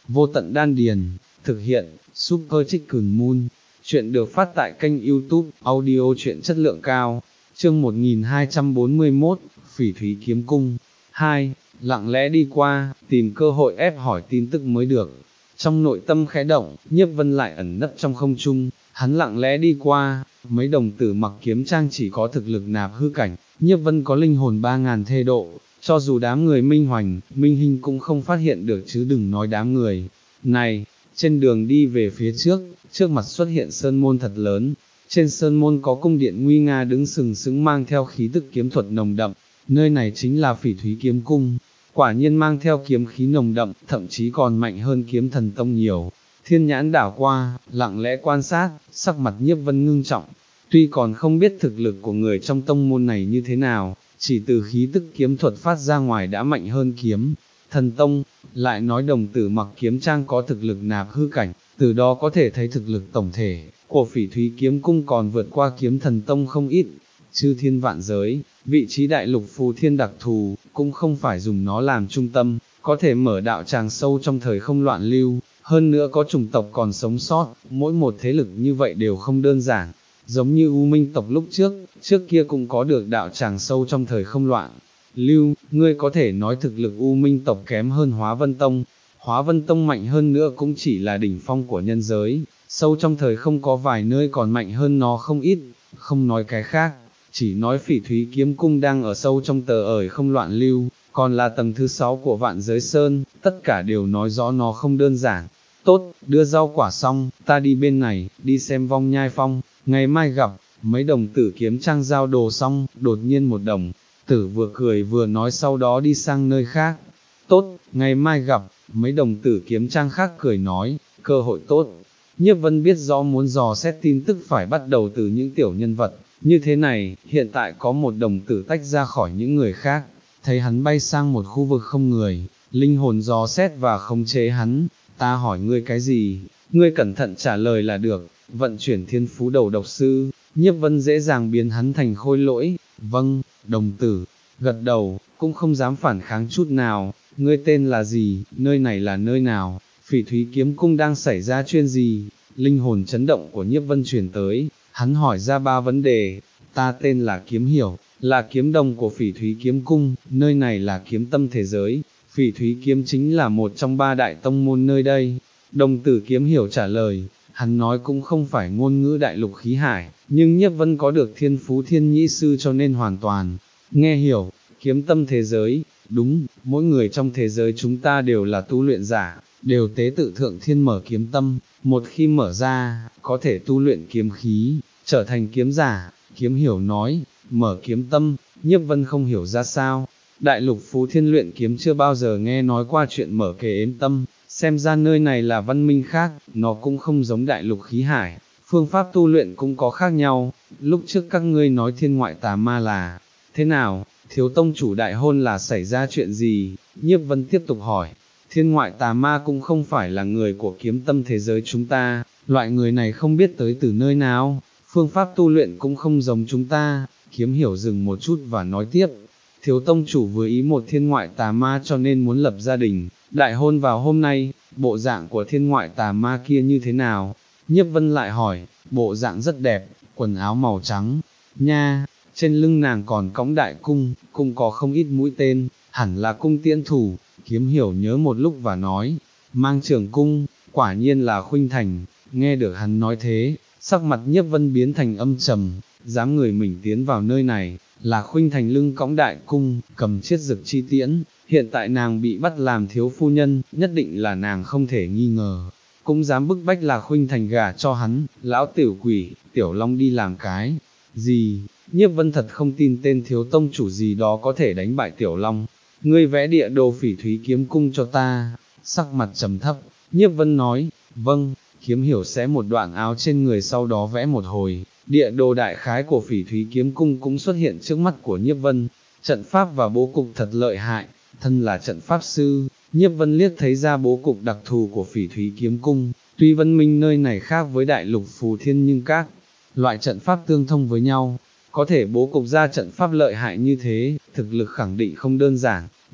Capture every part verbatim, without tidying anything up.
vô tận đan điền, thực hiện, Super Chicken Moon. Chuyện được phát tại kênh YouTube, audio truyện chất lượng cao, chương một nghìn hai trăm bốn mươi mốt, Phỉ Thúy Kiếm Cung. hai. Lặng lẽ đi qua, tìm cơ hội ép hỏi tin tức mới được. Trong nội tâm khẽ động, Nhiếp Vân lại ẩn nấp trong không trung, hắn lặng lẽ đi qua, mấy đồng tử mặc kiếm trang chỉ có thực lực nạp hư cảnh, Nhiếp Vân có linh hồn ba ngàn thê độ, cho dù đám người Minh Hoành, Minh Hinh cũng không phát hiện được chứ đừng nói đám người. Này, trên đường đi về phía trước, trước mặt xuất hiện sơn môn thật lớn, trên sơn môn có cung điện nguy nga đứng sừng sững mang theo khí tức kiếm thuật nồng đậm, nơi này chính là Phỉ Thúy Kiếm Cung. Quả nhiên mang theo kiếm khí nồng đậm, thậm chí còn mạnh hơn Kiếm Thần Tông nhiều. Thiên nhãn đảo qua, lặng lẽ quan sát, sắc mặt Nhiếp Vân ngưng trọng. Tuy còn không biết thực lực của người trong tông môn này như thế nào, chỉ từ khí tức kiếm thuật phát ra ngoài đã mạnh hơn Kiếm Thần Tông, lại nói đồng tử mặc kiếm trang có thực lực nạp hư cảnh, từ đó có thể thấy thực lực tổng thể của Phỉ Thúy Kiếm Cung còn vượt qua Kiếm Thần Tông không ít. Chư thiên vạn giới, vị trí đại lục phù thiên đặc thù, cũng không phải dùng nó làm trung tâm, có thể mở đạo tràng sâu trong thời không loạn lưu, hơn nữa có chủng tộc còn sống sót, mỗi một thế lực như vậy đều không đơn giản, giống như U Minh tộc lúc trước, trước kia cũng có được đạo tràng sâu trong thời không loạn lưu. Ngươi có thể nói thực lực U Minh tộc kém hơn Hóa Vân Tông, Hóa Vân Tông mạnh hơn nữa cũng chỉ là đỉnh phong của nhân giới, sâu trong thời không có vài nơi còn mạnh hơn nó không ít, không nói cái khác. Chỉ nói Phỉ Thúy Kiếm Cung đang ở sâu trong tờ ởi không loạn lưu, còn là tầng thứ sáu của Vạn Giới Sơn, tất cả đều nói rõ nó không đơn giản. Tốt, đưa rau quả xong, ta đi bên này, đi xem Vong Nhai Phong, ngày mai gặp. Mấy đồng tử kiếm trang giao đồ xong, đột nhiên một đồng tử vừa cười vừa nói sau đó đi sang nơi khác. Tốt, ngày mai gặp. Mấy đồng tử kiếm trang khác cười nói, cơ hội tốt. Nhiếp Vân biết rõ muốn dò xét tin tức phải bắt đầu từ những tiểu nhân vật như thế này, hiện tại có một đồng tử tách ra khỏi những người khác, thấy hắn bay sang một khu vực không người, linh hồn dò xét và khống chế hắn. Ta hỏi ngươi cái gì, ngươi cẩn thận trả lời là được. Vận chuyển thiên phú đầu độc sư, Nhiếp Vân dễ dàng biến hắn thành khôi lỗi. Vâng, đồng tử gật đầu, cũng không dám phản kháng chút nào. Ngươi tên là gì, nơi này là nơi nào, Phỉ Thúy Kiếm Cung đang xảy ra chuyện gì? Linh hồn chấn động của Nhiếp Vân truyền tới, hắn hỏi ra ba vấn đề. Ta tên là Kiếm Hiểu, là kiếm đồng của Phỉ Thúy Kiếm Cung, nơi này là kiếm tâm thế giới, Phỉ Thúy Kiếm chính là một trong ba đại tông môn nơi đây. Đồng tử Kiếm Hiểu trả lời, hắn nói cũng không phải ngôn ngữ đại lục khí hải, nhưng Nhiếp Vân có được thiên phú thiên nhĩ sư cho nên hoàn toàn nghe hiểu. Kiếm tâm thế giới, đúng, mỗi người trong thế giới chúng ta đều là tu luyện giả, đều tế tự thượng thiên mở kiếm tâm, một khi mở ra, có thể tu luyện kiếm khí, trở thành kiếm giả. Kiếm Hiểu nói, mở kiếm tâm. Nhiếp Vân không hiểu ra sao, đại lục phú thiên luyện kiếm chưa bao giờ nghe nói qua chuyện mở kế ếm tâm, xem ra nơi này là văn minh khác, nó cũng không giống đại lục khí hải, phương pháp tu luyện cũng có khác nhau. Lúc trước các ngươi nói thiên ngoại tà ma là thế nào, thiếu tông chủ đại hôn là xảy ra chuyện gì? Nhiếp Vân tiếp tục hỏi. Thiên ngoại tà ma cũng không phải là người của kiếm tâm thế giới chúng ta, loại người này không biết tới từ nơi nào, phương pháp tu luyện cũng không giống chúng ta. Kiếm Hiểu dừng một chút và nói tiếp, thiếu tông chủ vừa ý một thiên ngoại tà ma cho nên muốn lập gia đình, đại hôn vào hôm nay. Bộ dạng của thiên ngoại tà ma kia như thế nào? Nhiếp Vân lại hỏi. Bộ dạng rất đẹp, quần áo màu trắng, nha, trên lưng nàng còn cõng đại cung, cung có không ít mũi tên, hẳn là cung tiễn thủ. Kiếm Hiểu nhớ một lúc và nói, mang trường cung, quả nhiên là Khuynh Thành. Nghe được hắn nói thế, sắc mặt Nhiếp Vân biến thành âm trầm, dám người mình tiến vào nơi này, là Khuynh Thành lưng cõng đại cung, cầm chiết dực chi tiễn, hiện tại nàng bị bắt làm thiếu phu nhân, nhất định là nàng không thể nghi ngờ, cũng dám bức bách là Khuynh Thành gả cho hắn. Lão tiểu quỷ, Tiểu Long đi làm cái gì? Nhiếp Vân thật không tin tên thiếu tông chủ gì đó có thể đánh bại Tiểu Long. Ngươi vẽ địa đồ Phỉ Thúy Kiếm Cung cho ta. Sắc mặt trầm thấp, Nhiếp Vân nói, vâng. Kiếm Hiểu xé một đoạn áo trên người sau đó vẽ một hồi, địa đồ đại khái của Phỉ Thúy Kiếm Cung cũng xuất hiện trước mắt của Nhiếp Vân. Trận pháp và bố cục thật lợi hại, thân là trận pháp sư, Nhiếp Vân liếc thấy ra bố cục đặc thù của Phỉ Thúy Kiếm Cung. Tuy văn minh nơi này khác với đại lục phù thiên nhưng các loại trận pháp tương thông với nhau, có thể bố cục ra trận pháp lợi hại như thế, thực lực khẳng định không đơn giản,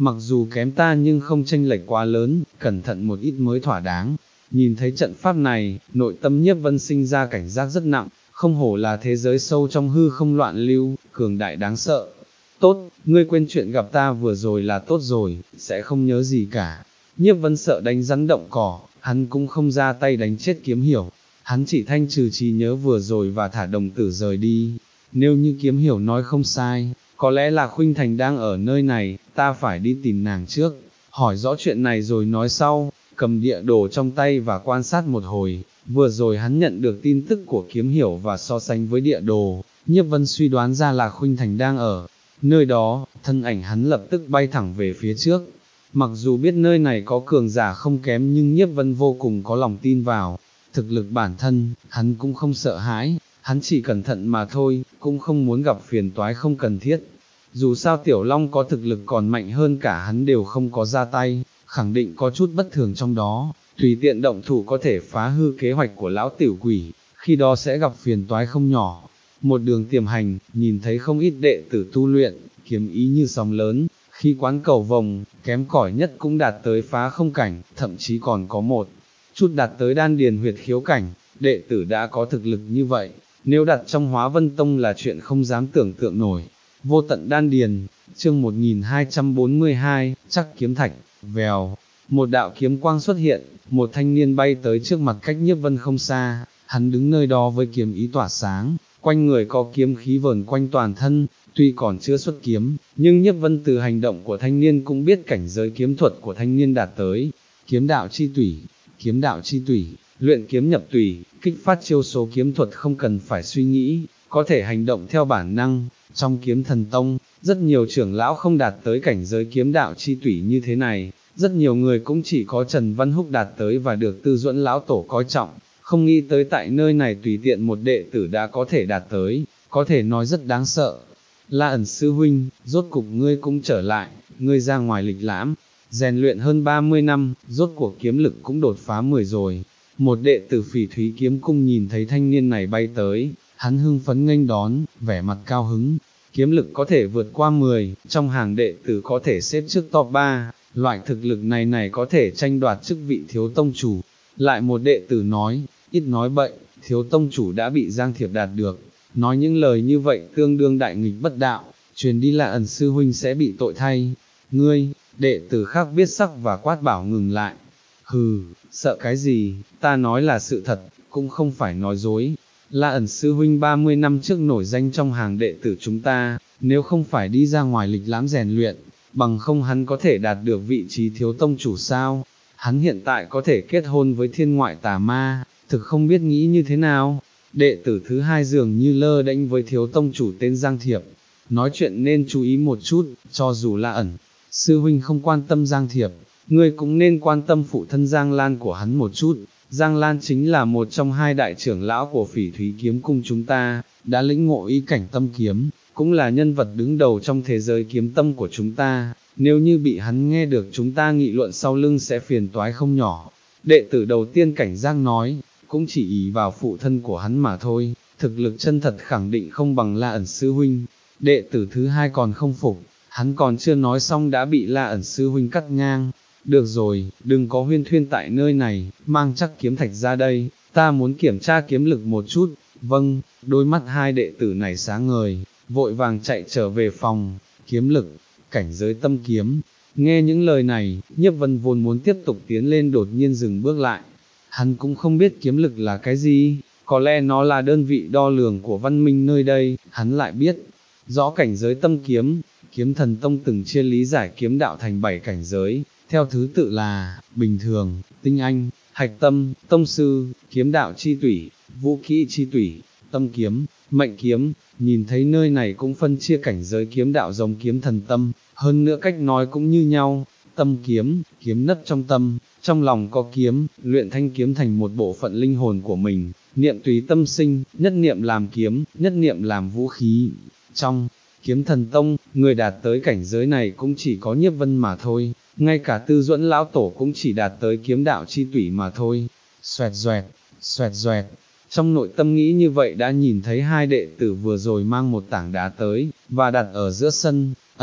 mặc dù kém ta nhưng không chênh lệch quá lớn, cẩn thận một ít mới thỏa đáng. Nhìn thấy trận pháp này, nội tâm Nhiếp Vân sinh ra cảnh giác rất nặng, không hổ là thế giới sâu trong hư không loạn lưu, cường đại đáng sợ. Tốt, ngươi quên chuyện gặp ta vừa rồi là tốt rồi, sẽ không nhớ gì cả. Nhiếp Vân sợ đánh rắn động cỏ, hắn cũng không ra tay đánh chết Kiếm Hiểu, hắn chỉ thanh trừ trí nhớ vừa rồi và thả đồng tử rời đi. Nếu như Kiếm Hiểu nói không sai, có lẽ là Khuynh Thành đang ở nơi này, ta phải đi tìm nàng trước, hỏi rõ chuyện này rồi nói sau. Cầm địa đồ trong tay và quan sát một hồi, vừa rồi hắn nhận được tin tức của Kiếm Hiểu và so sánh với địa đồ, Nhiếp Vân suy đoán ra là Khuynh Thành đang ở nơi đó, thân ảnh hắn lập tức bay thẳng về phía trước. Mặc dù biết nơi này có cường giả không kém nhưng Nhiếp Vân vô cùng có lòng tin vào thực lực bản thân, hắn cũng không sợ hãi, hắn chỉ cẩn thận mà thôi, cũng không muốn gặp phiền toái không cần thiết. Dù sao Tiểu Long có thực lực còn mạnh hơn cả hắn đều không có ra tay, khẳng định có chút bất thường trong đó, tùy tiện động thủ có thể phá hư kế hoạch của lão tiểu quỷ, khi đó sẽ gặp phiền toái không nhỏ. Một đường tiềm hành, nhìn thấy không ít đệ tử tu luyện, kiếm ý như sóng lớn, khi quán cầu vồng, kém cỏi nhất cũng đạt tới phá không cảnh, thậm chí còn có một chút đạt tới đan điền huyệt khiếu cảnh, đệ tử đã có thực lực như vậy, nếu đặt trong Hóa Vân Tông là chuyện không dám tưởng tượng nổi. Vô tận đan điền, chương một nghìn hai trăm bốn mươi hai, chắc kiếm thạch, vèo, một đạo kiếm quang xuất hiện, một thanh niên bay tới trước mặt cách Nhiếp Vân không xa, hắn đứng nơi đó với kiếm ý tỏa sáng, quanh người có kiếm khí vờn quanh toàn thân, tuy còn chưa xuất kiếm, nhưng Nhiếp Vân từ hành động của thanh niên cũng biết cảnh giới kiếm thuật của thanh niên đạt tới, kiếm đạo chi tủy, kiếm đạo chi tủy, luyện kiếm nhập tủy, kích phát chiêu số kiếm thuật không cần phải suy nghĩ, có thể hành động theo bản năng. Trong Kiếm Thần Tông, rất nhiều trưởng lão không đạt tới cảnh giới kiếm đạo chi tủy như thế này, rất nhiều người cũng chỉ có Trần Văn Húc đạt tới và được Tư Duẫn lão tổ coi trọng, không nghĩ tới tại nơi này tùy tiện một đệ tử đã có thể đạt tới, có thể nói rất đáng sợ. La Ẩn sư huynh, rốt cục ngươi cũng trở lại, ngươi ra ngoài lịch lãm, rèn luyện hơn ba mươi năm, rốt cuộc kiếm lực cũng đột phá mười rồi. Một đệ tử Phỉ Thúy Kiếm Cung nhìn thấy thanh niên này bay tới, hắn hưng phấn nghênh đón, vẻ mặt cao hứng, kiếm lực có thể vượt qua mười, trong hàng đệ tử có thể xếp trước top ba, loại thực lực này này có thể tranh đoạt chức vị thiếu tông chủ. Lại một đệ tử nói, ít nói bậy, thiếu tông chủ đã bị Giang Thiệp đạt được, nói những lời như vậy tương đương đại nghịch bất đạo, truyền đi là Ẩn sư huynh sẽ bị tội thay. Ngươi, đệ tử khác biết sắc và quát bảo ngừng lại. Hừ, sợ cái gì, ta nói là sự thật, cũng không phải nói dối. La Ẩn sư huynh ba mươi năm trước nổi danh trong hàng đệ tử chúng ta, nếu không phải đi ra ngoài lịch lãm rèn luyện, bằng không hắn có thể đạt được vị trí thiếu tông chủ sao? Hắn hiện tại có thể kết hôn với thiên ngoại tà ma, thực không biết nghĩ như thế nào. Đệ tử thứ hai dường như lơ đễnh với thiếu tông chủ tên Giang Thiệp, nói chuyện nên chú ý một chút, cho dù La Ẩn sư huynh không quan tâm Giang Thiệp, ngươi cũng nên quan tâm phụ thân Giang Lan của hắn một chút. Giang Lan chính là một trong hai đại trưởng lão của Phỉ Thúy Kiếm Cung chúng ta, đã lĩnh ngộ ý cảnh tâm kiếm, cũng là nhân vật đứng đầu trong thế giới kiếm tâm của chúng ta, nếu như bị hắn nghe được chúng ta nghị luận sau lưng sẽ phiền toái không nhỏ. Đệ tử đầu tiên cảnh giác nói, cũng chỉ ý vào phụ thân của hắn mà thôi, thực lực chân thật khẳng định không bằng La Ẩn sư huynh. Đệ tử thứ hai còn không phục, hắn còn chưa nói xong đã bị La Ẩn sư huynh cắt ngang. Được rồi, đừng có huyên thuyên tại nơi này, mang chắc kiếm thạch ra đây, ta muốn kiểm tra kiếm lực một chút. Vâng, đôi mắt hai đệ tử này sáng ngời, vội vàng chạy trở về phòng. Kiếm lực, cảnh giới tâm kiếm. Nghe những lời này, Nhiếp Vân vốn muốn tiếp tục tiến lên đột nhiên dừng bước lại. Hắn cũng không biết kiếm lực là cái gì, có lẽ nó là đơn vị đo lường của văn minh nơi đây, hắn lại biết. Rõ cảnh giới tâm kiếm, Kiếm Thần Tông từng chia lý giải kiếm đạo thành bảy cảnh giới, theo thứ tự là, bình thường, tinh anh, hạch tâm, tông sư, kiếm đạo chi tủy, vũ kỹ chi tủy, tâm kiếm, mệnh kiếm. Nhìn thấy nơi này cũng phân chia cảnh giới kiếm đạo giống Kiếm Thần Tâm, hơn nữa cách nói cũng như nhau. Tâm kiếm, kiếm nấp trong tâm, trong lòng có kiếm, luyện thanh kiếm thành một bộ phận linh hồn của mình, niệm tùy tâm sinh, nhất niệm làm kiếm, nhất niệm làm vũ khí. Trong Kiếm Thần Tông, người đạt tới cảnh giới này cũng chỉ có Nhiếp Vân mà thôi, ngay cả Tư Duẫn lão tổ cũng chỉ đạt tới kiếm đạo chi tủy mà thôi. Xoẹt xoẹt, xoẹt xoẹt, trong nội tâm nghĩ như vậy đã nhìn thấy hai đệ tử vừa rồi mang một tảng đá tới, và đặt ở giữa sân. Ân,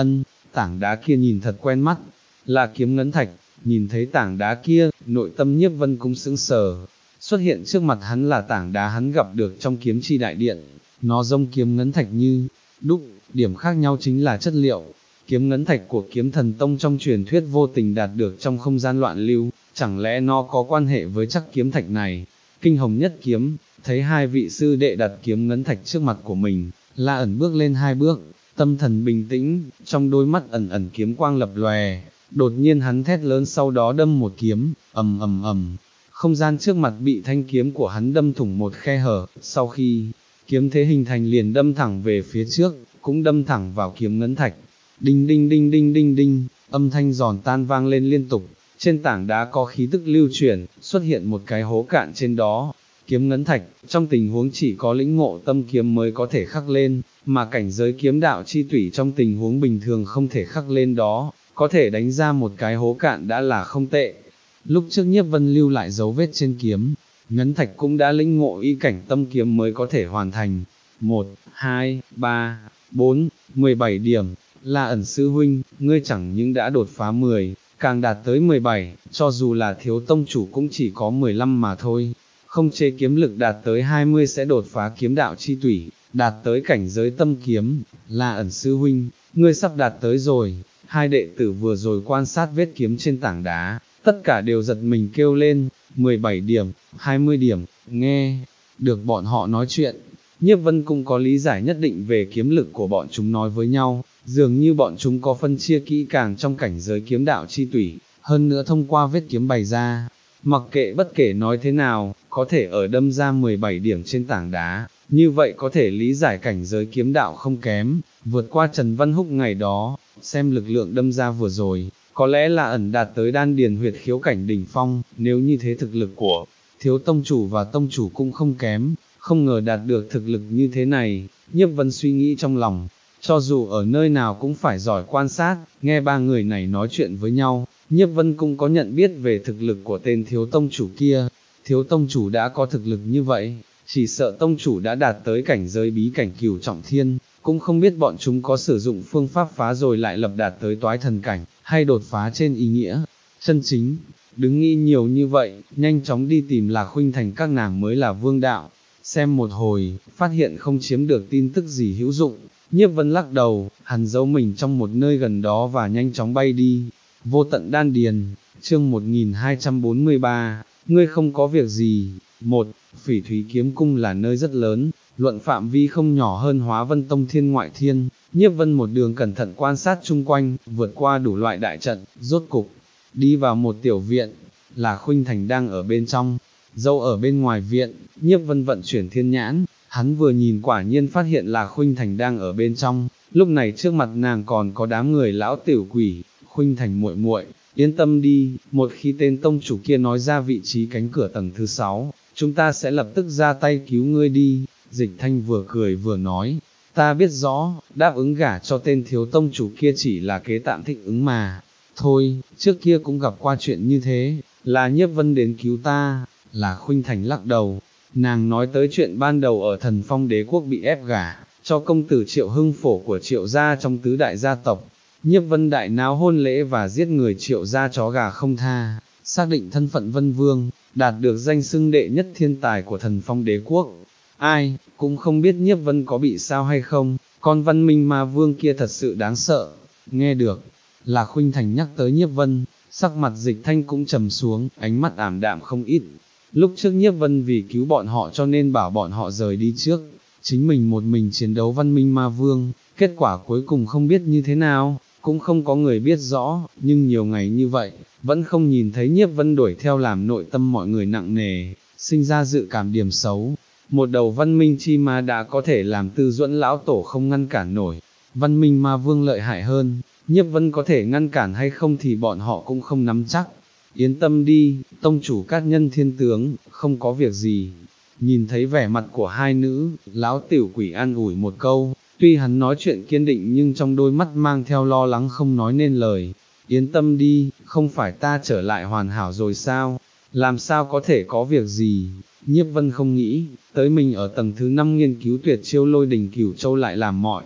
tảng đá kia nhìn thật quen mắt, là kiếm ngấn thạch. Nhìn thấy tảng đá kia, nội tâm Nhiếp Vân cũng sững sờ. Xuất hiện trước mặt hắn là tảng đá hắn gặp được trong kiếm chi đại điện, nó giống kiếm ngấn thạch như đúc, điểm khác nhau chính là chất liệu. Kiếm ngấn thạch của Kiếm Thần Tông trong truyền thuyết vô tình đạt được trong không gian loạn lưu, chẳng lẽ nó có quan hệ với chắc kiếm thạch này? Kinh Hồng Nhất Kiếm, thấy hai vị sư đệ đặt kiếm ngấn thạch trước mặt của mình, La ẩn bước lên hai bước, tâm thần bình tĩnh, trong đôi mắt ẩn ẩn kiếm quang lập lòe. Đột nhiên hắn thét lớn sau đó đâm một kiếm, ầm ầm ầm, không gian trước mặt bị thanh kiếm của hắn đâm thủng một khe hở, sau khi kiếm thế hình thành liền đâm thẳng về phía trước, cũng đâm thẳng vào kiếm ngấn thạch. Đinh đinh đinh đinh đinh đinh, âm thanh giòn tan vang lên liên tục, trên tảng đá có khí tức lưu chuyển, xuất hiện một cái hố cạn trên đó. Kiếm ngấn thạch, trong tình huống chỉ có lĩnh ngộ tâm kiếm mới có thể khắc lên, mà cảnh giới kiếm đạo chi tủy trong tình huống bình thường không thể khắc lên đó, có thể đánh ra một cái hố cạn đã là không tệ. Lúc trước Nhiếp Vân lưu lại dấu vết trên kiếm, ngấn thạch cũng đã lĩnh ngộ ý cảnh tâm kiếm mới có thể hoàn thành. một, hai, ba, bốn, mười bảy điểm, La ẩn sư huynh, ngươi chẳng những đã đột phá mười, càng đạt tới mười bảy, cho dù là thiếu tông chủ cũng chỉ có mười lăm mà thôi. Không chế kiếm lực đạt tới hai mươi sẽ đột phá kiếm đạo chi tủy, đạt tới cảnh giới tâm kiếm. La ẩn sư huynh, ngươi sắp đạt tới rồi. Hai đệ tử vừa rồi quan sát vết kiếm trên tảng đá, tất cả đều giật mình kêu lên, mười bảy điểm, hai mươi điểm, nghe được bọn họ nói chuyện. Nhiếp Vân cũng có lý giải nhất định về kiếm lực của bọn chúng nói với nhau, dường như bọn chúng có phân chia kỹ càng trong cảnh giới kiếm đạo chi tủy, hơn nữa thông qua vết kiếm bày ra, mặc kệ bất kể nói thế nào, có thể ở đâm ra mười bảy điểm trên tảng đá, như vậy có thể lý giải cảnh giới kiếm đạo không kém, vượt qua Trần Văn Húc ngày đó. Xem lực lượng đâm ra vừa rồi, có lẽ là ẩn đạt tới đan điền huyệt khiếu cảnh đỉnh phong, nếu như thế thực lực của thiếu tông chủ và tông chủ cũng không kém, không ngờ đạt được thực lực như thế này. Nhiếp Vân suy nghĩ trong lòng, cho dù ở nơi nào cũng phải giỏi quan sát. Nghe ba người này nói chuyện với nhau, Nhiếp Vân cũng có nhận biết về thực lực của tên thiếu tông chủ kia. Thiếu tông chủ đã có thực lực như vậy, chỉ sợ tông chủ đã đạt tới cảnh giới bí cảnh cửu trọng thiên, cũng không biết bọn chúng có sử dụng phương pháp phá rồi lại lập đạt tới toái thần cảnh, hay đột phá trên ý nghĩa chân chính. Đừng nghĩ nhiều như vậy, nhanh chóng đi tìm Lạc Khuynh Thành các nàng mới là vương đạo. Xem một hồi, phát hiện không chiếm được tin tức gì hữu dụng, Nhiếp Vân lắc đầu, hắn giấu mình trong một nơi gần đó và nhanh chóng bay đi. Vô tận đan điền, chương một nghìn hai trăm bốn mươi ba, ngươi không có việc gì. Một, Phỉ Thúy Kiếm Cung là nơi rất lớn, luận phạm vi không nhỏ hơn Hóa Vân Tông Thiên Ngoại Thiên. Nhiếp Vân một đường cẩn thận quan sát chung quanh, vượt qua đủ loại đại trận, rốt cục đi vào một tiểu viện, là Khuynh Thành đang ở bên trong, dâu ở bên ngoài viện. Nhiếp Vân vận chuyển thiên nhãn, hắn vừa nhìn quả nhiên phát hiện là Khuynh Thành đang ở bên trong, lúc này trước mặt nàng còn có đám người lão tiểu quỷ. Khuynh Thành muội muội, yên tâm đi, một khi tên tông chủ kia nói ra vị trí cánh cửa tầng thứ sáu, chúng ta sẽ lập tức ra tay cứu ngươi đi. Dịch Thanh vừa cười vừa nói, ta biết rõ, đáp ứng gả cho tên thiếu tông chủ kia chỉ là kế tạm thích ứng mà. Thôi, trước kia cũng gặp qua chuyện như thế, là Nhiếp Vân đến cứu ta. Là Khuynh Thành lắc đầu, nàng nói tới chuyện ban đầu ở Thần Phong Đế quốc bị ép gả cho công tử Triệu Hưng Phổ của Triệu gia trong tứ đại gia tộc. Nhiếp Vân đại náo hôn lễ và giết người Triệu gia chó gà không tha, xác định thân phận Vân Vương, đạt được danh xưng đệ nhất thiên tài của Thần Phong Đế quốc. Ai cũng không biết Nhiếp Vân có bị sao hay không, con Văn Minh Ma Vương kia thật sự đáng sợ. Nghe được là Khuynh Thành nhắc tới Nhiếp Vân, sắc mặt Dịch Thanh cũng trầm xuống, ánh mắt ảm đạm không ít. Lúc trước Nhiếp Vân vì cứu bọn họ cho nên bảo bọn họ rời đi trước, chính mình một mình chiến đấu Văn Minh Ma Vương, kết quả cuối cùng không biết như thế nào, cũng không có người biết rõ. Nhưng nhiều ngày như vậy, vẫn không nhìn thấy Nhiếp Vân đuổi theo, làm nội tâm mọi người nặng nề, sinh ra dự cảm điểm xấu. Một đầu Văn Minh chi ma đã có thể làm Tư Duẫn lão tổ không ngăn cản nổi, Văn Minh Ma Vương lợi hại hơn, Nhiếp Vân có thể ngăn cản hay không thì bọn họ cũng không nắm chắc. Yên tâm đi, tông chủ Cát Nhân Thiên Tướng, không có việc gì. Nhìn thấy vẻ mặt của hai nữ, lão tiểu quỷ an ủi một câu, tuy hắn nói chuyện kiên định nhưng trong đôi mắt mang theo lo lắng không nói nên lời. Yên tâm đi, không phải ta trở lại hoàn hảo rồi sao, làm sao có thể có việc gì. Nhiếp Vân không nghĩ tới mình ở tầng thứ năm nghiên cứu tuyệt chiêu Lôi Đình Cửu Châu lại làm mọi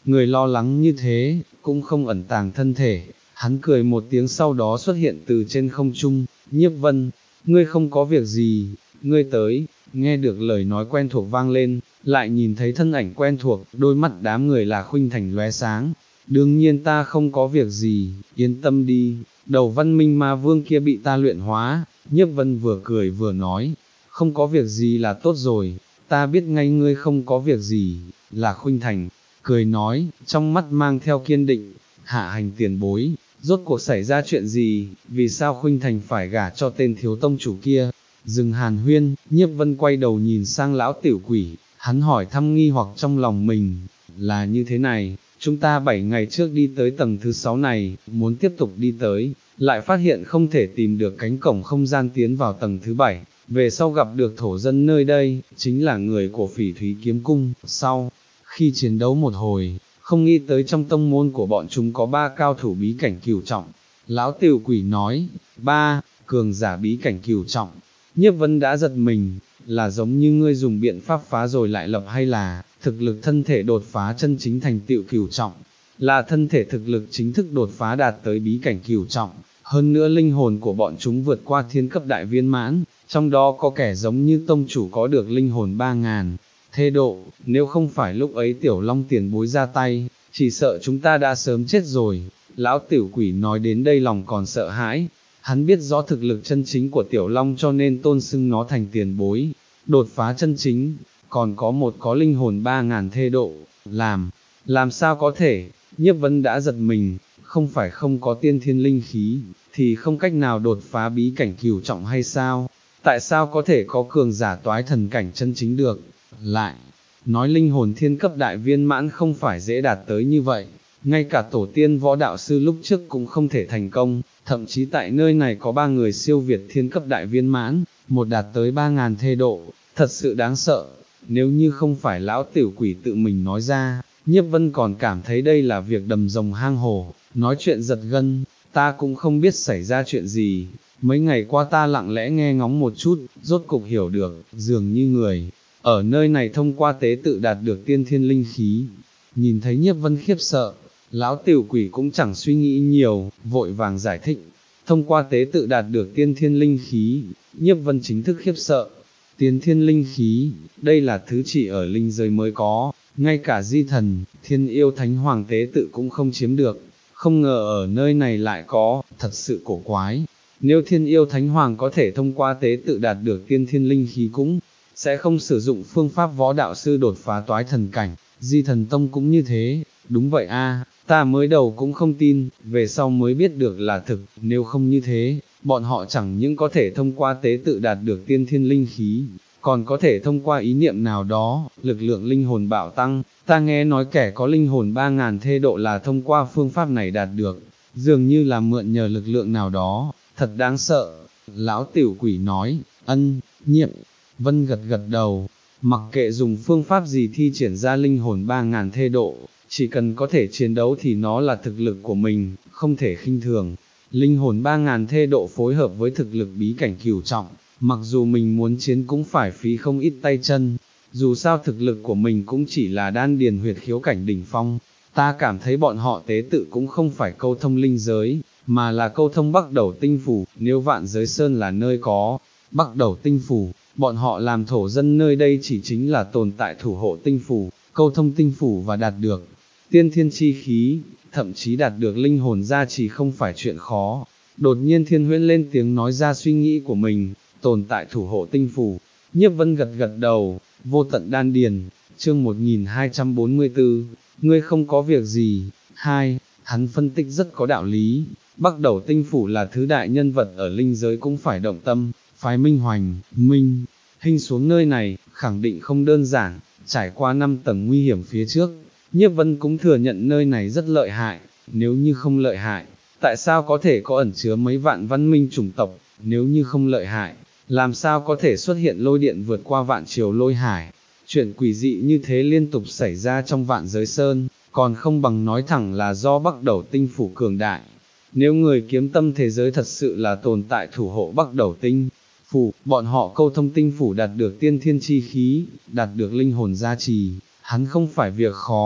người lo lắng như thế, cũng không ẩn tàng thân thể, hắn cười một tiếng sau đó xuất hiện từ trên không trung, Nhiếp Vân, ngươi không có việc gì, ngươi tới, nghe được lời nói quen thuộc vang lên, lại nhìn thấy thân ảnh quen thuộc, đôi mắt đám người là Khuynh Thành lóe sáng, đương nhiên ta không có việc gì, yên tâm đi, đầu văn minh ma vương kia bị ta luyện hóa, Nhiếp Vân vừa cười vừa nói, không có việc gì là tốt rồi, ta biết ngay ngươi không có việc gì, là Khuynh Thành, cười nói, trong mắt mang theo kiên định, Hạ Hành tiền bối, rốt cuộc xảy ra chuyện gì, vì sao Khuynh Thành phải gả cho tên thiếu tông chủ kia, dừng hàn huyên, Nhiếp Vân quay đầu nhìn sang lão tiểu quỷ, hắn hỏi thăm nghi hoặc trong lòng mình, là như thế này, chúng ta bảy ngày trước đi tới tầng thứ sáu này, muốn tiếp tục đi tới, lại phát hiện không thể tìm được cánh cổng không gian tiến vào tầng thứ bảy, về sau gặp được thổ dân nơi đây, chính là người của Phỉ Thúy Kiếm Cung, sau khi chiến đấu một hồi, không nghĩ tới trong tông môn của bọn chúng có ba cao thủ bí cảnh cửu trọng. Lão tiểu quỷ nói, ba, cường giả bí cảnh cửu trọng. Nhiếp Vân đã giật mình, là giống như ngươi dùng biện pháp phá rồi lại lập hay là, thực lực thân thể đột phá chân chính thành tựu cửu trọng, là thân thể thực lực chính thức đột phá đạt tới bí cảnh cửu trọng, hơn nữa linh hồn của bọn chúng vượt qua thiên cấp đại viên mãn, trong đó có kẻ giống như tông chủ có được linh hồn ba ngàn. Thê độ, nếu không phải lúc ấy tiểu long tiền bối ra tay, chỉ sợ chúng ta đã sớm chết rồi, lão tiểu quỷ nói đến đây lòng còn sợ hãi, hắn biết rõ thực lực chân chính của tiểu long cho nên tôn xưng nó thành tiền bối, đột phá chân chính, còn có một có linh hồn ba ngàn thê độ, làm, làm sao có thể, Nhiếp Vân đã giật mình, không phải không có tiên thiên linh khí, thì không cách nào đột phá bí cảnh cửu trọng hay sao, tại sao có thể có cường giả toái thần cảnh chân chính được, lại, nói linh hồn thiên cấp đại viên mãn không phải dễ đạt tới như vậy, ngay cả tổ tiên võ đạo sư lúc trước cũng không thể thành công, thậm chí tại nơi này có ba người siêu việt thiên cấp đại viên mãn, một đạt tới ba ngàn thê độ, thật sự đáng sợ, nếu như không phải lão tiểu quỷ tự mình nói ra, Nhiếp Vân còn cảm thấy đây là việc đầm rồng hang hổ, nói chuyện giật gân, ta cũng không biết xảy ra chuyện gì, mấy ngày qua ta lặng lẽ nghe ngóng một chút, rốt cục hiểu được, dường như người ở nơi này thông qua tế tự đạt được tiên thiên linh khí, nhìn thấy Nhiếp Vân khiếp sợ, lão tiểu quỷ cũng chẳng suy nghĩ nhiều, vội vàng giải thích, thông qua tế tự đạt được tiên thiên linh khí, Nhiếp Vân chính thức khiếp sợ, tiên thiên linh khí, đây là thứ chỉ ở linh giới mới có, ngay cả di thần, thiên yêu thánh hoàng tế tự cũng không chiếm được, không ngờ ở nơi này lại có, thật sự cổ quái, nếu thiên yêu thánh hoàng có thể thông qua tế tự đạt được tiên thiên linh khí cũng sẽ không sử dụng phương pháp võ đạo sư đột phá toái thần cảnh, di thần tông cũng như thế, đúng vậy a, ta mới đầu cũng không tin, về sau mới biết được là thực, nếu không như thế, bọn họ chẳng những có thể thông qua tế tự đạt được tiên thiên linh khí, còn có thể thông qua ý niệm nào đó, lực lượng linh hồn bạo tăng, ta nghe nói kẻ có linh hồn ba ngàn thê độ là thông qua phương pháp này đạt được, dường như là mượn nhờ lực lượng nào đó, thật đáng sợ, lão tiểu quỷ nói, ân, Nhiệm Vân gật gật đầu, mặc kệ dùng phương pháp gì thi triển ra linh hồn ba ngàn thê độ, chỉ cần có thể chiến đấu thì nó là thực lực của mình, không thể khinh thường. Linh hồn ba ngàn thê độ phối hợp với thực lực bí cảnh cửu trọng, mặc dù mình muốn chiến cũng phải phí không ít tay chân, dù sao thực lực của mình cũng chỉ là đan điền huyệt khiếu cảnh đỉnh phong, ta cảm thấy bọn họ tế tự cũng không phải câu thông linh giới, mà là câu thông Bắc Đầu Tinh Phủ, nếu Vạn Giới Sơn là nơi có Bắc Đầu Tinh Phủ, bọn họ làm thổ dân nơi đây chỉ chính là tồn tại thủ hộ tinh phủ, câu thông tinh phủ và đạt được tiên thiên chi khí, thậm chí đạt được linh hồn gia trì không phải chuyện khó. Đột nhiên Thiên Huyễn lên tiếng nói ra suy nghĩ của mình, tồn tại thủ hộ tinh phủ, Nhiếp Vân gật gật đầu, vô tận đan điền, chương một nghìn hai trăm bốn mươi tư, ngươi không có việc gì, hai, hắn phân tích rất có đạo lý, Bắc Đầu Tinh Phủ là thứ đại nhân vật ở linh giới cũng phải động tâm, phái Minh Hoành, Minh, Hình xuống nơi này, khẳng định không đơn giản, trải qua năm tầng nguy hiểm phía trước, Nhiếp Vân cũng thừa nhận nơi này rất lợi hại, nếu như không lợi hại, tại sao có thể có ẩn chứa mấy vạn văn minh chủng tộc, nếu như không lợi hại, làm sao có thể xuất hiện lôi điện vượt qua vạn triều lôi hải, chuyện quỷ dị như thế liên tục xảy ra trong Vạn Giới Sơn, còn không bằng nói thẳng là do Bắc Đầu Tinh Phủ cường đại. Nếu người kiếm tâm thế giới thật sự là tồn tại thủ hộ Bắc Đầu Tinh Phủ, bọn họ câu thông tinh phủ đạt được tiên thiên chi khí, đạt được linh hồn gia trì, hắn không phải việc khó,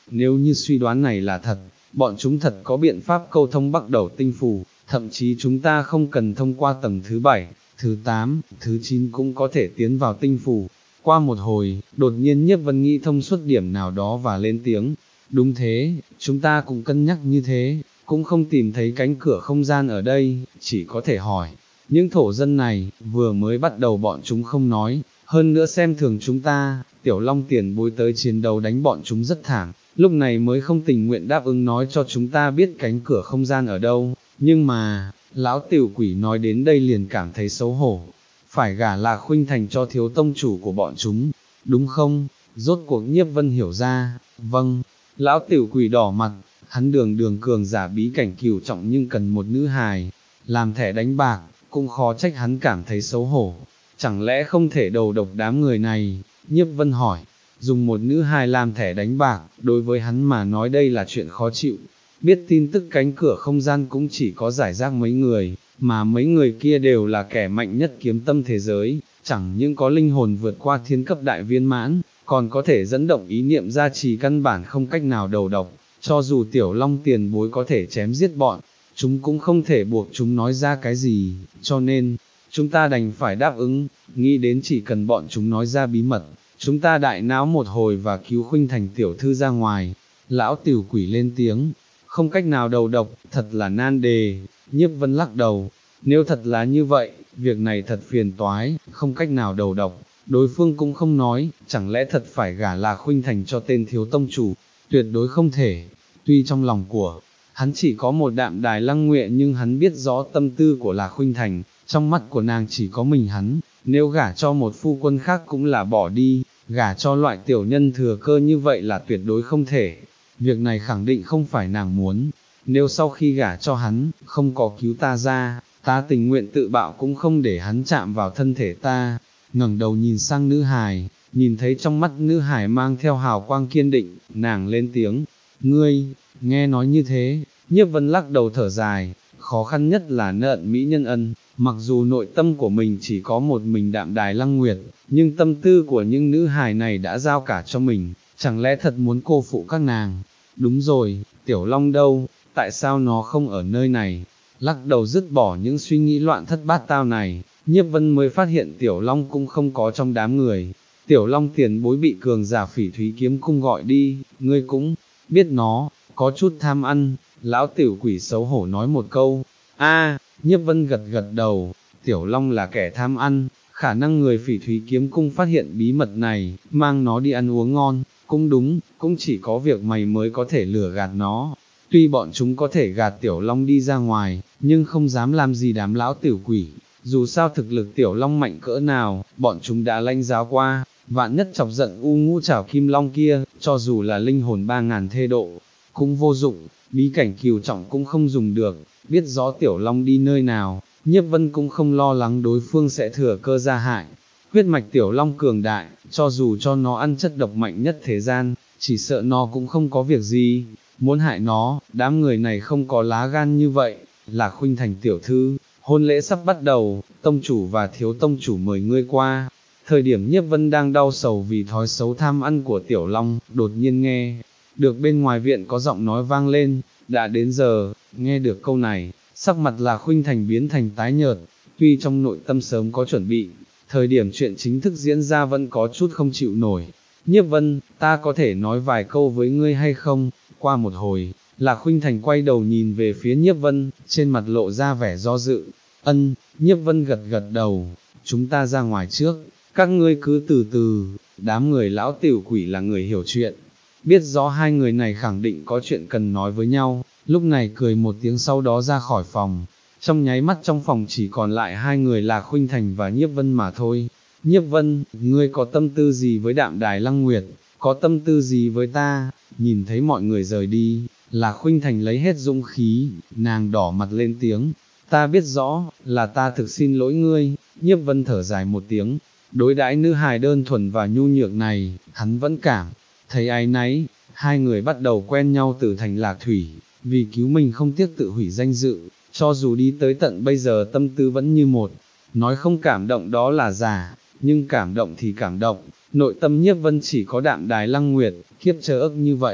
nếu như suy đoán này là thật, bọn chúng thật có biện pháp câu thông Bắc Đầu Tinh Phủ, thậm chí chúng ta không cần thông qua tầng thứ bảy, thứ tám, thứ chín cũng có thể tiến vào tinh phủ. Qua một hồi, đột nhiên Nhiếp Vân nghĩ thông suốt điểm nào đó và lên tiếng, đúng thế, chúng ta cũng cân nhắc như thế, cũng không tìm thấy cánh cửa không gian ở đây, chỉ có thể hỏi, những thổ dân này, vừa mới bắt đầu bọn chúng không nói, hơn nữa xem thường chúng ta, Tiểu Long tiền bối tới chiến đấu đánh bọn chúng rất thảm, lúc này mới không tình nguyện đáp ứng nói cho chúng ta biết cánh cửa không gian ở đâu, nhưng mà, lão tiểu quỷ nói đến đây liền cảm thấy xấu hổ, phải gả Lạc Khuynh Thành cho thiếu tông chủ của bọn chúng, đúng không? Rốt cuộc Nhiếp Vân hiểu ra, vâng, lão tiểu quỷ đỏ mặt, hắn đường đường cường giả bí cảnh cửu trọng nhưng cần một nữ hài, làm thẻ đánh bạc, cũng khó trách hắn cảm thấy xấu hổ, chẳng lẽ không thể đầu độc đám người này? Nhiếp Vân hỏi, dùng một nữ hài làm thẻ đánh bạc, đối với hắn mà nói đây là chuyện khó chịu, biết tin tức cánh cửa không gian cũng chỉ có giải rác mấy người, mà mấy người kia đều là kẻ mạnh nhất kiếm tâm thế giới, chẳng những có linh hồn vượt qua thiên cấp đại viên mãn, còn có thể dẫn động ý niệm gia trì căn bản không cách nào đầu độc, cho dù Tiểu Long tiền bối có thể chém giết bọn, chúng cũng không thể buộc chúng nói ra cái gì, cho nên, chúng ta đành phải đáp ứng, nghĩ đến chỉ cần bọn chúng nói ra bí mật, chúng ta đại náo một hồi và cứu Khuynh Thành tiểu thư ra ngoài. Lão tiểu quỷ lên tiếng, không cách nào đầu độc, thật là nan đề. Nhiếp Vân lắc đầu, nếu thật là như vậy, việc này thật phiền toái, không cách nào đầu độc, đối phương cũng không nói, chẳng lẽ thật phải gả Lạc Khuynh Thành cho tên thiếu tông chủ, tuyệt đối không thể. Tuy trong lòng của hắn chỉ có một đạm đài lăng nguyện nhưng hắn biết rõ tâm tư của Lạc Khuynh Thành, trong mắt của nàng chỉ có mình hắn, nếu gả cho một phu quân khác cũng là bỏ đi, gả cho loại tiểu nhân thừa cơ như vậy là tuyệt đối không thể. Việc này khẳng định không phải nàng muốn, nếu sau khi gả cho hắn, không có cứu ta ra, ta tình nguyện tự bạo cũng không để hắn chạm vào thân thể ta. Ngẩng đầu nhìn sang nữ hài, nhìn thấy trong mắt nữ hài mang theo hào quang kiên định, nàng lên tiếng, ngươi, nghe nói như thế, Nhiếp Vân lắc đầu thở dài, khó khăn nhất là nợ mỹ nhân ân, mặc dù nội tâm của mình chỉ có một mình Đạm Đài Lăng Nguyệt, nhưng tâm tư của những nữ hài này đã giao cả cho mình, chẳng lẽ thật muốn cô phụ các nàng? Đúng rồi, Tiểu Long đâu, tại sao nó không ở nơi này? Lắc đầu dứt bỏ những suy nghĩ loạn thất bát tao này, Nhiếp Vân mới phát hiện Tiểu Long cũng không có trong đám người. Tiểu Long tiền bối bị cường giả Phỉ Thúy Kiếm Cung gọi đi, ngươi cũng biết nó, có chút tham ăn. Lão tiểu quỷ xấu hổ nói một câu, a, Nhiếp Vân gật gật đầu, Tiểu Long là kẻ tham ăn, khả năng người Phỉ Thúy Kiếm Cung phát hiện bí mật này, mang nó đi ăn uống ngon, cũng đúng, cũng chỉ có việc mày mới có thể lừa gạt nó. Tuy bọn chúng có thể gạt Tiểu Long đi ra ngoài, nhưng không dám làm gì đám lão tiểu quỷ, dù sao thực lực Tiểu Long mạnh cỡ nào, bọn chúng đã lãnh giáo qua, vạn nhất chọc giận U Ngũ Trảo Kim Long kia, cho dù là linh hồn ba ngàn thê độ, cũng vô dụng, bí cảnh cửu trọng cũng không dùng được, biết rõ Tiểu Long đi nơi nào, Nhiếp Vân cũng không lo lắng đối phương sẽ thừa cơ ra hại. Huyết mạch Tiểu Long cường đại, cho dù cho nó ăn chất độc mạnh nhất thế gian, chỉ sợ nó cũng không có việc gì, muốn hại nó, đám người này không có lá gan như vậy. Lạc Khuynh Thành tiểu thư, hôn lễ sắp bắt đầu, tông chủ và thiếu tông chủ mời ngươi qua. Thời điểm Nhiếp Vân đang đau sầu vì thói xấu tham ăn của Tiểu Long, đột nhiên nghe được bên ngoài viện có giọng nói vang lên, đã đến giờ. Nghe được câu này, sắc mặt Lạc Khuynh Thành biến thành tái nhợt, tuy trong nội tâm sớm có chuẩn bị, thời điểm chuyện chính thức diễn ra vẫn có chút không chịu nổi. Nhiếp Vân, ta có thể nói vài câu với ngươi hay không? Qua một hồi, Lạc Khuynh Thành quay đầu nhìn về phía Nhiếp Vân, trên mặt lộ ra vẻ do dự. Ân, Nhiếp Vân gật gật đầu, chúng ta ra ngoài trước, các ngươi cứ từ từ. Đám người lão tiểu quỷ là người hiểu chuyện, biết rõ hai người này khẳng định có chuyện cần nói với nhau, lúc này cười một tiếng sau đó ra khỏi phòng. Trong nháy mắt trong phòng chỉ còn lại hai người Lạc Khuynh Thành và Nhiếp Vân mà thôi. Nhiếp Vân, ngươi có tâm tư gì với Đạm Đài Lăng Nguyệt, có tâm tư gì với ta? Nhìn thấy mọi người rời đi, Lạc Khuynh Thành lấy hết dũng khí, nàng đỏ mặt lên tiếng, ta biết rõ, là ta thực xin lỗi ngươi. Nhiếp Vân thở dài một tiếng, đối đãi nữ hài đơn thuần và nhu nhược này, hắn vẫn cảm thấy áy náy. Hai người bắt đầu quen nhau từ thành Lạc Thủy, vì cứu mình không tiếc tự hủy danh dự, cho dù đi tới tận bây giờ tâm tư vẫn như một, nói không cảm động đó là giả, nhưng cảm động thì cảm động, nội tâm Nhiếp Vân chỉ có Đạm Đài Lăng Nguyệt, kiếp chờ ức như vậy,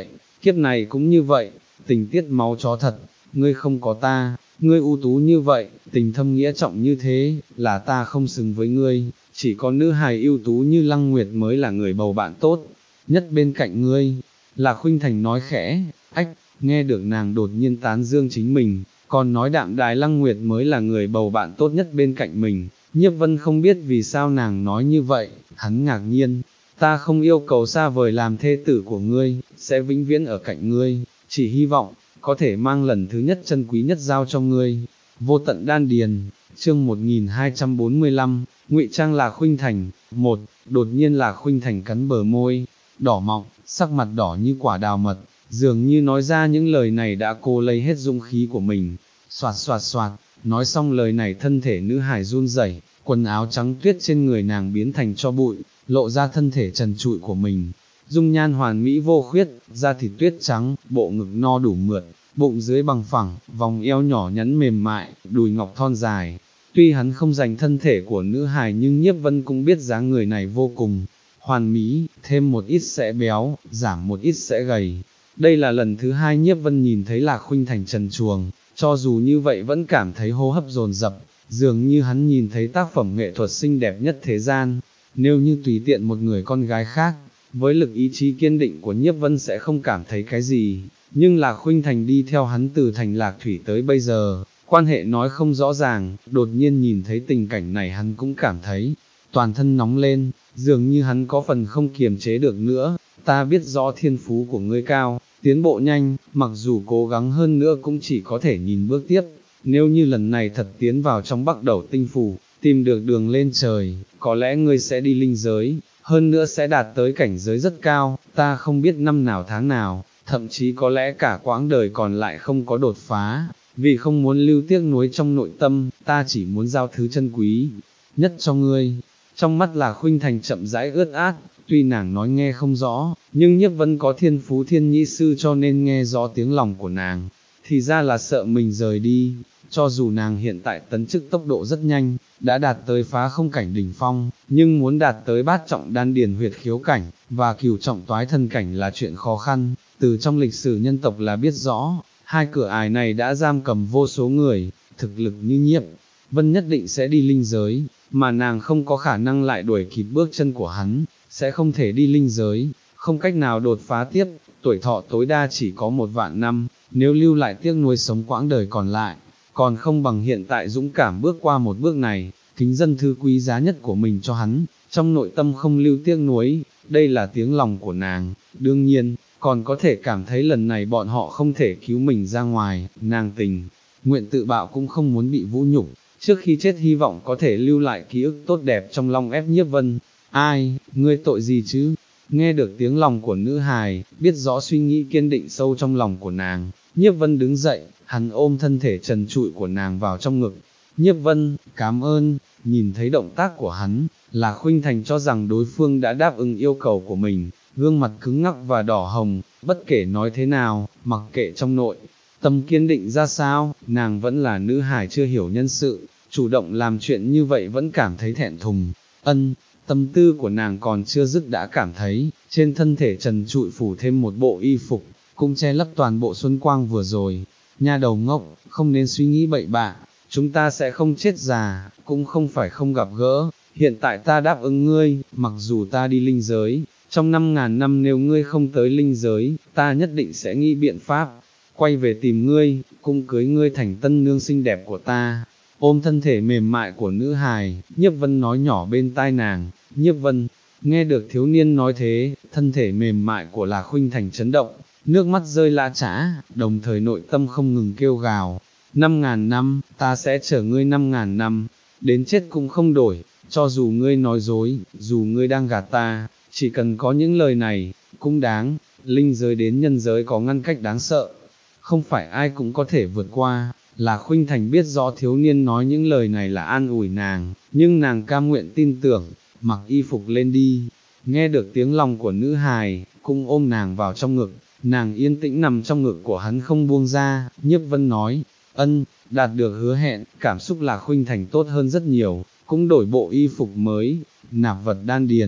kiếp này cũng như vậy, tình tiết máu chó thật, ngươi không có ta, ngươi ưu tú như vậy, tình thâm nghĩa trọng như thế, là ta không xứng với ngươi, chỉ có nữ hài ưu tú như Lăng Nguyệt mới là người bầu bạn tốt, nhất bên cạnh ngươi. Lạc Khuynh Thành nói khẽ, ách, nghe được nàng đột nhiên tán dương chính mình, còn nói đạm đài Lăng Nguyệt mới là người bầu bạn tốt nhất bên cạnh mình. Nhiếp Vân không biết vì sao nàng nói như vậy, hắn ngạc nhiên, ta không yêu cầu xa vời làm thê tử của ngươi, sẽ vĩnh viễn ở cạnh ngươi, chỉ hy vọng, có thể mang lần thứ nhất chân quý nhất giao cho ngươi. Vô tận đan điền, chương một nghìn hai trăm bốn mươi lăm, ngụy trang Lạc Khuynh Thành. Một, đột nhiên Lạc Khuynh Thành cắn bờ môi, đỏ mọng, sắc mặt đỏ như quả đào mật, dường như nói ra những lời này đã cô lấy hết dũng khí của mình. Soạt soạt soạt, nói xong lời này thân thể nữ hài run rẩy, quần áo trắng tuyết trên người nàng biến thành tro bụi, lộ ra thân thể trần trụi của mình. Dung nhan hoàn mỹ vô khuyết, da thịt tuyết trắng, bộ ngực no đủ mượt, bụng dưới bằng phẳng, vòng eo nhỏ nhắn mềm mại, đùi ngọc thon dài. Tuy hắn không giành thân thể của nữ hài nhưng Nhiếp Vân cũng biết dáng người này vô cùng hoàn mỹ, thêm một ít sẽ béo, giảm một ít sẽ gầy. Đây là lần thứ hai Nhiếp Vân nhìn thấy Lạc Khuynh Thành trần truồng, cho dù như vậy vẫn cảm thấy hô hấp dồn dập, dường như hắn nhìn thấy tác phẩm nghệ thuật xinh đẹp nhất thế gian. Nếu như tùy tiện một người con gái khác, với lực ý chí kiên định của Nhiếp Vân sẽ không cảm thấy cái gì, nhưng Lạc Khuynh Thành đi theo hắn từ thành Lạc Thủy tới bây giờ, quan hệ nói không rõ ràng, đột nhiên nhìn thấy tình cảnh này hắn cũng cảm thấy toàn thân nóng lên, dường như hắn có phần không kiềm chế được nữa. Ta biết rõ thiên phú của ngươi cao, tiến bộ nhanh, mặc dù cố gắng hơn nữa cũng chỉ có thể nhìn bước tiếp, nếu như lần này thật tiến vào trong Bắc Đẩu Tinh Phủ, tìm được đường lên trời, có lẽ ngươi sẽ đi linh giới, hơn nữa sẽ đạt tới cảnh giới rất cao, ta không biết năm nào tháng nào, thậm chí có lẽ cả quãng đời còn lại không có đột phá, vì không muốn lưu tiếc nuối trong nội tâm, ta chỉ muốn giao thứ chân quý nhất cho ngươi. Trong mắt Lạc Khuynh Thành chậm rãi ướt át, tuy nàng nói nghe không rõ, nhưng Nhiếp Vân có thiên phú thiên nhĩ sư cho nên nghe rõ tiếng lòng của nàng, thì ra là sợ mình rời đi. Cho dù nàng hiện tại tấn chức tốc độ rất nhanh, đã đạt tới phá không cảnh đỉnh phong, nhưng muốn đạt tới bát trọng đan điền huyệt khiếu cảnh, và cửu trọng toái thân cảnh là chuyện khó khăn, từ trong lịch sử nhân tộc là biết rõ, hai cửa ải này đã giam cầm vô số người, thực lực như Nhiếp Vân nhất định sẽ đi linh giới, mà nàng không có khả năng lại đuổi kịp bước chân của hắn, sẽ không thể đi linh giới, không cách nào đột phá tiếp, tuổi thọ tối đa chỉ có một vạn năm, nếu lưu lại tiếc nuối sống quãng đời còn lại, còn không bằng hiện tại dũng cảm bước qua một bước này, kính dân thư quý giá nhất của mình cho hắn, trong nội tâm không lưu tiếc nuối. Đây là tiếng lòng của nàng, đương nhiên, còn có thể cảm thấy lần này bọn họ không thể cứu mình ra ngoài, nàng tình nguyện tự bạo cũng không muốn bị vũ nhục, trước khi chết hy vọng có thể lưu lại ký ức tốt đẹp trong lòng ép Nhiếp Vân. Ai, ngươi tội gì chứ? Nghe được tiếng lòng của nữ hài, biết rõ suy nghĩ kiên định sâu trong lòng của nàng, Nhiếp Vân đứng dậy, hắn ôm thân thể trần trụi của nàng vào trong ngực. Nhiếp Vân, cảm ơn. Nhìn thấy động tác của hắn, Lạc Khuynh Thành cho rằng đối phương đã đáp ứng yêu cầu của mình, gương mặt cứng ngắc và đỏ hồng, bất kể nói thế nào, mặc kệ trong nội tâm kiên định ra sao, nàng vẫn là nữ hài chưa hiểu nhân sự, chủ động làm chuyện như vậy vẫn cảm thấy thẹn thùng. Ân, tâm tư của nàng còn chưa dứt đã cảm thấy, trên thân thể trần trụi phủ thêm một bộ y phục, cũng che lấp toàn bộ xuân quang vừa rồi. Nha đầu ngốc, không nên suy nghĩ bậy bạ, chúng ta sẽ không chết già, cũng không phải không gặp gỡ, hiện tại ta đáp ứng ngươi, mặc dù ta đi linh giới, trong năm ngàn năm nếu ngươi không tới linh giới, ta nhất định sẽ nghĩ biện pháp, quay về tìm ngươi, cung cưới ngươi thành tân nương xinh đẹp của ta. Ôm thân thể mềm mại của nữ hài, Nhiếp Vân nói nhỏ bên tai nàng. Nhiếp Vân, nghe được thiếu niên nói thế, thân thể mềm mại của Lạc Khuynh Thành chấn động, nước mắt rơi lã chã, đồng thời nội tâm không ngừng kêu gào. Năm ngàn năm, ta sẽ chờ ngươi năm ngàn năm, đến chết cũng không đổi, cho dù ngươi nói dối, dù ngươi đang gạt ta, chỉ cần có những lời này, cũng đáng. Linh giới đến nhân giới có ngăn cách đáng sợ, không phải ai cũng có thể vượt qua. Lạc Khuynh Thành biết rõ thiếu niên nói những lời này là an ủi nàng, nhưng nàng cam nguyện tin tưởng, mặc y phục lên đi. Nghe được tiếng lòng của nữ hài, cũng ôm nàng vào trong ngực, nàng yên tĩnh nằm trong ngực của hắn không buông ra. Nhiếp Vân nói, ân, đạt được hứa hẹn, cảm xúc Lạc Khuynh Thành tốt hơn rất nhiều, cũng đổi bộ y phục mới, nạp vật đan điền,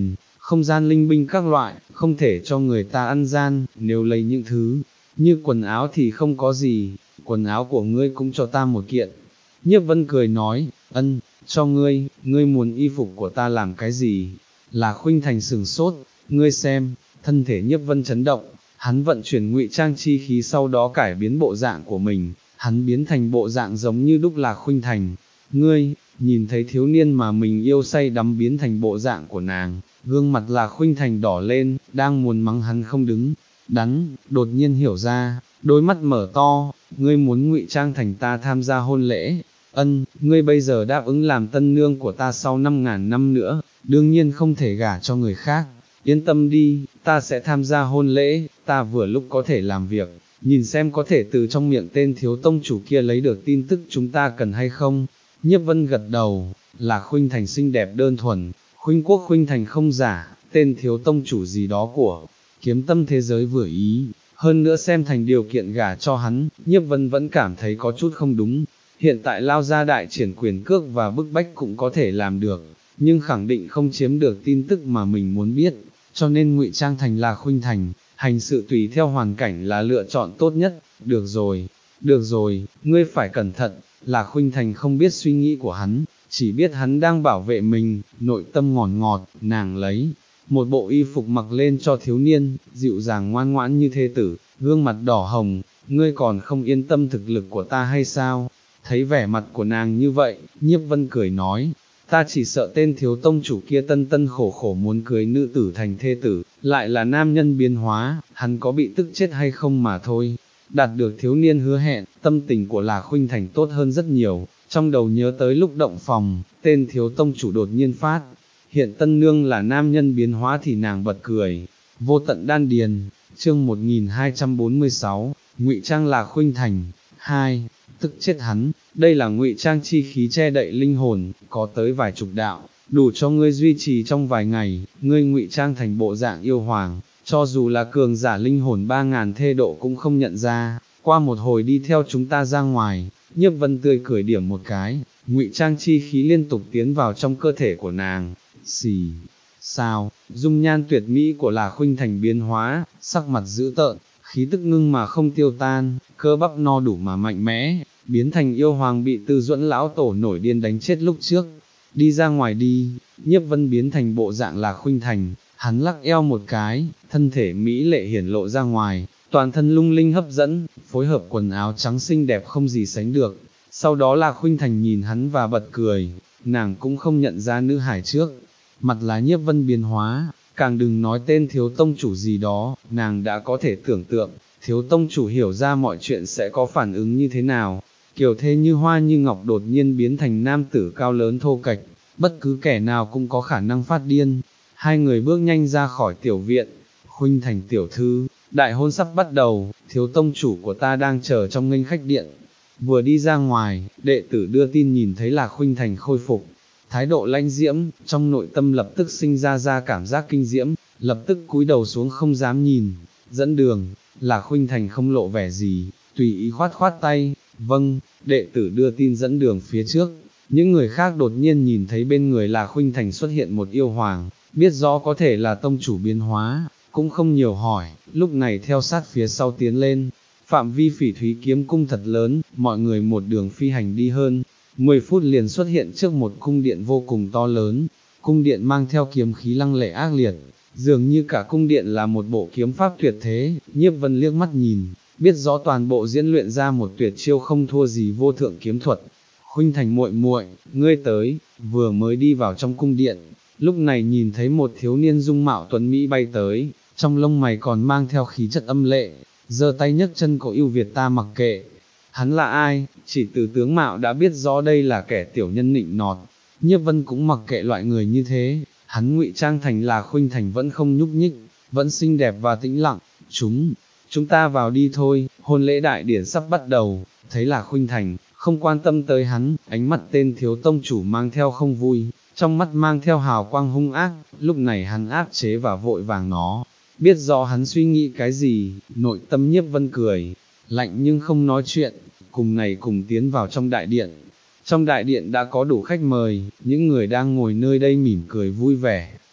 không gian linh binh các loại, không thể cho người ta ăn gian, nếu lấy những thứ, như quần áo thì không có gì, quần áo của ngươi cũng cho ta một kiện. Nhiếp Vân cười nói, ân, cho ngươi, ngươi muốn y phục của ta làm cái gì? Là Khuynh Thành sửng sốt, ngươi xem, thân thể Nhiếp Vân chấn động, hắn vận chuyển ngụy trang chi khí sau đó cải biến bộ dạng của mình, hắn biến thành bộ dạng giống như đúc Là Khuynh Thành. Ngươi, nhìn thấy thiếu niên mà mình yêu say đắm biến thành bộ dạng của nàng, gương mặt Là Khuynh Thành đỏ lên, đang muốn mắng hắn không đứng, đắn, đột nhiên hiểu ra, đôi mắt mở to, ngươi muốn ngụy trang thành ta tham gia hôn lễ. Ân, ngươi bây giờ đáp ứng làm tân nương của ta sau năm ngàn năm nữa, đương nhiên không thể gả cho người khác, yên tâm đi, ta sẽ tham gia hôn lễ, ta vừa lúc có thể làm việc, nhìn xem có thể từ trong miệng tên thiếu tông chủ kia lấy được tin tức chúng ta cần hay không. Nhiếp Vân gật đầu, Là Khuynh Thành xinh đẹp đơn thuần, Khuynh Quốc Khuynh Thành không giả, tên thiếu tông chủ gì đó của kiếm tâm thế giới vừa ý, hơn nữa xem thành điều kiện gả cho hắn, Nhiếp Vân vẫn cảm thấy có chút không đúng. Hiện tại lao ra đại triển quyền cước và bức bách cũng có thể làm được, nhưng khẳng định không chiếm được tin tức mà mình muốn biết, cho nên ngụy trang thành Là Khuynh Thành, hành sự tùy theo hoàn cảnh là lựa chọn tốt nhất. Được rồi, được rồi, ngươi phải cẩn thận. Là Khuynh Thành không biết suy nghĩ của hắn, chỉ biết hắn đang bảo vệ mình, nội tâm ngọt ngọt, nàng lấy một bộ y phục mặc lên cho thiếu niên, dịu dàng ngoan ngoãn như thê tử, gương mặt đỏ hồng, ngươi còn không yên tâm thực lực của ta hay sao? Thấy vẻ mặt của nàng như vậy, Nhiếp Vân cười nói, ta chỉ sợ tên thiếu tông chủ kia tân tân khổ khổ muốn cưới nữ tử thành thê tử, lại là nam nhân biến hóa, hắn có bị tức chết hay không mà thôi. Đạt được thiếu niên hứa hẹn, tâm tình của Là Khuynh Thành tốt hơn rất nhiều, trong đầu nhớ tới lúc động phòng, tên thiếu tông chủ đột nhiên phát, hiện tân nương là nam nhân biến hóa thì nàng bật cười. Vô tận đan điền, chương một nghìn hai trăm bốn mươi sáu, ngụy trang Là Khuynh Thành, hai, tức chết hắn, đây là ngụy trang chi khí che đậy linh hồn, có tới vài chục đạo, đủ cho ngươi duy trì trong vài ngày, ngươi ngụy trang thành bộ dạng yêu hoàng, cho dù là cường giả linh hồn ba ngàn thê độ cũng không nhận ra, qua một hồi đi theo chúng ta ra ngoài. Nhiếp Vân tươi cười điểm một cái, ngụy trang chi khí liên tục tiến vào trong cơ thể của nàng, xì, sao, dung nhan tuyệt mỹ của Là Khuynh Thành biến hóa, sắc mặt dữ tợn, khí tức ngưng mà không tiêu tan, cơ bắp no đủ mà mạnh mẽ, biến thành yêu hoàng bị Tư Duẫn lão tổ nổi điên đánh chết lúc trước. Đi ra ngoài đi. Nhiếp Vân biến thành bộ dạng Là Khuynh Thành, hắn lắc eo một cái, thân thể mỹ lệ hiển lộ ra ngoài, toàn thân lung linh hấp dẫn, phối hợp quần áo trắng xinh đẹp không gì sánh được. Sau đó Là Khuynh Thành nhìn hắn và bật cười, nàng cũng không nhận ra nữ hải trước, mặt là Nhiếp Vân biến hóa, càng đừng nói tên thiếu tông chủ gì đó, nàng đã có thể tưởng tượng, thiếu tông chủ hiểu ra mọi chuyện sẽ có phản ứng như thế nào. Kiều thê như hoa như ngọc đột nhiên biến thành nam tử cao lớn thô kệch, bất cứ kẻ nào cũng có khả năng phát điên. Hai người bước nhanh ra khỏi tiểu viện. Khuynh Thành tiểu thư, đại hôn sắp bắt đầu, thiếu tông chủ của ta đang chờ trong nghênh khách điện. Vừa đi ra ngoài, đệ tử đưa tin nhìn thấy Là Khuynh Thành khôi phục thái độ lãnh diễm, trong nội tâm lập tức sinh ra ra cảm giác kinh diễm, lập tức cúi đầu xuống không dám nhìn. Dẫn đường. Là Khuynh Thành không lộ vẻ gì, tùy ý khoát khoát tay, vâng. Đệ tử đưa tin dẫn đường phía trước. Những người khác đột nhiên nhìn thấy bên người Là Khuynh Thành xuất hiện một yêu hoàng, biết rõ có thể là tông chủ biến hóa, cũng không nhiều hỏi, lúc này theo sát phía sau tiến lên. Phạm vi Phỉ Thúy kiếm cung thật lớn, mọi người một đường phi hành đi hơn mười phút liền xuất hiện trước một cung điện vô cùng to lớn. Cung điện mang theo kiếm khí lăng lệ ác liệt, dường như cả cung điện là một bộ kiếm pháp tuyệt thế. Nhiếp Vân liếc mắt nhìn, biết rõ toàn bộ diễn luyện ra một tuyệt chiêu không thua gì vô thượng kiếm thuật. Khuynh Thành muội muội, ngươi tới. Vừa mới đi vào trong cung điện, lúc này nhìn thấy một thiếu niên dung mạo tuấn mỹ bay tới, trong lông mày còn mang theo khí chất âm lệ, giơ tay nhấc chân có ưu việt ta mặc kệ. Hắn là ai, chỉ từ tướng mạo đã biết rõ đây là kẻ tiểu nhân nịnh nọt. Nhiếp Vân cũng mặc kệ loại người như thế, hắn ngụy trang thành Là Khuynh Thành vẫn không nhúc nhích, vẫn xinh đẹp và tĩnh lặng. Chúng, chúng ta vào đi thôi, hôn lễ đại điển sắp bắt đầu. Thấy Là Khuynh Thành, không quan tâm tới hắn, ánh mắt tên thiếu tông chủ mang theo không vui, trong mắt mang theo hào quang hung ác, lúc này hắn áp chế và vội vàng nó, biết rõ hắn suy nghĩ cái gì. Nội tâm Nhiếp Vân cười, lạnh nhưng không nói chuyện, cùng này cùng tiến vào trong đại điện. Trong đại điện đã có đủ khách mời, những người đang ngồi nơi đây mỉm cười vui vẻ,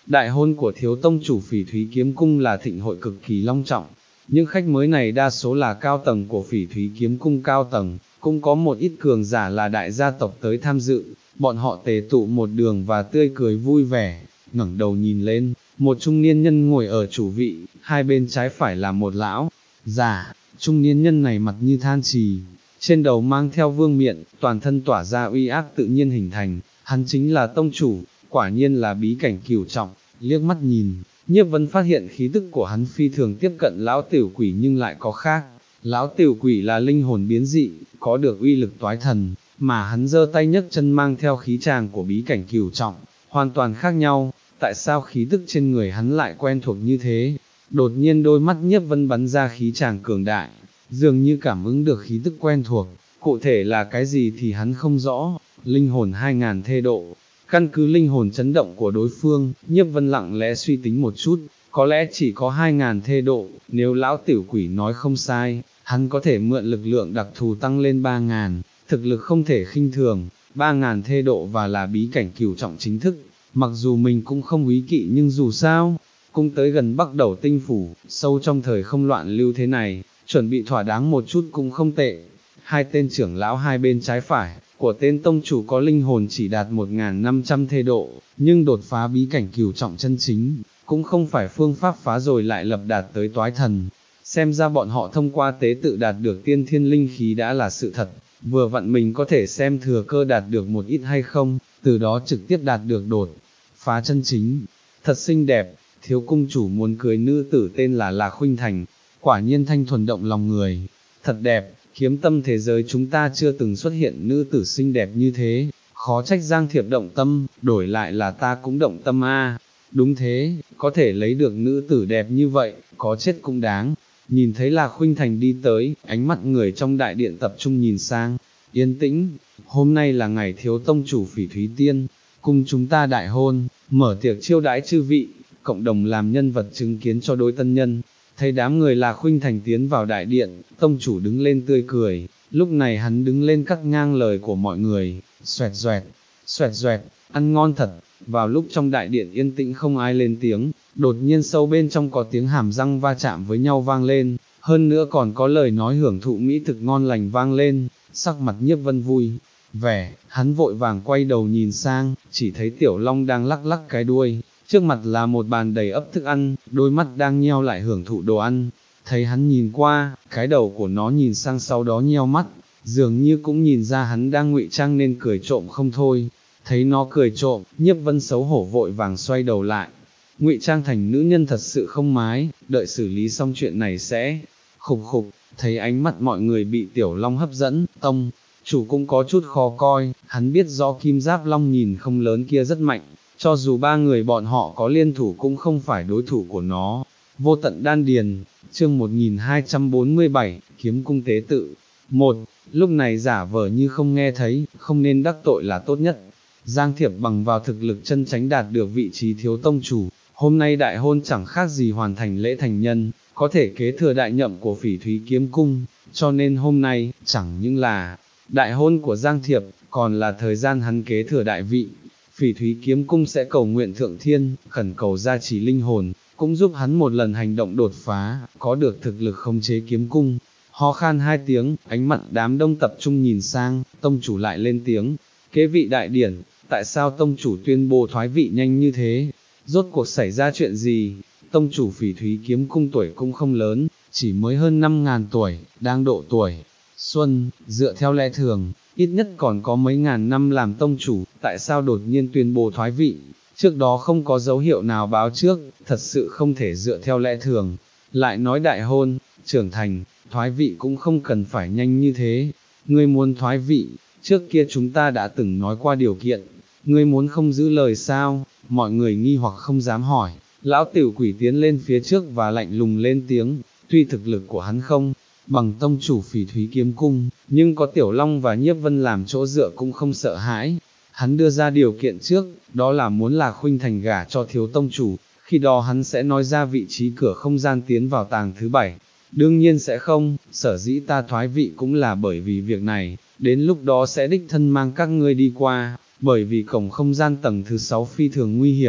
Đại hôn của thiếu tông chủ Phỉ Thúy Kiếm Cung là thịnh hội cực kỳ long trọng, những khách mới này đa số là cao tầng của Phỉ Thúy Kiếm Cung cao tầng, cũng có một ít cường giả là đại gia tộc tới tham dự, bọn họ tề tụ một đường và tươi cười vui vẻ, ngẩng đầu nhìn lên, một trung niên nhân ngồi ở chủ vị, hai bên trái phải là một lão già, trung niên nhân này mặt như than trì, trên đầu mang theo vương miện, toàn thân tỏa ra uy ác tự nhiên hình thành, hắn chính là tông chủ, quả nhiên là bí cảnh cửu trọng, liếc mắt nhìn, Nhiếp Vân phát hiện khí tức của hắn phi thường tiếp cận lão tiểu quỷ nhưng lại có khác, lão tiểu quỷ là linh hồn biến dị, có được uy lực toái thần, mà hắn giơ tay nhấc chân mang theo khí tràng của bí cảnh cửu trọng, hoàn toàn khác nhau, tại sao khí tức trên người hắn lại quen thuộc như thế? Đột nhiên đôi mắt Nhiếp Vân bắn ra khí tràng cường đại, dường như cảm ứng được khí tức quen thuộc, cụ thể là cái gì thì hắn không rõ, linh hồn hai ngàn thê độ. Căn cứ linh hồn chấn động của đối phương, Nhiếp Vân lặng lẽ suy tính một chút, có lẽ chỉ có hai ngàn thê độ, nếu lão tiểu quỷ nói không sai, hắn có thể mượn lực lượng đặc thù tăng lên ba ngàn, thực lực không thể khinh thường, ba ngàn thê độ và là bí cảnh cửu trọng chính thức, mặc dù mình cũng không úy kỵ nhưng dù sao, cũng tới gần Bắc Đầu Tinh Phủ, sâu trong thời không loạn lưu thế này, chuẩn bị thỏa đáng một chút cũng không tệ. Hai tên trưởng lão hai bên trái phải của tên tông chủ có linh hồn chỉ đạt một nghìn năm trăm thê độ, nhưng đột phá bí cảnh cửu trọng chân chính, cũng không phải phương pháp phá rồi lại lập đạt tới toái thần. Xem ra bọn họ thông qua tế tự đạt được tiên thiên linh khí đã là sự thật, vừa vặn mình có thể xem thừa cơ đạt được một ít hay không, từ đó trực tiếp đạt được đột phá chân chính. Thật xinh đẹp, thiếu cung chủ muốn cưới nữ tử tên là Lạc Khuynh Thành, quả nhiên thanh thuần động lòng người, thật đẹp. Kiếm tâm thế giới chúng ta chưa từng xuất hiện nữ tử xinh đẹp như thế, khó trách Giang Thiệp động tâm, đổi lại là ta cũng động tâm a. Đúng thế, có thể lấy được nữ tử đẹp như vậy, có chết cũng đáng. Nhìn thấy Lạc Khuynh Thành đi tới, ánh mắt người trong đại điện tập trung nhìn sang, yên tĩnh, hôm nay là ngày thiếu tông chủ Phỉ Thúy Tiên, cùng chúng ta đại hôn, mở tiệc chiêu đãi chư vị, cộng đồng làm nhân vật chứng kiến cho đôi tân nhân. Thấy đám người Lạc Khuynh Thành tiến vào đại điện, tông chủ đứng lên tươi cười, lúc này hắn đứng lên cắt ngang lời của mọi người, xoẹt xoẹt, xoẹt xoẹt, ăn ngon thật. Vào lúc trong đại điện yên tĩnh không ai lên tiếng, đột nhiên sâu bên trong có tiếng hàm răng va chạm với nhau vang lên, hơn nữa còn có lời nói hưởng thụ mỹ thực ngon lành vang lên, sắc mặt Nhiếp Vân vui vẻ, hắn vội vàng quay đầu nhìn sang, chỉ thấy Tiểu Long đang lắc lắc cái đuôi. Trước mặt là một bàn đầy ấp thức ăn, đôi mắt đang nheo lại hưởng thụ đồ ăn, thấy hắn nhìn qua, cái đầu của nó nhìn sang sau đó nheo mắt, dường như cũng nhìn ra hắn đang ngụy trang nên cười trộm không thôi, thấy nó cười trộm, Nhiếp Vân xấu hổ vội vàng xoay đầu lại, ngụy trang thành nữ nhân thật sự không mái, đợi xử lý xong chuyện này sẽ, khục khục, thấy ánh mắt mọi người bị Tiểu Long hấp dẫn, tông chủ cũng có chút khó coi, hắn biết rõ Kim Giáp Long nhìn không lớn kia rất mạnh, cho dù ba người bọn họ có liên thủ cũng không phải đối thủ của nó. Vô tận đan điền, chương một nghìn hai trăm bốn mươi bảy, kiếm cung tế tự. Một, lúc này giả vờ như không nghe thấy, không nên đắc tội là tốt nhất. Giang Thiệp bằng vào thực lực chân chánh đạt được vị trí thiếu tông chủ, hôm nay đại hôn chẳng khác gì hoàn thành lễ thành nhân, có thể kế thừa đại nhậm của Phỉ Thúy Kiếm Cung, cho nên hôm nay, chẳng những là đại hôn của Giang Thiệp, còn là thời gian hắn kế thừa đại vị. Phỉ Thúy Kiếm Cung sẽ cầu nguyện thượng thiên, khẩn cầu gia trì linh hồn, cũng giúp hắn một lần hành động đột phá, có được thực lực khống chế kiếm cung. Ho khan hai tiếng, ánh mặt đám đông tập trung nhìn sang, tông chủ lại lên tiếng, kế vị đại điển, tại sao tông chủ tuyên bố thoái vị nhanh như thế? Rốt cuộc xảy ra chuyện gì? Tông chủ Phỉ Thúy Kiếm Cung tuổi cũng không lớn, chỉ mới hơn năm ngàn tuổi, đang độ tuổi xuân, dựa theo lẽ thường, ít nhất còn có mấy ngàn năm làm tông chủ, tại sao đột nhiên tuyên bố thoái vị, trước đó không có dấu hiệu nào báo trước, thật sự không thể dựa theo lẽ thường, lại nói đại hôn, trưởng thành, thoái vị cũng không cần phải nhanh như thế, ngươi muốn thoái vị, trước kia chúng ta đã từng nói qua điều kiện, ngươi muốn không giữ lời sao, mọi người nghi hoặc không dám hỏi, lão tiểu quỷ tiến lên phía trước và lạnh lùng lên tiếng, tuy thực lực của hắn không bằng tông chủ Phỉ Thúy Kiếm Cung, nhưng có Tiểu Long và Nhiếp Vân làm chỗ dựa cũng không sợ hãi. Hắn đưa ra điều kiện trước, đó là muốn Lạc Khuynh Thành gả cho thiếu tông chủ, khi đó hắn sẽ nói ra vị trí cửa không gian tiến vào tàng thứ bảy. Đương nhiên sẽ không, sở dĩ ta thoái vị cũng là bởi vì việc này, đến lúc đó sẽ đích thân mang các ngươi đi qua, bởi vì cổng không gian tầng thứ sáu phi thường nguy hiểm,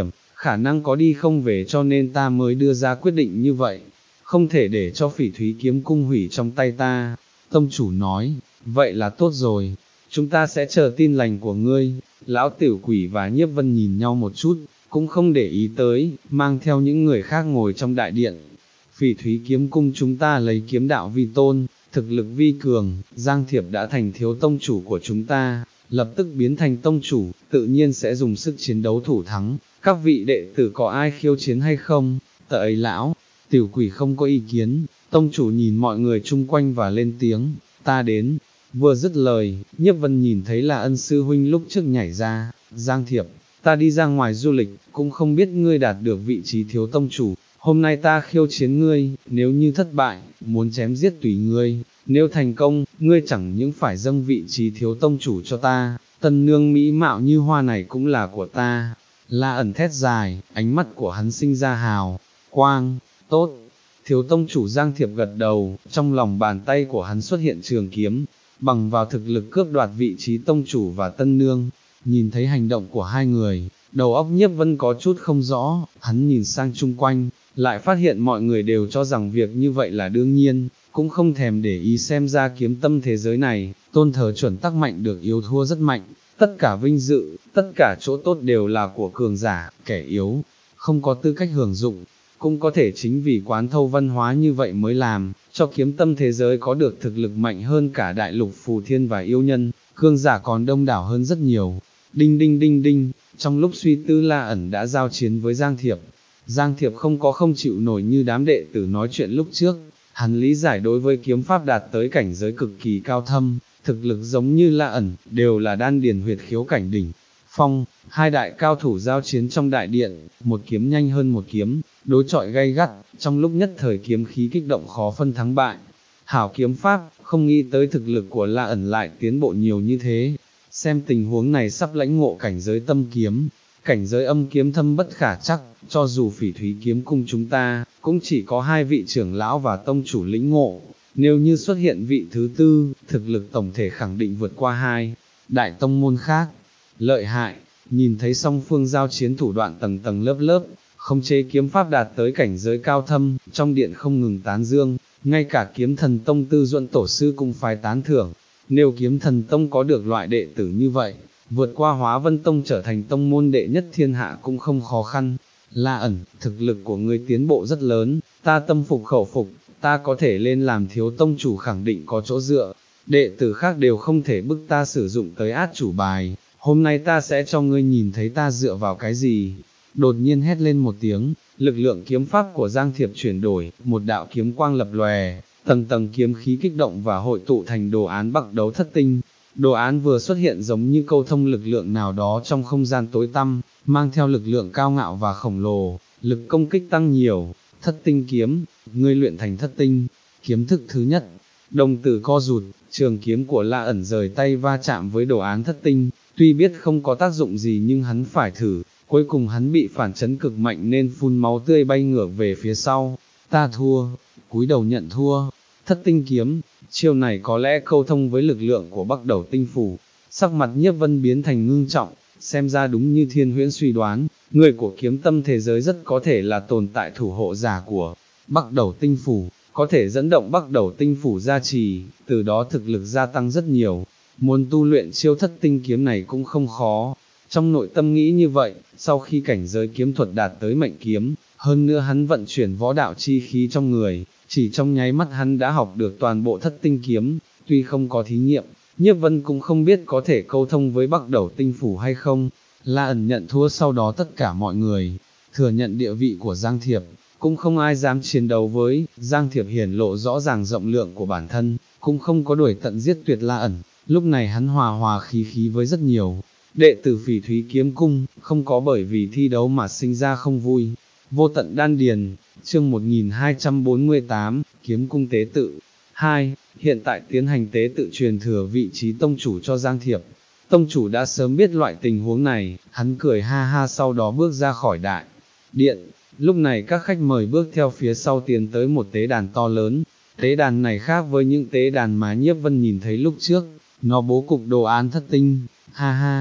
khả năng có đi không về cho nên ta mới đưa ra quyết định như vậy, không thể để cho Phỉ Thúy kiếm cung hủy trong tay ta. Tông chủ nói, vậy là tốt rồi, chúng ta sẽ chờ tin lành của ngươi. Lão Tiểu Quỷ và Nhiếp Vân nhìn nhau một chút, cũng không để ý tới, mang theo những người khác ngồi trong đại điện. Phỉ Thúy kiếm cung chúng ta lấy kiếm đạo vi tôn, thực lực vi cường, Giang Thiệp đã thành thiếu tông chủ của chúng ta, lập tức biến thành tông chủ, tự nhiên sẽ dùng sức chiến đấu thủ thắng. Các vị đệ tử có ai khiêu chiến hay không? Tờ ấy lão Tiểu Quỷ không có ý kiến. Tông chủ nhìn mọi người chung quanh và lên tiếng, ta đến. Vừa dứt lời, Nhiếp Vân nhìn thấy là Ân sư huynh lúc trước nhảy ra. Giang Thiệp, ta đi ra ngoài du lịch, cũng không biết ngươi đạt được vị trí thiếu tông chủ, hôm nay ta khiêu chiến ngươi, nếu như thất bại, muốn chém giết tùy ngươi, nếu thành công, ngươi chẳng những phải dâng vị trí thiếu tông chủ cho ta, tân nương mỹ mạo như hoa này cũng là của ta. La Ẩn thét dài, ánh mắt của hắn sinh ra hào quang. Tốt. Thiếu tông chủ Giang Thiệp gật đầu, trong lòng bàn tay của hắn xuất hiện trường kiếm, bằng vào thực lực cướp đoạt vị trí tông chủ và tân nương. Nhìn thấy hành động của hai người, đầu óc Nhiếp Vân có chút không rõ, hắn nhìn sang chung quanh, lại phát hiện mọi người đều cho rằng việc như vậy là đương nhiên, cũng không thèm để ý xem ra kiếm tâm thế giới này, tôn thờ chuẩn tắc mạnh được yếu thua rất mạnh, tất cả vinh dự, tất cả chỗ tốt đều là của cường giả, kẻ yếu, không có tư cách hưởng dụng. Cũng có thể chính vì quán thâu văn hóa như vậy mới làm, cho kiếm tâm thế giới có được thực lực mạnh hơn cả đại lục phù thiên và yêu nhân, cường giả còn đông đảo hơn rất nhiều. Đinh đinh đinh đinh, trong lúc suy tư La Ẩn đã giao chiến với Giang Thiệp. Giang Thiệp không có không chịu nổi như đám đệ tử nói chuyện lúc trước, hắn lý giải đối với kiếm pháp đạt tới cảnh giới cực kỳ cao thâm, thực lực giống như La Ẩn, đều là đan điền huyệt khiếu cảnh đỉnh. Phong, hai đại cao thủ giao chiến trong đại điện, một kiếm nhanh hơn một kiếm, đối chọi gay gắt, trong lúc nhất thời kiếm khí kích động khó phân thắng bại. Hảo kiếm pháp, không nghĩ tới thực lực của La Ẩn lại tiến bộ nhiều như thế. Xem tình huống này sắp lãnh ngộ cảnh giới tâm kiếm, cảnh giới âm kiếm thâm bất khả chắc, cho dù Phỉ Thúy kiếm cung chúng ta, cũng chỉ có hai vị trưởng lão và tông chủ lĩnh ngộ. Nếu như xuất hiện vị thứ tư, thực lực tổng thể khẳng định vượt qua hai đại tông môn khác. Lợi hại, nhìn thấy song phương giao chiến thủ đoạn tầng tầng lớp lớp, không chế kiếm pháp đạt tới cảnh giới cao thâm, trong điện không ngừng tán dương, ngay cả kiếm thần tông Tư Duẫn tổ sư cũng phải tán thưởng. Nếu kiếm thần tông có được loại đệ tử như vậy, vượt qua Hóa Vân tông trở thành tông môn đệ nhất thiên hạ cũng không khó khăn. La Ẩn, thực lực của ngươi tiến bộ rất lớn, ta tâm phục khẩu phục, ta có thể lên làm thiếu tông chủ khẳng định có chỗ dựa, đệ tử khác đều không thể bức ta sử dụng tới át chủ bài, hôm nay ta sẽ cho ngươi nhìn thấy ta dựa vào cái gì. Đột nhiên hét lên một tiếng, lực lượng kiếm pháp của Giang Thiệp chuyển đổi, một đạo kiếm quang lập lòe, tầng tầng kiếm khí kích động và hội tụ thành đồ án Bắc Đấu Thất Tinh. Đồ án vừa xuất hiện giống như câu thông lực lượng nào đó trong không gian tối tăm, mang theo lực lượng cao ngạo và khổng lồ, lực công kích tăng nhiều. Thất tinh kiếm, ngươi luyện thành thất tinh, kiếm thức thứ nhất. Đồng tử co rụt, trường kiếm của La Ẩn rời tay va chạm với đồ án thất tinh, tuy biết không có tác dụng gì nhưng hắn phải thử, cuối cùng hắn bị phản chấn cực mạnh nên phun máu tươi bay ngược về phía sau. Ta thua, cúi đầu nhận thua. Thất tinh kiếm, chiêu này có lẽ câu thông với lực lượng của Bắc Đầu Tinh Phủ. Sắc mặt Nhiếp Vân biến thành ngưng trọng, xem ra đúng như Thiên Huyễn suy đoán, người của kiếm tâm thế giới rất có thể là tồn tại thủ hộ giả của Bắc Đầu Tinh Phủ, có thể dẫn động Bắc Đầu Tinh Phủ gia trì, từ đó thực lực gia tăng rất nhiều. Muốn tu luyện chiêu thất tinh kiếm này cũng không khó. Trong nội tâm nghĩ như vậy, sau khi cảnh giới kiếm thuật đạt tới mệnh kiếm, hơn nữa hắn vận chuyển võ đạo chi khí trong người, chỉ trong nháy mắt hắn đã học được toàn bộ thất tinh kiếm, tuy không có thí nghiệm, Nhiếp Vân cũng không biết có thể câu thông với Bắc Đầu Tinh Phủ hay không. La Ẩn nhận thua, sau đó tất cả mọi người thừa nhận địa vị của Giang Thiệp, cũng không ai dám chiến đấu với. Giang Thiệp hiển lộ rõ ràng rộng lượng của bản thân, cũng không có đuổi tận giết tuyệt La Ẩn, lúc này hắn hòa hòa khí khí với rất nhiều đệ tử Phỉ Thúy kiếm cung, không có bởi vì thi đấu mà sinh ra không vui. Vô tận đan điền, chương một nghìn hai trăm bốn mươi tám, kiếm cung tế tự. hai. Hiện tại tiến hành tế tự truyền thừa vị trí tông chủ cho Giang Thiệp. Tông chủ đã sớm biết loại tình huống này, hắn cười ha ha sau đó bước ra khỏi đại điện. Lúc này các khách mời bước theo phía sau tiến tới một tế đàn to lớn. Tế đàn này khác với những tế đàn mà Nhiếp Vân nhìn thấy lúc trước, nó bố cục đồ án thất tinh. Ha ha,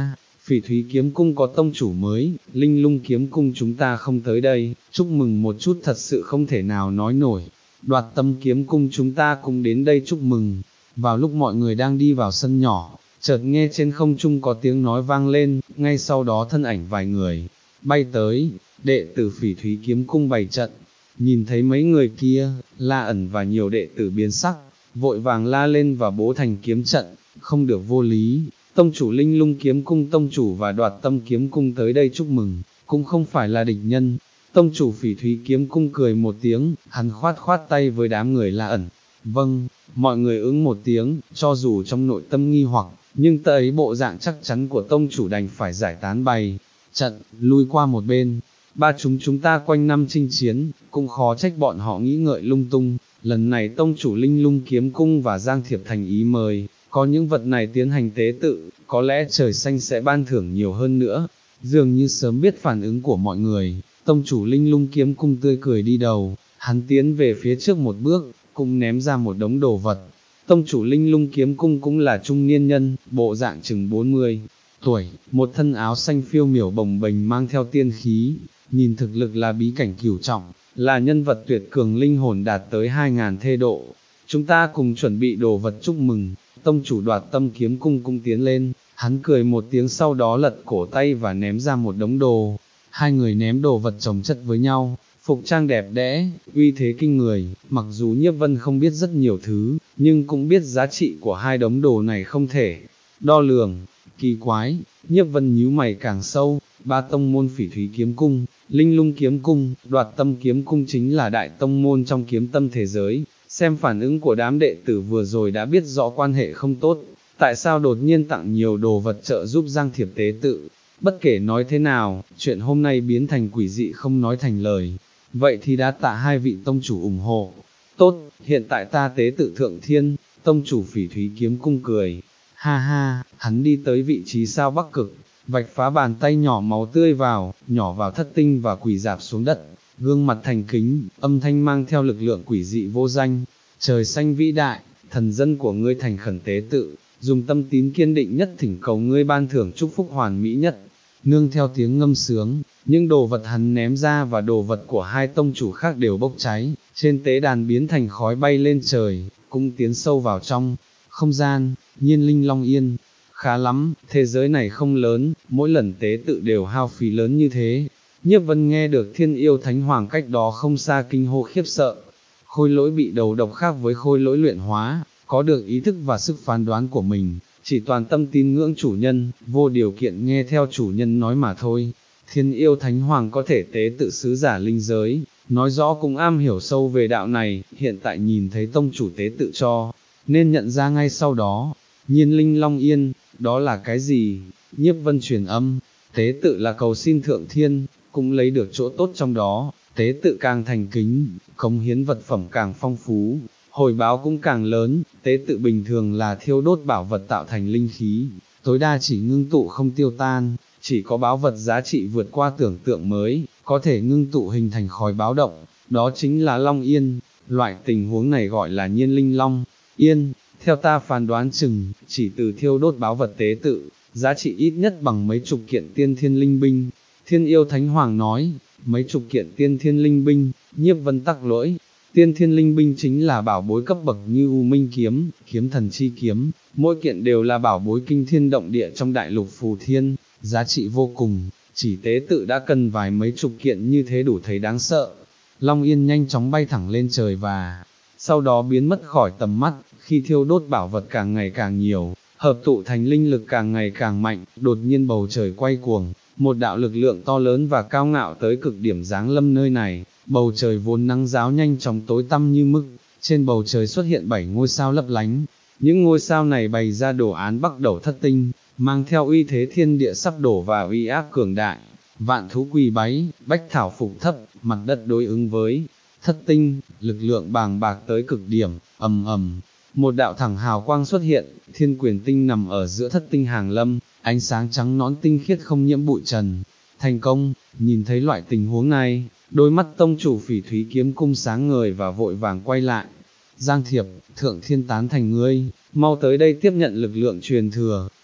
Phỉ Thúy kiếm cung có tông chủ mới, Linh Lung kiếm cung chúng ta không tới đây, chúc mừng một chút thật sự không thể nào nói nổi. Đoạt Tâm kiếm cung chúng ta cũng đến đây chúc mừng. Vào lúc mọi người đang đi vào sân nhỏ, chợt nghe trên không trung có tiếng nói vang lên, ngay sau đó thân ảnh vài người bay tới, đệ tử Phỉ Thúy kiếm cung bày trận. Nhìn thấy mấy người kia, La ẩn và nhiều đệ tử biến sắc, vội vàng la lên và bố thành kiếm trận, không được vô lý. Tông chủ Linh Lung kiếm cung tông chủ và Đoạt Tâm kiếm cung tới đây chúc mừng, cũng không phải là địch nhân. Tông chủ Phỉ Thúy kiếm cung cười một tiếng, hắn khoát khoát tay với đám người La ẩn. Vâng, mọi người ứng một tiếng, cho dù trong nội tâm nghi hoặc, nhưng thấy bộ dạng chắc chắn của tông chủ đành phải giải tán bày trận, lui qua một bên. Ba chúng chúng ta quanh năm chinh chiến, cũng khó trách bọn họ nghĩ ngợi lung tung. Lần này tông chủ Linh Lung kiếm cung và Giang Thiệp thành ý mời, có những vật này tiến hành tế tự, có lẽ trời xanh sẽ ban thưởng nhiều hơn nữa. Dường như sớm biết phản ứng của mọi người, tông chủ Linh Lung kiếm cung tươi cười đi đầu, hắn tiến về phía trước một bước, cũng ném ra một đống đồ vật. Tông chủ Linh Lung kiếm cung cũng là trung niên nhân, bộ dạng chừng bốn mươi tuổi, một thân áo xanh phiêu miểu bồng bềnh mang theo tiên khí, nhìn thực lực là bí cảnh cửu trọng, là nhân vật tuyệt cường linh hồn đạt tới hai ngàn thê độ. Chúng ta cùng chuẩn bị đồ vật chúc mừng. Tông chủ Đoạt Tâm kiếm cung cũng tiến lên, hắn cười một tiếng sau đó lật cổ tay và ném ra một đống đồ. Hai người ném đồ vật chồng chất với nhau, phục trang đẹp đẽ, uy thế kinh người. Mặc dù Nhiếp Vân không biết rất nhiều thứ, nhưng cũng biết giá trị của hai đống đồ này không thể đo lường. Kỳ quái, Nhiếp Vân nhíu mày càng sâu. Ba tông môn Phỉ Thúy kiếm cung, Linh Lung kiếm cung, Đoạt Tâm kiếm cung chính là đại tông môn trong kiếm tâm thế giới. Xem phản ứng của đám đệ tử vừa rồi đã biết rõ quan hệ không tốt, tại sao đột nhiên tặng nhiều đồ vật trợ giúp Giang Thiệp tế tự. Bất kể nói thế nào, chuyện hôm nay biến thành quỷ dị không nói thành lời, vậy thì đã tạ hai vị tông chủ ủng hộ. Tốt, hiện tại ta tế tự thượng thiên. Tông chủ Phỉ Thúy kiếm cung cười, ha ha, hắn đi tới vị trí sao bắc cực, vạch phá bàn tay nhỏ máu tươi vào, nhỏ vào thất tinh và quỳ dạp xuống đất. Gương mặt thành kính, âm thanh mang theo lực lượng quỷ dị vô danh. Trời xanh vĩ đại, thần dân của ngươi thành khẩn tế tự, dùng tâm tín kiên định nhất thỉnh cầu ngươi ban thưởng chúc phúc hoàn mỹ nhất. Nương theo tiếng ngâm sướng, những đồ vật hắn ném ra và đồ vật của hai tông chủ khác đều bốc cháy, trên tế đàn biến thành khói bay lên trời, cũng tiến sâu vào trong không gian. Nhiên Linh Long Yên, khá lắm, thế giới này không lớn, mỗi lần tế tự đều hao phí lớn như thế. Nhiếp Vân nghe được Thiên Yêu Thánh Hoàng cách đó không xa kinh hô khiếp sợ. Khôi lỗi bị đầu độc khác với khôi lỗi luyện hóa, có được ý thức và sức phán đoán của mình, chỉ toàn tâm tín ngưỡng chủ nhân, vô điều kiện nghe theo chủ nhân nói mà thôi. Thiên Yêu Thánh Hoàng có thể tế tự sứ giả linh giới, nói rõ cũng am hiểu sâu về đạo này, hiện tại nhìn thấy tông chủ tế tự cho, nên nhận ra ngay sau đó. Nhiên Linh Long Yên, đó là cái gì? Nhiếp Vân truyền âm, tế tự là cầu xin thượng thiên, cũng lấy được chỗ tốt trong đó. Tế tự càng thành kính, cống hiến vật phẩm càng phong phú, hồi báo cũng càng lớn. Tế tự bình thường là thiêu đốt bảo vật tạo thành linh khí, tối đa chỉ ngưng tụ không tiêu tan, chỉ có báo vật giá trị vượt qua tưởng tượng mới, có thể ngưng tụ hình thành khói báo động, đó chính là Long Yên. Loại tình huống này gọi là Nhiên Linh Long Yên. Theo ta phán đoán chừng, chỉ từ thiêu đốt báo vật tế tự, giá trị ít nhất bằng mấy chục kiện tiên thiên linh binh. Thiên Yêu Thánh Hoàng nói, mấy chục kiện tiên thiên linh binh. Nhiếp Vân tắc lỗi, tiên thiên linh binh chính là bảo bối cấp bậc như U Minh kiếm, kiếm thần chi kiếm, mỗi kiện đều là bảo bối kinh thiên động địa trong đại lục phù thiên, giá trị vô cùng, chỉ tế tự đã cần vài mấy chục kiện như thế đủ thấy đáng sợ. Long Yên nhanh chóng bay thẳng lên trời và sau đó biến mất khỏi tầm mắt. Khi thiêu đốt bảo vật càng ngày càng nhiều, hợp tụ thành linh lực càng ngày càng mạnh, đột nhiên bầu trời quay cuồng, một đạo lực lượng to lớn và cao ngạo tới cực điểm giáng lâm nơi này. Bầu trời vốn nắng ráo nhanh chóng tối tăm như mực, trên bầu trời xuất hiện bảy ngôi sao lấp lánh. Những ngôi sao này bày ra đồ án bắc đẩu thất tinh, mang theo uy thế thiên địa sắp đổ và uy áp cường đại. Vạn thú quỳ bái, bách thảo phục thấp, mặt đất đối ứng với thất tinh, lực lượng bàng bạc tới cực điểm. Ầm ầm, một đạo thẳng hào quang xuất hiện, thiên quyền tinh nằm ở giữa thất tinh hàng lâm, ánh sáng trắng nõn tinh khiết không nhiễm bụi trần. Thành công. Nhìn thấy loại tình huống này, đôi mắt tông chủ Phỉ Thúy kiếm cung sáng ngời và vội vàng quay lại. Giang Thiệp, thượng thiên tán thành ngươi, mau tới đây tiếp nhận lực lượng truyền thừa.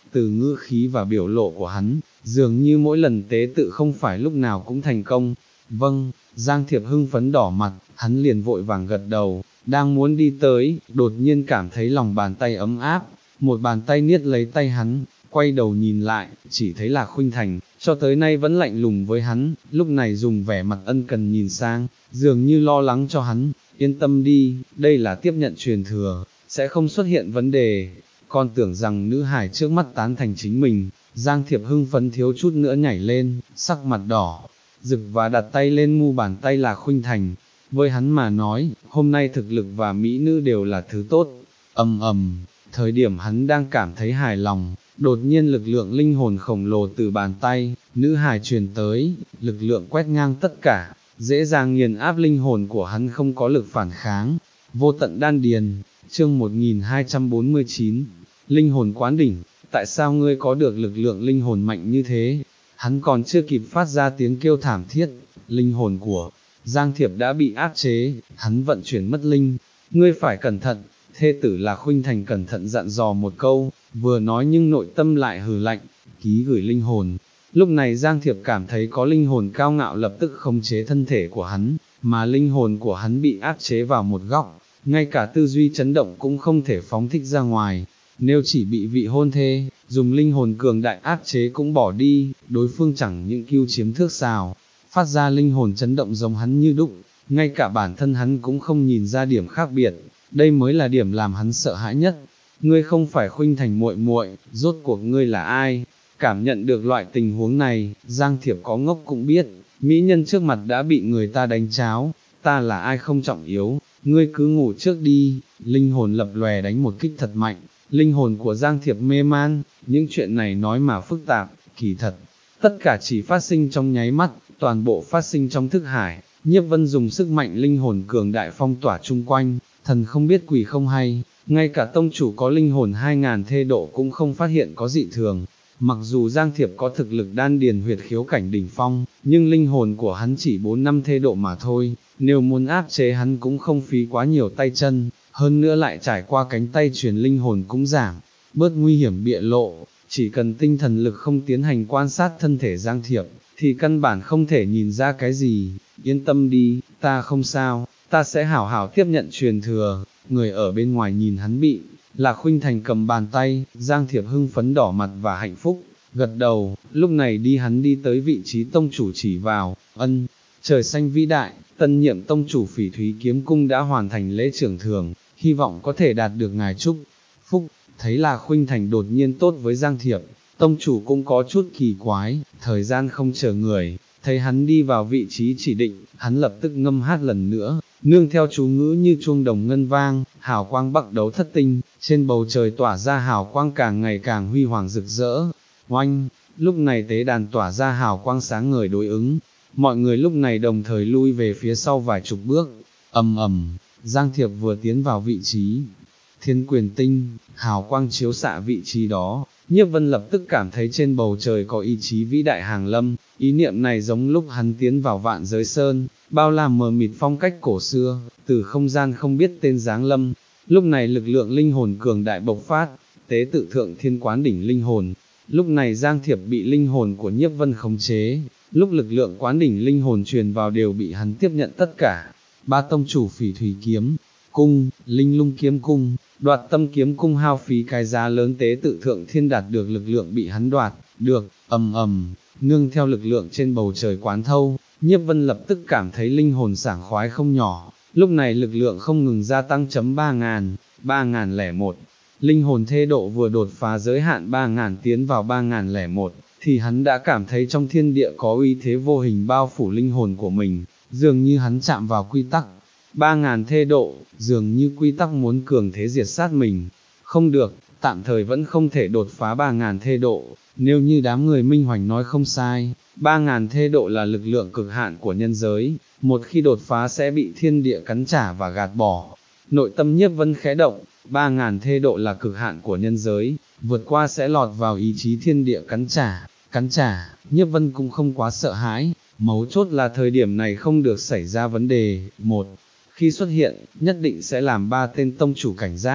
từ ngữ khí và biểu lộ của hắn, dường như mỗi lần tế tự không phải lúc nào cũng thành công. Vâng, Giang Thiệp hưng phấn đỏ mặt, hắn liền vội vàng gật đầu, đang muốn đi tới, đột nhiên cảm thấy lòng bàn tay ấm áp, một bàn tay niết lấy tay hắn, quay đầu nhìn lại, chỉ thấy là Khuynh Thành, cho tới nay vẫn lạnh lùng với hắn, lúc này dùng vẻ mặt ân cần nhìn sang, dường như lo lắng cho hắn, yên tâm đi, đây là tiếp nhận truyền thừa, sẽ không xuất hiện vấn đề. Con tưởng rằng nữ hài trước mắt tán thành chính mình, Giang Thiệp hưng phấn thiếu chút nữa nhảy lên, sắc mặt đỏ, rực và đặt tay lên mu bàn tay là Khuynh Thành. Với hắn mà nói, hôm nay thực lực và mỹ nữ đều là thứ tốt. Ầm ầm, thời điểm hắn đang cảm thấy hài lòng, đột nhiên lực lượng linh hồn khổng lồ từ bàn tay, nữ hài truyền tới, lực lượng quét ngang tất cả, dễ dàng nghiền áp linh hồn của hắn không có lực phản kháng. Vô tận đan điền, chương một nghìn hai trăm bốn mươi chín, linh hồn quán đỉnh, tại sao ngươi có được lực lượng linh hồn mạnh như thế? Hắn còn chưa kịp phát ra tiếng kêu thảm thiết, linh hồn của Giang Thiệp đã bị áp chế, hắn vận chuyển mất linh, ngươi phải cẩn thận, thê tử là Khuynh Thành cẩn thận dặn dò một câu, vừa nói nhưng nội tâm lại hừ lạnh, ký gửi linh hồn. Lúc này Giang Thiệp cảm thấy có linh hồn cao ngạo lập tức khống chế thân thể của hắn, mà linh hồn của hắn bị áp chế vào một góc, ngay cả tư duy chấn động cũng không thể phóng thích ra ngoài. Nếu chỉ bị vị hôn thê, dùng linh hồn cường đại áp chế cũng bỏ đi, đối phương chẳng những kiêu chiếm thước sào, phát ra linh hồn chấn động giống hắn như đúc, ngay cả bản thân hắn cũng không nhìn ra điểm khác biệt, đây mới là điểm làm hắn sợ hãi nhất. Ngươi không phải Khuynh Thành muội muội, rốt cuộc ngươi là ai? Cảm nhận được loại tình huống này, Giang Thiệp có ngốc cũng biết, mỹ nhân trước mặt đã bị người ta đánh cháo, ta là ai không trọng yếu, ngươi cứ ngủ trước đi. Linh hồn lập lòe đánh một kích thật mạnh, linh hồn của Giang Thiệp mê man, những chuyện này nói mà phức tạp, kỳ thật, tất cả chỉ phát sinh trong nháy mắt, toàn bộ phát sinh trong thức hải. Nhiếp Vân dùng sức mạnh linh hồn cường đại phong tỏa chung quanh, thần không biết quỷ không hay, ngay cả tông chủ có linh hồn hai ngàn thê độ cũng không phát hiện có dị thường. Mặc dù Giang Thiệp có thực lực đan điền huyệt khiếu cảnh đỉnh phong, nhưng linh hồn của hắn chỉ bốn năm thê độ mà thôi, nếu muốn áp chế hắn cũng không phí quá nhiều tay chân, hơn nữa lại trải qua cánh tay truyền linh hồn cũng giảm, bớt nguy hiểm bại lộ, chỉ cần tinh thần lực không tiến hành quan sát thân thể Giang Thiệp, thì căn bản không thể nhìn ra cái gì. Yên tâm đi, ta không sao, ta sẽ hảo hảo tiếp nhận truyền thừa. Người ở bên ngoài nhìn hắn bị là Khuynh Thành cầm bàn tay, Giang Thiệp hưng phấn đỏ mặt và hạnh phúc, gật đầu. Lúc này đi hắn đi tới vị trí tông chủ chỉ vào, ân, trời xanh vĩ đại, tân nhiệm tông chủ Phỉ Thúy Kiếm Cung đã hoàn thành lễ trưởng thường, hy vọng có thể đạt được ngài chúc phúc. Thấy là Khuynh Thành đột nhiên tốt với Giang Thiệp, tông chủ cũng có chút kỳ quái, thời gian không chờ người, thấy hắn đi vào vị trí chỉ định, hắn lập tức ngâm hát lần nữa, nương theo chú ngữ như chuông đồng ngân vang, hào quang bắc đấu thất tinh, trên bầu trời tỏa ra hào quang càng ngày càng huy hoàng rực rỡ. Oanh, lúc này tế đàn tỏa ra hào quang sáng ngời đối ứng, mọi người lúc này đồng thời lui về phía sau vài chục bước, ầm ầm, Giang Thiệp vừa tiến vào vị trí Thiên Quyền Tinh, hào quang chiếu xạ vị trí đó, Nhiếp Vân lập tức cảm thấy trên bầu trời có ý chí vĩ đại hàng lâm, ý niệm này giống lúc hắn tiến vào Vạn Giới Sơn, bao la mờ mịt phong cách cổ xưa, từ không gian không biết tên giáng lâm. Lúc này lực lượng linh hồn cường đại bộc phát, tế tự thượng thiên quán đỉnh linh hồn. Lúc này Giang Thiệp bị linh hồn của Nhiếp Vân khống chế, lúc lực lượng quán đỉnh linh hồn truyền vào đều bị hắn tiếp nhận tất cả. Ba tông chủ Phỉ Thúy Kiếm Cung, Linh Lung Kiếm Cung, Đoạt Tâm Kiếm Cung hao phí cái giá lớn tế tự thượng thiên đạt được lực lượng bị hắn đoạt được, ầm ầm, nương theo lực lượng trên bầu trời quán thâu, Nhiếp Vân lập tức cảm thấy linh hồn sảng khoái không nhỏ. Lúc này lực lượng không ngừng gia tăng chấm ba ngàn, ba ngàn lẻ một, linh hồn thê độ vừa đột phá giới hạn ba ngàn tiến vào ba ngàn lẻ một, thì hắn đã cảm thấy trong thiên địa có uy thế vô hình bao phủ linh hồn của mình, dường như hắn chạm vào quy tắc. Ba ngàn thê độ, dường như quy tắc muốn cường thế diệt sát mình. Không được, tạm thời vẫn không thể đột phá ba ngàn thê độ, nếu như đám người Minh Hoành nói không sai, ba ngàn thê độ là lực lượng cực hạn của nhân giới, một khi đột phá sẽ bị thiên địa cắn trả và gạt bỏ. Nội tâm Nhiếp Vân khẽ động, ba ngàn thê độ là cực hạn của nhân giới, vượt qua sẽ lọt vào ý chí thiên địa cắn trả, cắn trả, Nhiếp Vân cũng không quá sợ hãi, mấu chốt là thời điểm này không được xảy ra vấn đề. Một khi xuất hiện, nhất định sẽ làm ba tên tông chủ cảnh giác.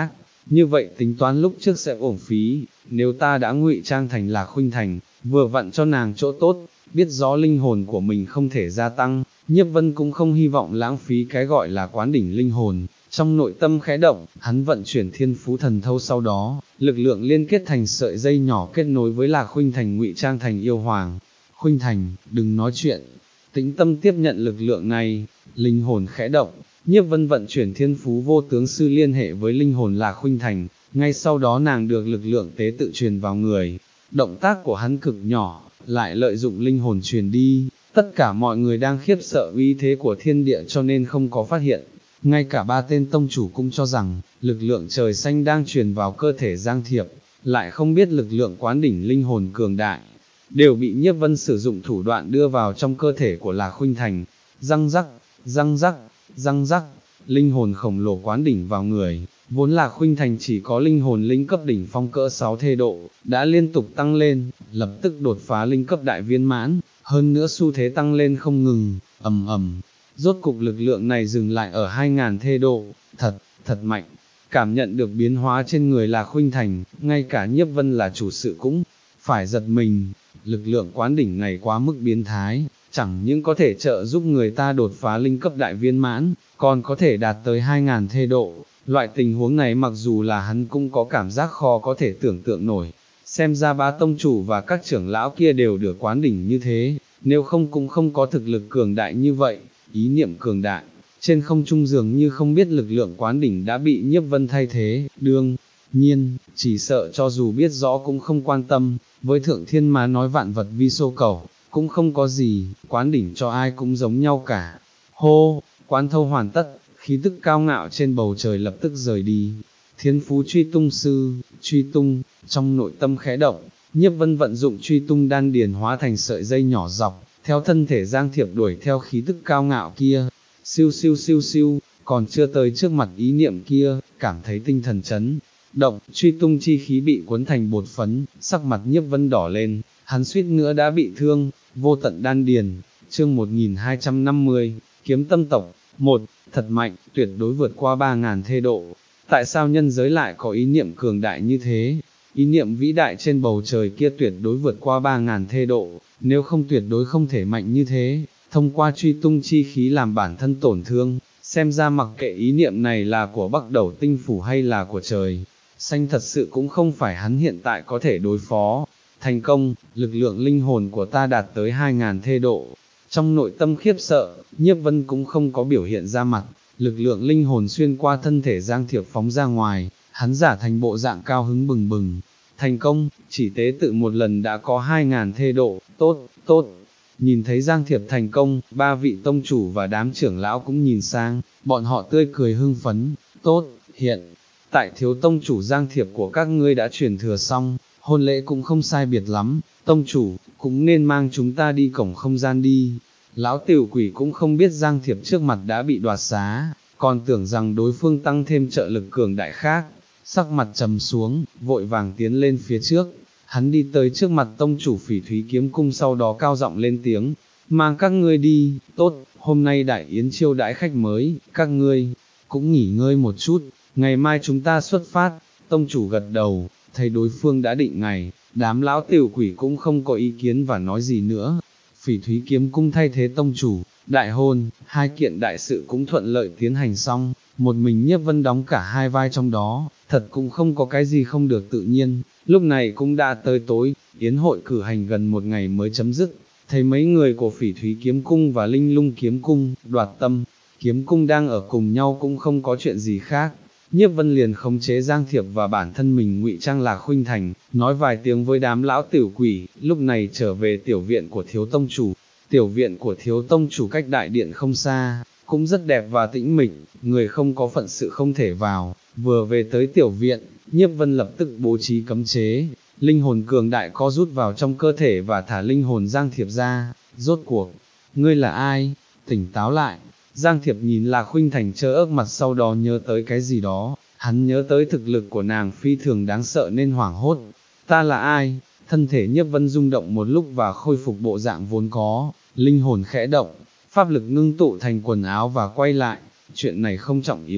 như vậy tính toán lúc trước sẽ uổng phí, nếu ta đã ngụy trang thành Lạc Khuynh Thành, vừa vặn cho nàng chỗ tốt, biết rõ linh hồn của mình không thể gia tăng, Nhiếp Vân cũng không hy vọng lãng phí cái gọi là quán đỉnh linh hồn. Trong nội tâm khẽ động, hắn vận chuyển thiên phú thần thâu, sau đó, lực lượng liên kết thành sợi dây nhỏ kết nối với Lạc Khuynh Thành ngụy trang thành yêu hoàng. Khuynh Thành, đừng nói chuyện, tĩnh tâm tiếp nhận lực lượng này, linh hồn khẽ động, Nhiếp Vân vận chuyển thiên phú vô tướng sư liên hệ với linh hồn Lạc Khuynh Thành, ngay sau đó nàng được lực lượng tế tự truyền vào người. Động tác của hắn cực nhỏ, lại lợi dụng linh hồn truyền đi, tất cả mọi người đang khiếp sợ uy thế của thiên địa cho nên không có phát hiện. Ngay cả ba tên tông chủ cũng cho rằng, lực lượng trời xanh đang truyền vào cơ thể Giang Thiệp, lại không biết lực lượng quán đỉnh linh hồn cường đại, đều bị Nhiếp Vân sử dụng thủ đoạn đưa vào trong cơ thể của Lạc Khuynh Thành. Răng rắc, răng rắc, răng rắc, linh hồn khổng lồ quán đỉnh vào người, vốn Lạc Khuynh Thành chỉ có linh hồn linh cấp đỉnh phong cỡ sáu thê độ, đã liên tục tăng lên, lập tức đột phá linh cấp đại viên mãn, hơn nữa xu thế tăng lên không ngừng, ầm ầm. Rốt cục lực lượng này dừng lại ở hai ngàn thê độ, thật, thật mạnh. Cảm nhận được biến hóa trên người Lạc Khuynh Thành, ngay cả Nhiếp Vân là chủ sự cũng phải giật mình, lực lượng quán đỉnh này quá mức biến thái, chẳng những có thể trợ giúp người ta đột phá linh cấp đại viên mãn, còn có thể đạt tới hai ngàn thê độ. Loại tình huống này mặc dù là hắn cũng có cảm giác khó có thể tưởng tượng nổi, xem ra ba tông chủ và các trưởng lão kia đều được quán đỉnh như thế, nếu không cũng không có thực lực cường đại như vậy. Ý niệm cường đại, trên không trung dường như không biết lực lượng quán đỉnh đã bị Nhiếp Vân thay thế, đương nhiên, chỉ sợ cho dù biết rõ cũng không quan tâm, với Thượng Thiên mà nói vạn vật vi số cầu, cũng không có gì, quán đỉnh cho ai cũng giống nhau cả. Hô, quán thâu hoàn tất, khí tức cao ngạo trên bầu trời lập tức rời đi. Thiên phú truy tung sư, truy tung, trong nội tâm khẽ động, Nhiếp Vân vận dụng truy tung đan điền hóa thành sợi dây nhỏ dọc, theo thân thể Giang Thiệp đuổi theo khí tức cao ngạo kia, siêu siêu siêu siêu, còn chưa tới trước mặt ý niệm kia, cảm thấy tinh thần chấn động, truy tung chi khí bị cuốn thành bột phấn, sắc mặt Nhiếp Vân đỏ lên, hắn suýt nữa đã bị thương. Vô tận đan điền, chương một nghìn hai trăm năm mươi, kiếm tâm tộc, một, thật mạnh, tuyệt đối vượt qua ba ngàn thê độ. Tại sao nhân giới lại có ý niệm cường đại như thế? Ý niệm vĩ đại trên bầu trời kia tuyệt đối vượt qua ba ngàn thê độ, nếu không tuyệt đối không thể mạnh như thế, thông qua truy tung chi khí làm bản thân tổn thương, xem ra mặc kệ ý niệm này là của Bắc Đầu Tinh Phủ hay là của trời xanh thật sự cũng không phải hắn hiện tại có thể đối phó. Thành công, lực lượng linh hồn của ta đạt tới hai ngàn thê độ. Trong nội tâm khiếp sợ, Nhiếp Vân cũng không có biểu hiện ra mặt, lực lượng linh hồn xuyên qua thân thể Giang Thiệp phóng ra ngoài, hắn giả thành bộ dạng cao hứng bừng bừng. Thành công, chỉ tế tự một lần đã có hai ngàn thê độ, tốt, tốt. Nhìn thấy Giang Thiệp thành công, ba vị tông chủ và đám trưởng lão cũng nhìn sang, bọn họ tươi cười hưng phấn, tốt, hiện tại thiếu tông chủ Giang Thiệp của các ngươi đã truyền thừa xong, hôn lễ cũng không sai biệt lắm, tông chủ, cũng nên mang chúng ta đi cổng không gian đi. Lão tiểu quỷ cũng không biết Giang Thiệp trước mặt đã bị đoạt xá, còn tưởng rằng đối phương tăng thêm trợ lực cường đại khác, sắc mặt trầm xuống, vội vàng tiến lên phía trước. Hắn đi tới trước mặt tông chủ Phỉ Thúy Kiếm Cung, sau đó cao giọng lên tiếng, mang các ngươi đi, tốt, hôm nay đại yến chiêu đãi khách mới, các ngươi cũng nghỉ ngơi một chút, ngày mai chúng ta xuất phát. Tông chủ gật đầu, thấy đối phương đã định ngày, đám lão tiểu quỷ cũng không có ý kiến và nói gì nữa. Phỉ Thúy Kiếm Cung thay thế tông chủ, đại hôn, hai kiện đại sự cũng thuận lợi tiến hành xong, một mình Nhiếp Vân đóng cả hai vai trong đó, thật cũng không có cái gì không được tự nhiên. Lúc này cũng đã tới tối, yến hội cử hành gần một ngày mới chấm dứt, thấy mấy người của Phỉ Thúy Kiếm Cung và Linh Lung Kiếm Cung, Đoạt Tâm Kiếm Cung đang ở cùng nhau cũng không có chuyện gì khác. Nhiếp Vân liền khống chế Giang Thiệp và bản thân mình ngụy trang Lạc Khuynh Thành, nói vài tiếng với đám lão tiểu quỷ, lúc này trở về tiểu viện của thiếu tông chủ. Tiểu viện của thiếu tông chủ cách đại điện không xa, cũng rất đẹp và tĩnh mịch, người không có phận sự không thể vào. Vừa về tới tiểu viện, Nhiếp Vân lập tức bố trí cấm chế, linh hồn cường đại co rút vào trong cơ thể và thả linh hồn Giang Thiệp ra. Rốt cuộc, ngươi là ai? Tỉnh táo lại. Giang Thiệp nhìn Lạc Khuynh Thành trơ ớt mặt, sau đó nhớ tới cái gì đó, hắn nhớ tới thực lực của nàng phi thường đáng sợ nên hoảng hốt. Ta là ai? Thân thể Nhiếp Vân rung động một lúc và khôi phục bộ dạng vốn có, linh hồn khẽ động, pháp lực ngưng tụ thành quần áo và quay lại. Chuyện này không trọng yếu,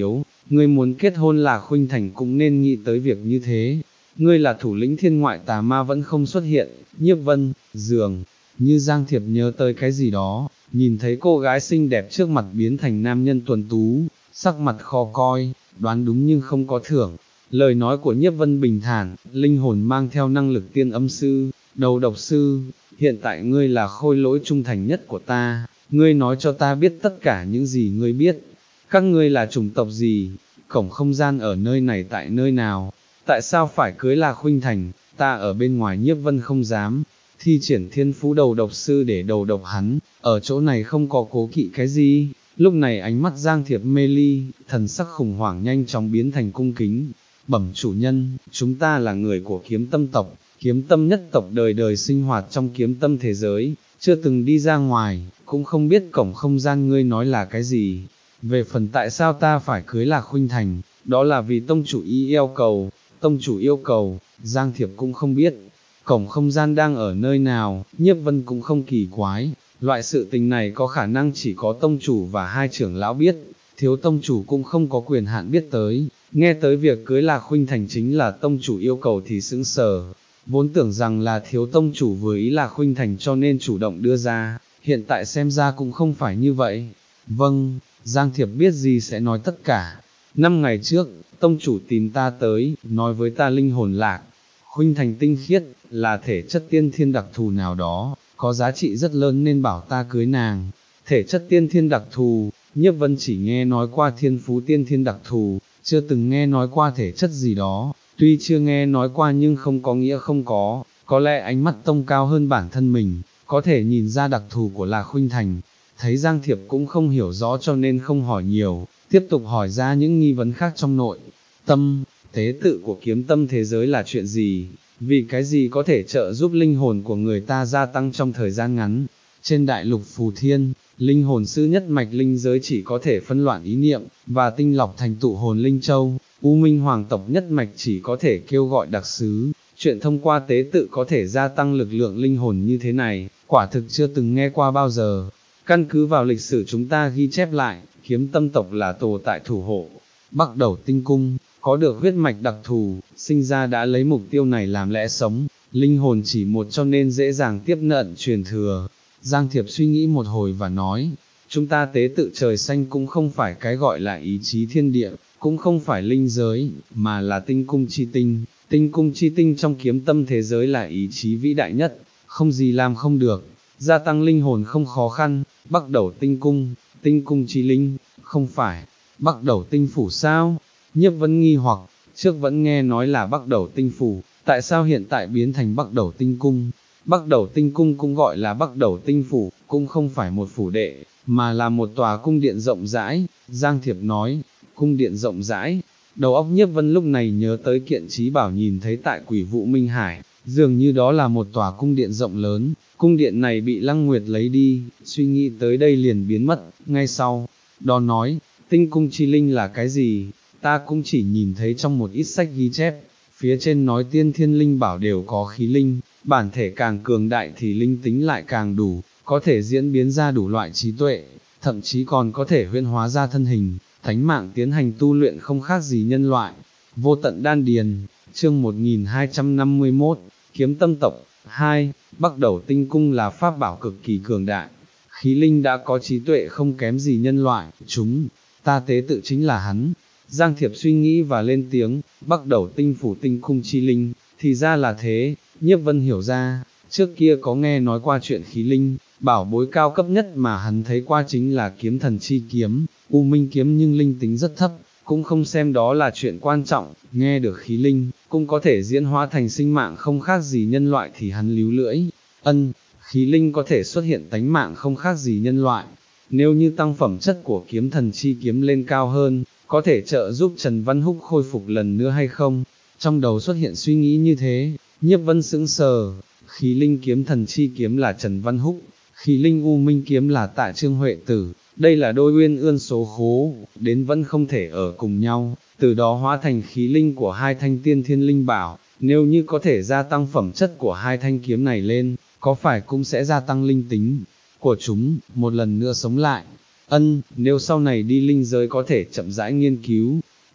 ngươi muốn kết hôn là Khuynh Thành cũng nên nghĩ tới việc như thế, ngươi là thủ lĩnh thiên ngoại tà ma vẫn không xuất hiện, Nhiếp Vân, dường như Giang Thiệp nhớ tới cái gì đó, nhìn thấy cô gái xinh đẹp trước mặt biến thành nam nhân tuấn tú, sắc mặt khó coi, đoán đúng nhưng không có thưởng. Lời nói của Nhiếp Vân bình thản, linh hồn mang theo năng lực tiên âm sư, đầu độc sư, hiện tại ngươi là khôi lỗi trung thành nhất của ta, ngươi nói cho ta biết tất cả những gì ngươi biết, các ngươi là chủng tộc gì, cổng không gian ở nơi này tại nơi nào, tại sao phải cưới là Khuynh Thành, ta ở bên ngoài. Nhiếp Vân không dám thi triển thiên phú đầu độc sư để đầu độc hắn, ở chỗ này không có cố kỵ cái gì. Lúc này ánh mắt Giang Thiệp mê ly, thần sắc khủng hoảng nhanh chóng biến thành cung kính. Bẩm chủ nhân, chúng ta là người của Kiếm Tâm tộc, Kiếm Tâm nhất tộc đời đời sinh hoạt trong Kiếm Tâm thế giới, chưa từng đi ra ngoài, cũng không biết cổng không gian ngươi nói là cái gì. Về phần tại sao ta phải cưới là Khuynh Thành, đó là vì tông chủ ý yêu cầu, tông chủ yêu cầu, Giang Thiệp cũng không biết. Cổng không gian đang ở nơi nào, Nhiếp Vân cũng không kỳ quái, loại sự tình này có khả năng chỉ có tông chủ và hai trưởng lão biết, thiếu tông chủ cũng không có quyền hạn biết tới. Nghe tới việc cưới là Khuynh Thành chính là tông chủ yêu cầu thì sững sờ, vốn tưởng rằng là thiếu tông chủ vừa ý là Khuynh Thành cho nên chủ động đưa ra, hiện tại xem ra cũng không phải như vậy. Vâng, Giang Thiệp biết gì sẽ nói tất cả. Năm ngày trước, tông chủ tìm ta tới, nói với ta linh hồn lạc, Khuynh Thành tinh khiết, là thể chất tiên thiên đặc thù nào đó, có giá trị rất lớn nên bảo ta cưới nàng. Thể chất tiên thiên đặc thù, Nhiếp Vân chỉ nghe nói qua thiên phú tiên thiên đặc thù, chưa từng nghe nói qua thể chất gì đó, tuy chưa nghe nói qua nhưng không có nghĩa không có, có lẽ ánh mắt tông cao hơn bản thân mình, có thể nhìn ra đặc thù của là Khuynh Thành. Thấy Giang Thiệp cũng không hiểu rõ cho nên không hỏi nhiều, tiếp tục hỏi ra những nghi vấn khác trong nội tâm. Tế tự của Kiếm Tâm thế giới là chuyện gì, vì cái gì có thể trợ giúp linh hồn của người ta gia tăng trong thời gian ngắn. Trên đại lục Phù Thiên, linh hồn sư nhất mạch linh giới chỉ có thể phân loạn ý niệm, và tinh lọc thành tụ hồn linh châu. U Minh Hoàng tộc nhất mạch chỉ có thể kêu gọi đặc sứ, chuyện thông qua tế tự có thể gia tăng lực lượng linh hồn như thế này, quả thực chưa từng nghe qua bao giờ. Căn cứ vào lịch sử chúng ta ghi chép lại, Kiếm Tâm tộc là tồn tại thủ hộ Bắc Đầu Tinh Cung, có được huyết mạch đặc thù, sinh ra đã lấy mục tiêu này làm lẽ sống, linh hồn chỉ một cho nên dễ dàng tiếp nhận truyền thừa. Giang Thiệp suy nghĩ một hồi và nói, chúng ta tế tự trời xanh cũng không phải cái gọi là ý chí thiên địa, cũng không phải linh giới, mà là tinh cung chi tinh. Tinh cung chi tinh trong Kiếm Tâm thế giới là ý chí vĩ đại nhất, không gì làm không được, gia tăng linh hồn không khó khăn. Bắc Đầu Tinh Cung, tinh cung chi linh, không phải Bắc Đầu Tinh Phủ sao? Nhiếp Vân nghi hoặc, trước vẫn nghe nói là Bắc Đầu Tinh Phủ, tại sao hiện tại biến thành Bắc Đầu Tinh Cung? Bắc Đầu Tinh Cung cũng gọi là Bắc Đầu Tinh Phủ, cũng không phải một phủ đệ, mà là một tòa cung điện rộng rãi. Giang Thiệp nói, cung điện rộng rãi. Đầu óc Nhiếp Vân lúc này nhớ tới kiện trí bảo nhìn thấy tại Quỷ Vụ Minh Hải, dường như đó là một tòa cung điện rộng lớn. Cung điện này bị Lăng Nguyệt lấy đi, suy nghĩ tới đây liền biến mất. Ngay sau đó nói, tinh cung chi linh là cái gì? Ta cũng chỉ nhìn thấy trong một ít sách ghi chép, phía trên nói tiên thiên linh bảo đều có khí linh, bản thể càng cường đại thì linh tính lại càng đủ, có thể diễn biến ra đủ loại trí tuệ, thậm chí còn có thể huyễn hóa ra thân hình, thánh mạng tiến hành tu luyện không khác gì nhân loại. Vô tận đan điền, chương một nghìn hai trăm năm mươi mốt, Kiếm Tâm tộc, hai, Bắc Đầu Tinh Cung là pháp bảo cực kỳ cường đại, khí linh đã có trí tuệ không kém gì nhân loại, chúng, ta tế tự chính là hắn. Giang Thiệp suy nghĩ và lên tiếng, Bắc Đầu Tinh Phủ tinh cung chi linh, thì ra là thế. Nhiếp Vân hiểu ra, trước kia có nghe nói qua chuyện khí linh, bảo bối cao cấp nhất mà hắn thấy qua chính là kiếm thần chi kiếm, U Minh kiếm, nhưng linh tính rất thấp, cũng không xem đó là chuyện quan trọng. Nghe được khí linh, cũng có thể diễn hóa thành sinh mạng không khác gì nhân loại thì hắn líu lưỡi, ân, khí linh có thể xuất hiện tánh mạng không khác gì nhân loại, nếu như tăng phẩm chất của kiếm thần chi kiếm lên cao hơn, có thể trợ giúp Trần Văn Húc khôi phục lần nữa hay không? Trong đầu xuất hiện suy nghĩ như thế, Nhiếp Vân sững sờ, khí linh kiếm thần chi kiếm là Trần Văn Húc, khí linh U Minh kiếm là Tạ Trương Huệ Tử, đây là đôi uyên ương số khố, đến vẫn không thể ở cùng nhau, từ đó hóa thành khí linh của hai thanh tiên thiên linh bảo, nếu như có thể gia tăng phẩm chất của hai thanh kiếm này lên, có phải cũng sẽ gia tăng linh tính của chúng, một lần nữa sống lại. Ân, nếu sau này đi linh giới có thể chậm rãi nghiên cứu,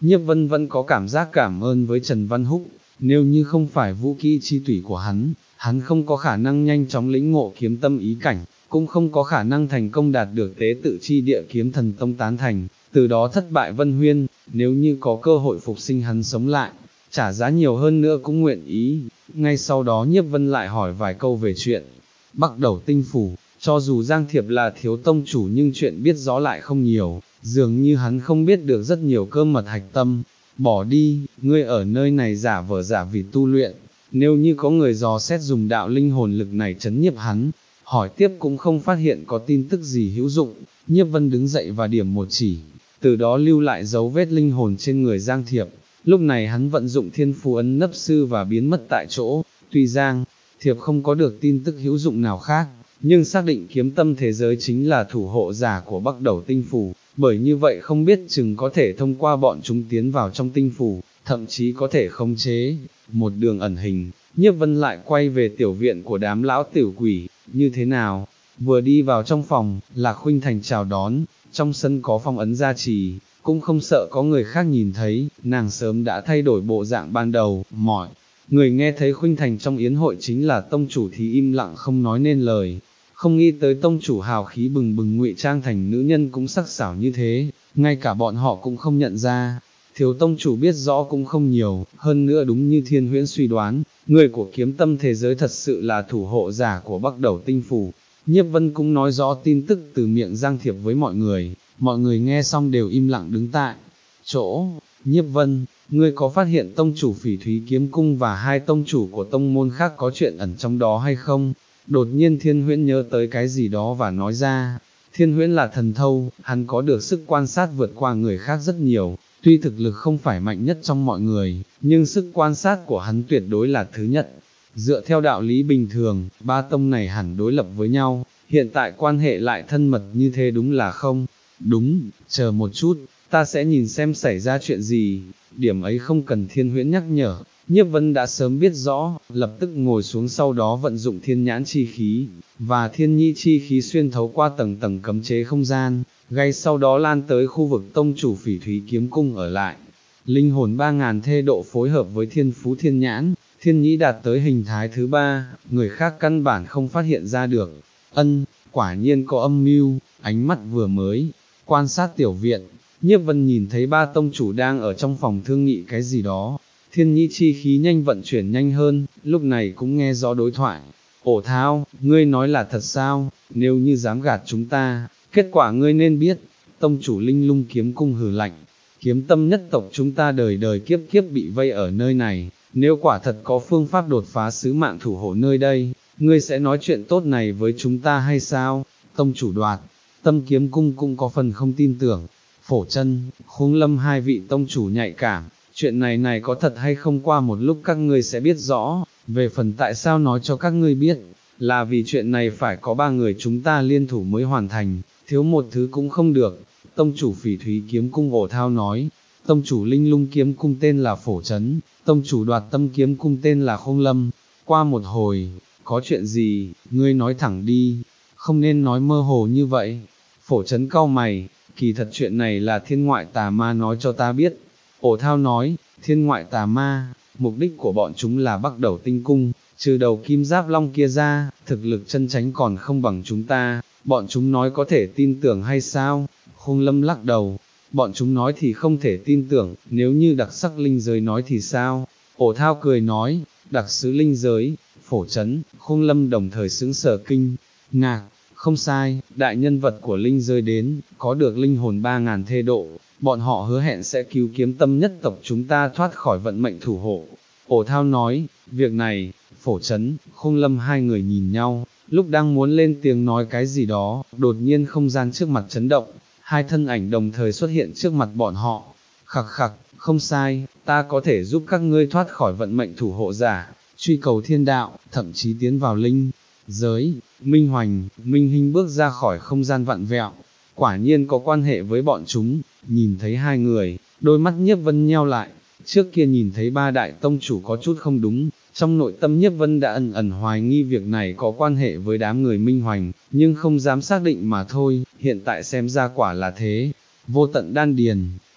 Nhiếp Vân vẫn có cảm giác cảm ơn với Trần Văn Húc, nếu như không phải vũ kỹ chi tủy của hắn, hắn không có khả năng nhanh chóng lĩnh ngộ kiếm tâm ý cảnh, cũng không có khả năng thành công đạt được tế tự chi địa kiếm thần tông tán thành, từ đó thất bại Vân Huyên, nếu như có cơ hội phục sinh hắn sống lại, trả giá nhiều hơn nữa cũng nguyện ý. Ngay sau đó Nhiếp Vân lại hỏi vài câu về chuyện Bắc Đẩu Tinh Phủ, cho dù Giang Thiệp là thiếu tông chủ nhưng chuyện biết rõ lại không nhiều, dường như hắn không biết được rất nhiều cơ mật hạch tâm. Bỏ đi, ngươi ở nơi này giả vờ giả vì tu luyện, nếu như có người dò xét dùng đạo linh hồn lực này chấn nhiếp hắn, hỏi tiếp cũng không phát hiện có tin tức gì hữu dụng. Nhiếp Vân đứng dậy và điểm một chỉ, từ đó lưu lại dấu vết linh hồn trên người Giang Thiệp. Lúc này hắn vận dụng thiên phù ấn nấp sư và biến mất tại chỗ. Tuy Giang Thiệp không có được tin tức hữu dụng nào khác, nhưng xác định kiếm tâm thế giới chính là thủ hộ giả của Bắc Đẩu Tinh Phủ, bởi như vậy không biết chừng có thể thông qua bọn chúng tiến vào trong tinh phủ, thậm chí có thể khống chế một đường ẩn hình. Nhiếp Vân lại quay về tiểu viện của đám lão tiểu quỷ. Như thế nào? Vừa đi vào trong phòng, Lạc Khuynh Thành chào đón, trong sân có phong ấn gia trì, cũng không sợ có người khác nhìn thấy, nàng sớm đã thay đổi bộ dạng ban đầu. Mọi người nghe thấy Khuynh Thành trong yến hội chính là tông chủ thì im lặng không nói nên lời, không nghĩ tới tông chủ hào khí bừng bừng ngụy trang thành nữ nhân cũng sắc sảo như thế, ngay cả bọn họ cũng không nhận ra. Thiếu tông chủ biết rõ cũng không nhiều, hơn nữa đúng như Thiên Huyễn suy đoán, người của kiếm tâm thế giới thật sự là thủ hộ giả của Bắc Đẩu Tinh Phủ. Nhiếp Vân cũng nói rõ tin tức từ miệng Giang Thiệp với mọi người, mọi người nghe xong đều im lặng đứng tại chỗ. Nhiếp Vân, ngươi có phát hiện tông chủ Phỉ Thúy Kiếm Cung và hai tông chủ của tông môn khác có chuyện ẩn trong đó hay không? Đột nhiên Thiên Huyễn nhớ tới cái gì đó và nói ra. Thiên Huyễn là thần thâu, hắn có được sức quan sát vượt qua người khác rất nhiều, tuy thực lực không phải mạnh nhất trong mọi người, nhưng sức quan sát của hắn tuyệt đối là thứ nhất. Dựa theo đạo lý bình thường, ba tông này hẳn đối lập với nhau, hiện tại quan hệ lại thân mật như thế đúng là không? Đúng, chờ một chút, ta sẽ nhìn xem xảy ra chuyện gì. Điểm ấy không cần Thiên Huyễn nhắc nhở, Nhiếp Vân đã sớm biết rõ, lập tức ngồi xuống, sau đó vận dụng thiên nhãn chi khí, và thiên nhi chi khí xuyên thấu qua tầng tầng cấm chế không gian, ngay sau đó lan tới khu vực tông chủ Phỉ Thúy Kiếm Cung ở lại. Linh hồn ba ngàn thê độ phối hợp với thiên phú thiên nhãn, thiên nhĩ đạt tới hình thái thứ ba, người khác căn bản không phát hiện ra được. Ân, quả nhiên có âm mưu. Ánh mắt vừa mới quan sát tiểu viện, Nhiếp Vân nhìn thấy ba tông chủ đang ở trong phòng thương nghị cái gì đó. Thiên nhĩ chi khí nhanh vận chuyển nhanh hơn, lúc này cũng nghe rõ đối thoại. Ổ Thao, ngươi nói là thật sao? Nếu như dám gạt chúng ta, kết quả ngươi nên biết. Tông chủ Linh Lung Kiếm Cung hừ lạnh, kiếm tâm nhất tộc chúng ta đời đời kiếp kiếp bị vây ở nơi này, nếu quả thật có phương pháp đột phá sứ mạng thủ hộ nơi đây, ngươi sẽ nói chuyện tốt này với chúng ta hay sao? Tông chủ Đoạt Tâm Kiếm Cung cũng có phần không tin tưởng. Phổ Chân, Khung Lâm hai vị tông chủ nhạy cảm, chuyện này này có thật hay không qua một lúc các ngươi sẽ biết rõ. Về phần tại sao nói cho các ngươi biết, là vì chuyện này phải có ba người chúng ta liên thủ mới hoàn thành, thiếu một thứ cũng không được. Tông chủ Phỉ Thúy Kiếm Cung Ổ Thao nói, tông chủ Linh Lung Kiếm Cung tên là Phổ Trấn, tông chủ Đoạt Tâm Kiếm Cung tên là Khung Lâm. Qua một hồi, có chuyện gì, ngươi nói thẳng đi, không nên nói mơ hồ như vậy. Phổ Trấn cau mày, kỳ thật chuyện này là thiên ngoại tà ma nói cho ta biết. Ổ Thao nói, thiên ngoại tà ma, mục đích của bọn chúng là Bắc Đẩu Tinh Cung, trừ đầu kim giáp long kia ra, thực lực chân chánh còn không bằng chúng ta, bọn chúng nói có thể tin tưởng hay sao? Khung Lâm lắc đầu, bọn chúng nói thì không thể tin tưởng, nếu như đặc sắc linh giới nói thì sao? Ổ Thao cười nói, đặc sứ linh giới. Phổ Trấn, Khung Lâm đồng thời xứng sở kinh ngạc. Không sai, đại nhân vật của linh giới đến, có được linh hồn ba ngàn thê độ, bọn họ hứa hẹn sẽ cứu kiếm tâm nhất tộc chúng ta thoát khỏi vận mệnh thủ hộ. Ổ Thao nói, việc này, Phổ Trấn, Khung Lâm hai người nhìn nhau, lúc đang muốn lên tiếng nói cái gì đó, đột nhiên không gian trước mặt chấn động, hai thân ảnh đồng thời xuất hiện trước mặt bọn họ. Khặc khặc, không sai, ta có thể giúp các ngươi thoát khỏi vận mệnh thủ hộ giả, truy cầu thiên đạo, thậm chí tiến vào linh giới. Minh Hoành, Minh Hinh bước ra khỏi không gian vặn vẹo, quả nhiên có quan hệ với bọn chúng. Nhìn thấy hai người, đôi mắt Nhiếp Vân nheo lại, trước kia nhìn thấy ba đại tông chủ có chút không đúng, trong nội tâm Nhiếp Vân đã ẩn ẩn hoài nghi việc này có quan hệ với đám người Minh Hoành, nhưng không dám xác định mà thôi, hiện tại xem ra quả là thế. Vô tận đan điền,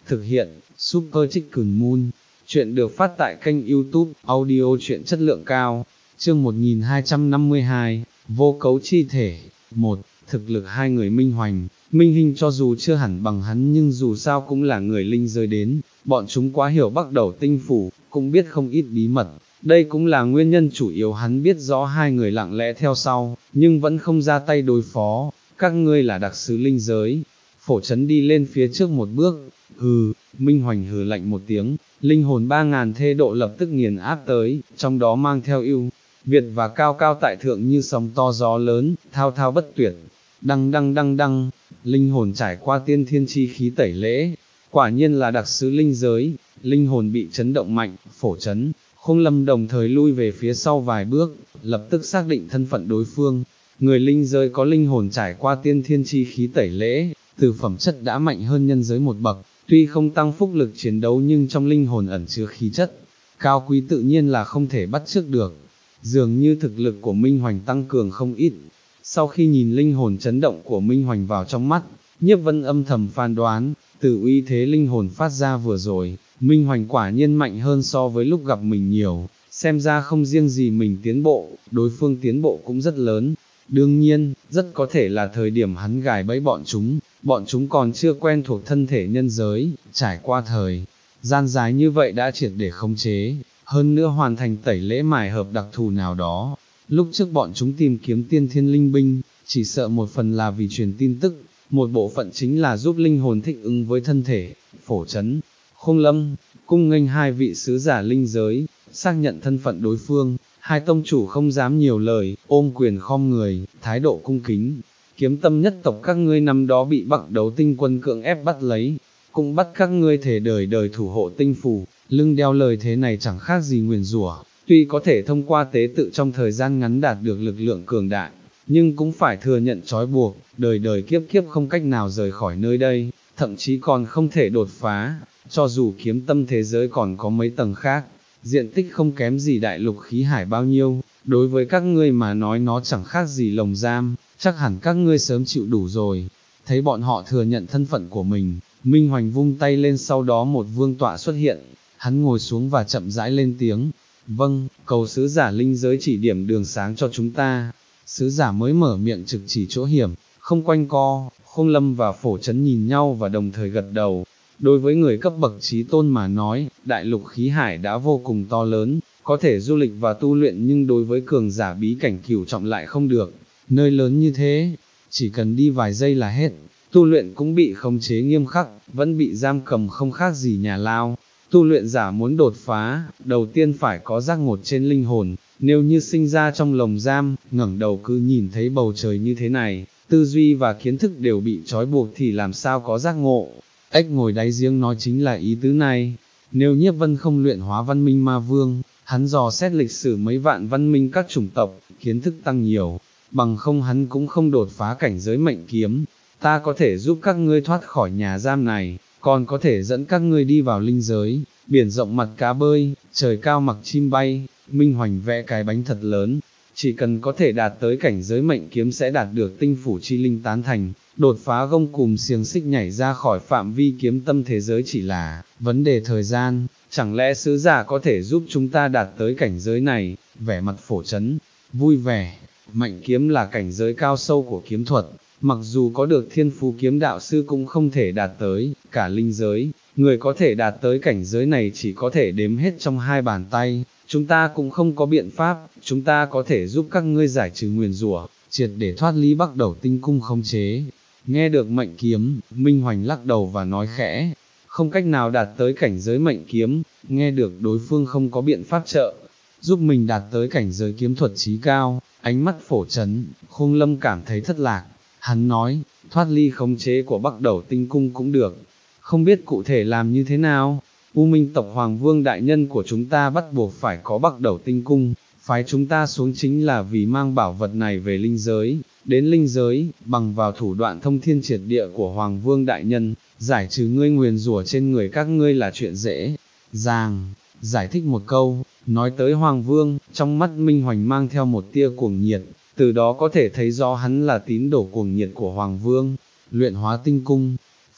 thực hiện, Super Chicken Moon. Chuyện được phát tại kênh YouTube, audio truyện chất lượng cao, chương một nghìn hai trăm năm mươi hai, vô cấu chi thể. Một, thực lực hai người Minh Hoành, Minh Hinh cho dù chưa hẳn bằng hắn nhưng dù sao cũng là người linh giới đến, bọn chúng quá hiểu Bắc Đầu Tinh Phủ, cũng biết không ít bí mật. Đây cũng là nguyên nhân chủ yếu hắn biết rõ hai người lặng lẽ theo sau, nhưng vẫn không ra tay đối phó. Các ngươi là đặc sứ linh giới. Phổ Chấn đi lên phía trước một bước, hừ, Minh Hoành hừ lạnh một tiếng, linh hồn ba ngàn thê độ lập tức nghiền áp tới, trong đó mang theo ưu việt và cao cao tại thượng như sóng to gió lớn, thao thao bất tuyệt. Đăng đăng đăng đăng, linh hồn trải qua tiên thiên chi khí tẩy lễ, quả nhiên là đặc sứ linh giới. Linh hồn bị chấn động mạnh, Phổ Chấn, Khung Lâm đồng thời lui về phía sau vài bước, lập tức xác định thân phận đối phương. Người linh giới có linh hồn trải qua tiên thiên chi khí tẩy lễ, từ phẩm chất đã mạnh hơn nhân giới một bậc, tuy không tăng phúc lực chiến đấu nhưng trong linh hồn ẩn chứa khí chất cao quý tự nhiên là không thể bắt chước được. Dường như thực lực của Minh Hoành tăng cường không ít. Sau khi nhìn linh hồn chấn động của Minh Hoành vào trong mắt, Nhiếp Vân âm thầm phán đoán, từ uy thế linh hồn phát ra vừa rồi, Minh Hoành quả nhiên mạnh hơn so với lúc gặp mình nhiều, xem ra không riêng gì mình tiến bộ, đối phương tiến bộ cũng rất lớn. Đương nhiên, rất có thể là thời điểm hắn gài bẫy bọn chúng, bọn chúng còn chưa quen thuộc thân thể nhân giới, trải qua thời gian dài như vậy đã triệt để khống chế, hơn nữa hoàn thành tẩy lễ mài hợp đặc thù nào đó. Lúc trước bọn chúng tìm kiếm tiên thiên linh binh, chỉ sợ một phần là vì truyền tin tức, một bộ phận chính là giúp linh hồn thích ứng với thân thể. Phổ Chấn, Khung Lâm, cung nghênh hai vị sứ giả linh giới, xác nhận thân phận đối phương, hai tông chủ không dám nhiều lời, ôm quyền khom người, thái độ cung kính. Kiếm Tâm nhất tộc các ngươi năm đó bị Bắc Đấu Tinh quân cưỡng ép bắt lấy, cũng bắt các ngươi thể đời đời thủ hộ tinh phủ, lưng đeo lời thế này chẳng khác gì nguyền rủa. Tuy có thể thông qua tế tự trong thời gian ngắn đạt được lực lượng cường đại, nhưng cũng phải thừa nhận trói buộc, đời đời kiếp kiếp không cách nào rời khỏi nơi đây, thậm chí còn không thể đột phá. Cho dù kiếm tâm thế giới còn có mấy tầng khác, diện tích không kém gì đại lục khí hải bao nhiêu, đối với các ngươi mà nói nó chẳng khác gì lồng giam, chắc hẳn các ngươi sớm chịu đủ rồi. Thấy bọn họ thừa nhận thân phận của mình, Minh Hoành vung tay lên, sau đó một vương tọa xuất hiện, hắn ngồi xuống và chậm rãi lên tiếng. Vâng, cầu sứ giả linh giới chỉ điểm đường sáng cho chúng ta. Sứ giả mới mở miệng trực chỉ chỗ hiểm, không quanh co. Khung Lâm và Phổ Chấn nhìn nhau và đồng thời gật đầu. Đối với người cấp bậc trí tôn mà nói, đại lục khí hải đã vô cùng to lớn, có thể du lịch và tu luyện, nhưng đối với cường giả bí cảnh cửu trọng lại không được. Nơi lớn như thế, chỉ cần đi vài giây là hết, tu luyện cũng bị khống chế nghiêm khắc, vẫn bị giam cầm không khác gì nhà lao. Tu luyện giả muốn đột phá, đầu tiên phải có giác ngộ trên linh hồn, nếu như sinh ra trong lồng giam, ngẩng đầu cứ nhìn thấy bầu trời như thế này, tư duy và kiến thức đều bị trói buộc thì làm sao có giác ngộ. Ếch ngồi đáy giếng nói chính là ý tứ này. Nếu Nhiếp Vân không luyện hóa văn minh ma vương, hắn dò xét lịch sử mấy vạn văn minh các chủng tộc, kiến thức tăng nhiều, bằng không hắn cũng không đột phá cảnh giới mệnh kiếm. Ta có thể giúp các ngươi thoát khỏi nhà giam này, còn có thể dẫn các ngươi đi vào linh giới, biển rộng mặt cá bơi, trời cao mặc chim bay. Minh Hoành vẽ cái bánh thật lớn, chỉ cần có thể đạt tới cảnh giới mệnh kiếm sẽ đạt được tinh phủ chi linh tán thành, đột phá gông cùm xiềng xích nhảy ra khỏi phạm vi kiếm tâm thế giới chỉ là vấn đề thời gian. Chẳng lẽ sứ giả có thể giúp chúng ta đạt tới cảnh giới này? Vẻ mặt Phổ Chấn vui vẻ. Mệnh kiếm là cảnh giới cao sâu của kiếm thuật, mặc dù có được thiên phú kiếm đạo sư cũng không thể đạt tới. Cả linh giới, người có thể đạt tới cảnh giới này chỉ có thể đếm hết trong hai bàn tay. Chúng ta cũng không có biện pháp, chúng ta có thể giúp các ngươi giải trừ nguyền rủa, triệt để thoát ly Bắc Đầu Tinh cung khống chế. Nghe được mệnh kiếm, Minh Hoành lắc đầu và nói khẽ, không cách nào đạt tới cảnh giới mệnh kiếm. Nghe được đối phương không có biện pháp trợ giúp mình đạt tới cảnh giới kiếm thuật chí cao, ánh mắt Phổ Chấn, Khung Lâm cảm thấy thất lạc. Hắn nói, thoát ly khống chế của Bắc Đầu Tinh cung cũng được, không biết cụ thể làm như thế nào. U Minh tộc Hoàng Vương đại nhân của chúng ta bắt buộc phải có Bắc Đầu Tinh cung, phái chúng ta xuống chính là vì mang bảo vật này về linh giới. Đến linh giới, bằng vào thủ đoạn thông thiên triệt địa của Hoàng Vương đại nhân, giải trừ ngươi nguyền rủa trên người các ngươi là chuyện dễ dàng. Giải thích một câu, nói tới Hoàng Vương, trong mắt Minh Hoành mang theo một tia cuồng nhiệt, từ đó có thể thấy rõ hắn là tín đồ cuồng nhiệt của Hoàng Vương. Luyện hóa tinh cung.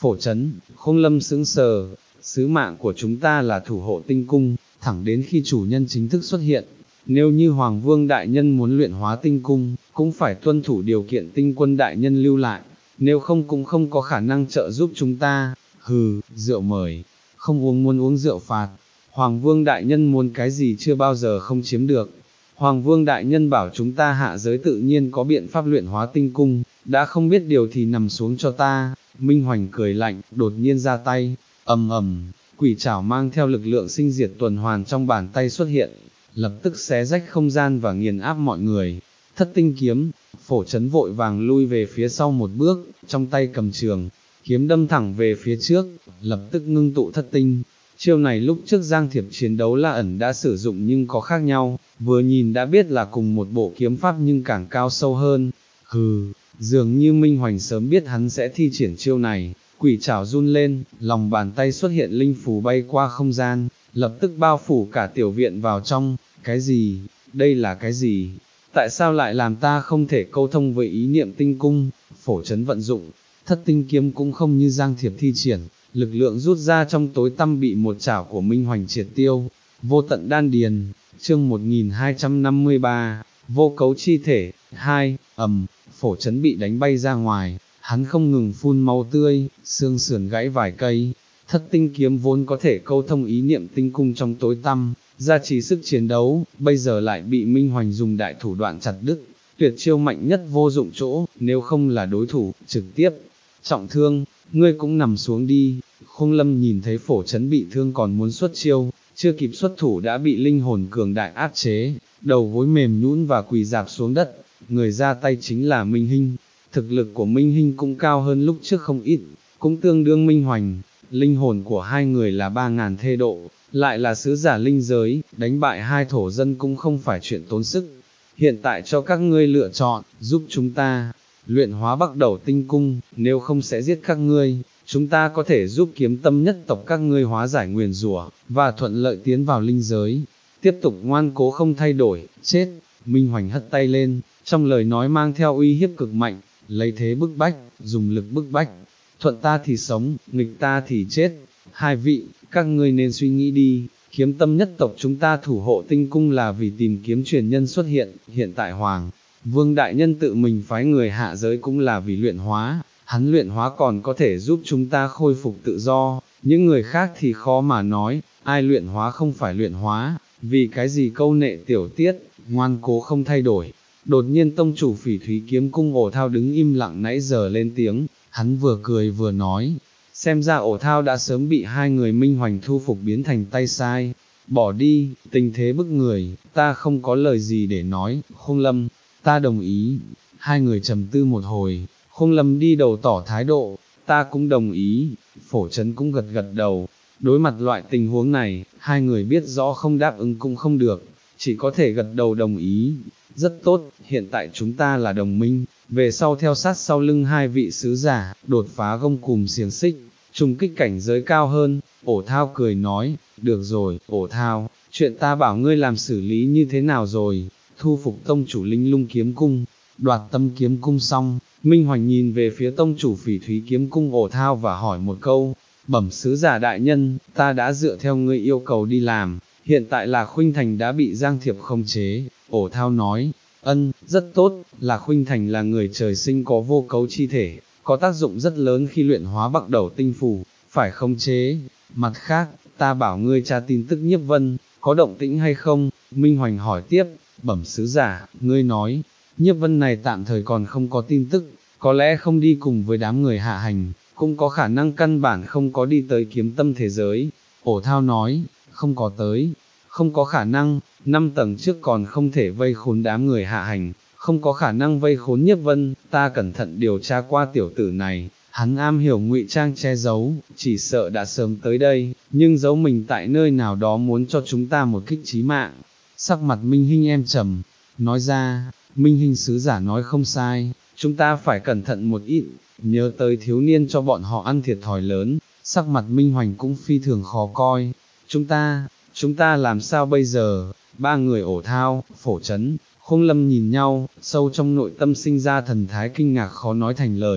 Phổ Trấn, Khung Lâm sững sờ, sứ mạng của chúng ta là thủ hộ tinh cung, thẳng đến khi chủ nhân chính thức xuất hiện. Nếu như Hoàng Vương Đại Nhân muốn luyện hóa tinh cung, cũng phải tuân thủ điều kiện tinh quân Đại Nhân lưu lại, nếu không cũng không có khả năng trợ giúp chúng ta. Hừ, rượu mời, không uống muốn uống rượu phạt. Hoàng Vương Đại Nhân muốn cái gì chưa bao giờ không chiếm được. Hoàng Vương Đại Nhân bảo chúng ta hạ giới tự nhiên có biện pháp luyện hóa tinh cung, đã không biết điều thì nằm xuống cho ta. Minh Hoành cười lạnh, đột nhiên ra tay, ầm ầm, quỷ trảo mang theo lực lượng sinh diệt tuần hoàn trong bàn tay xuất hiện, lập tức xé rách không gian và nghiền áp mọi người. Thất tinh kiếm, Phổ Trấn vội vàng lui về phía sau một bước, trong tay cầm trường, kiếm đâm thẳng về phía trước, lập tức ngưng tụ thất tinh. Chiêu này lúc trước Giang Thiệp chiến đấu La ẩn đã sử dụng nhưng có khác nhau, vừa nhìn đã biết là cùng một bộ kiếm pháp nhưng càng cao sâu hơn. Hừ, dường như Minh Hoành sớm biết hắn sẽ thi triển chiêu này, quỷ trảo run lên, lòng bàn tay xuất hiện linh phù bay qua không gian, lập tức bao phủ cả tiểu viện vào trong. Cái gì? Đây là cái gì? Tại sao lại làm ta không thể câu thông với ý niệm tinh cung? Phổ Trấn vận dụng, thất tinh kiếm cũng không như Giang Thiệp thi triển, lực lượng rút ra trong tối tăm bị một chảo của Minh Hoành triệt tiêu. Vô tận đan điền, chương một nghìn hai trăm năm mươi ba, vô cấu chi thể, hai, ầm, Phổ Trấn bị đánh bay ra ngoài, hắn không ngừng phun máu tươi, xương sườn gãy vài cây. Thất tinh kiếm vốn có thể câu thông ý niệm tinh cung trong tối tăm, gia trì sức chiến đấu, bây giờ lại bị Minh Hoành dùng đại thủ đoạn chặt đứt, tuyệt chiêu mạnh nhất vô dụng chỗ, nếu không là đối thủ, trực tiếp trọng thương. Ngươi cũng nằm xuống đi. Khung Lâm nhìn thấy Phổ Trấn bị thương còn muốn xuất chiêu, chưa kịp xuất thủ đã bị linh hồn cường đại áp chế, đầu gối mềm nhũn và quỳ dạp xuống đất. Người ra tay chính là Minh Hinh, thực lực của Minh Hinh cũng cao hơn lúc trước không ít, cũng tương đương Minh Hoành. Linh hồn của hai người là ba ngàn thê độ, lại là sứ giả linh giới, đánh bại hai thổ dân cũng không phải chuyện tốn sức. Hiện tại cho các ngươi lựa chọn, giúp chúng ta luyện hóa Bắc Đầu tinh cung, nếu không sẽ giết các ngươi. Chúng ta có thể giúp kiếm tâm nhất tộc các ngươi hóa giải nguyền rủa và thuận lợi tiến vào linh giới. Tiếp tục ngoan cố không thay đổi, chết. Minh Hoành hất tay lên, trong lời nói mang theo uy hiếp cực mạnh, lấy thế bức bách, dùng lực bức bách. Thuận ta thì sống, nghịch ta thì chết. Hai vị, các ngươi nên suy nghĩ đi. Kiếm tâm nhất tộc chúng ta thủ hộ tinh cung là vì tìm kiếm truyền nhân xuất hiện. Hiện tại Hoàng Vương Đại Nhân tự mình phái người hạ giới cũng là vì luyện hóa. Hắn luyện hóa còn có thể giúp chúng ta khôi phục tự do. Những người khác thì khó mà nói. Ai luyện hóa không phải luyện hóa, vì cái gì câu nệ tiểu tiết, ngoan cố không thay đổi. Đột nhiên tông chủ Phỉ Thúy Kiếm Cung Ổ Thao đứng im lặng nãy giờ lên tiếng, hắn vừa cười vừa nói, xem ra Ổ Thao đã sớm bị hai người Minh Hoành thu phục biến thành tay sai. Bỏ đi, tình thế bức người, ta không có lời gì để nói. Khung Lâm, ta đồng ý. Hai người trầm tư một hồi, Khung Lâm đi đầu tỏ thái độ, ta cũng đồng ý. Phổ Trấn cũng gật gật đầu. Đối mặt loại tình huống này, hai người biết rõ không đáp ứng cũng không được, chỉ có thể gật đầu đồng ý. Rất tốt, hiện tại chúng ta là đồng minh, về sau theo sát sau lưng hai vị sứ giả, đột phá gông cùm xiềng xích, trùng kích cảnh giới cao hơn. Ổ Thao cười nói, được rồi, Ổ Thao, chuyện ta bảo ngươi làm xử lý như thế nào rồi? Thu phục tông chủ Linh Lung Kiếm Cung, đoạt Tâm Kiếm Cung xong, Minh Hoành nhìn về phía tông chủ Phỉ Thúy Kiếm Cung Ổ Thao và hỏi một câu, bẩm sứ giả đại nhân, ta đã dựa theo ngươi yêu cầu đi làm, hiện tại là Khuynh Thành đã bị Giang Thiệp khống chế. Ổ Thao nói, ân, rất tốt, là Khuynh Thành là người trời sinh có vô cấu chi thể, có tác dụng rất lớn khi luyện hóa Bắc Đầu tinh phù, phải khống chế. Mặt khác, ta bảo ngươi tra tin tức Nhiếp Vân, có động tĩnh hay không? Minh Hoành hỏi tiếp, bẩm sứ giả, ngươi nói, Nhiếp Vân này tạm thời còn không có tin tức, có lẽ không đi cùng với đám người hạ hành, cũng có khả năng căn bản không có đi tới kiếm tâm thế giới. Ổ Thao nói, không có tới, không có khả năng, năm tầng trước còn không thể vây khốn đám người hạ hành, không có khả năng vây khốn Nhiếp Vân. Ta cẩn thận điều tra qua tiểu tử này, hắn am hiểu ngụy trang che giấu, chỉ sợ đã sớm tới đây, nhưng giấu mình tại nơi nào đó muốn cho chúng ta một kích chí mạng. Sắc mặt Minh Hinh em trầm, nói ra, Minh Hinh sứ giả nói không sai, chúng ta phải cẩn thận một ít, nhớ tới thiếu niên cho bọn họ ăn thiệt thòi lớn. Sắc mặt Minh Hoành cũng phi thường khó coi. Chúng ta, chúng ta làm sao bây giờ? Ba người Ổ Thao, Phổ Trấn, Khung Lâm nhìn nhau, sâu trong nội tâm sinh ra thần thái kinh ngạc khó nói thành lời.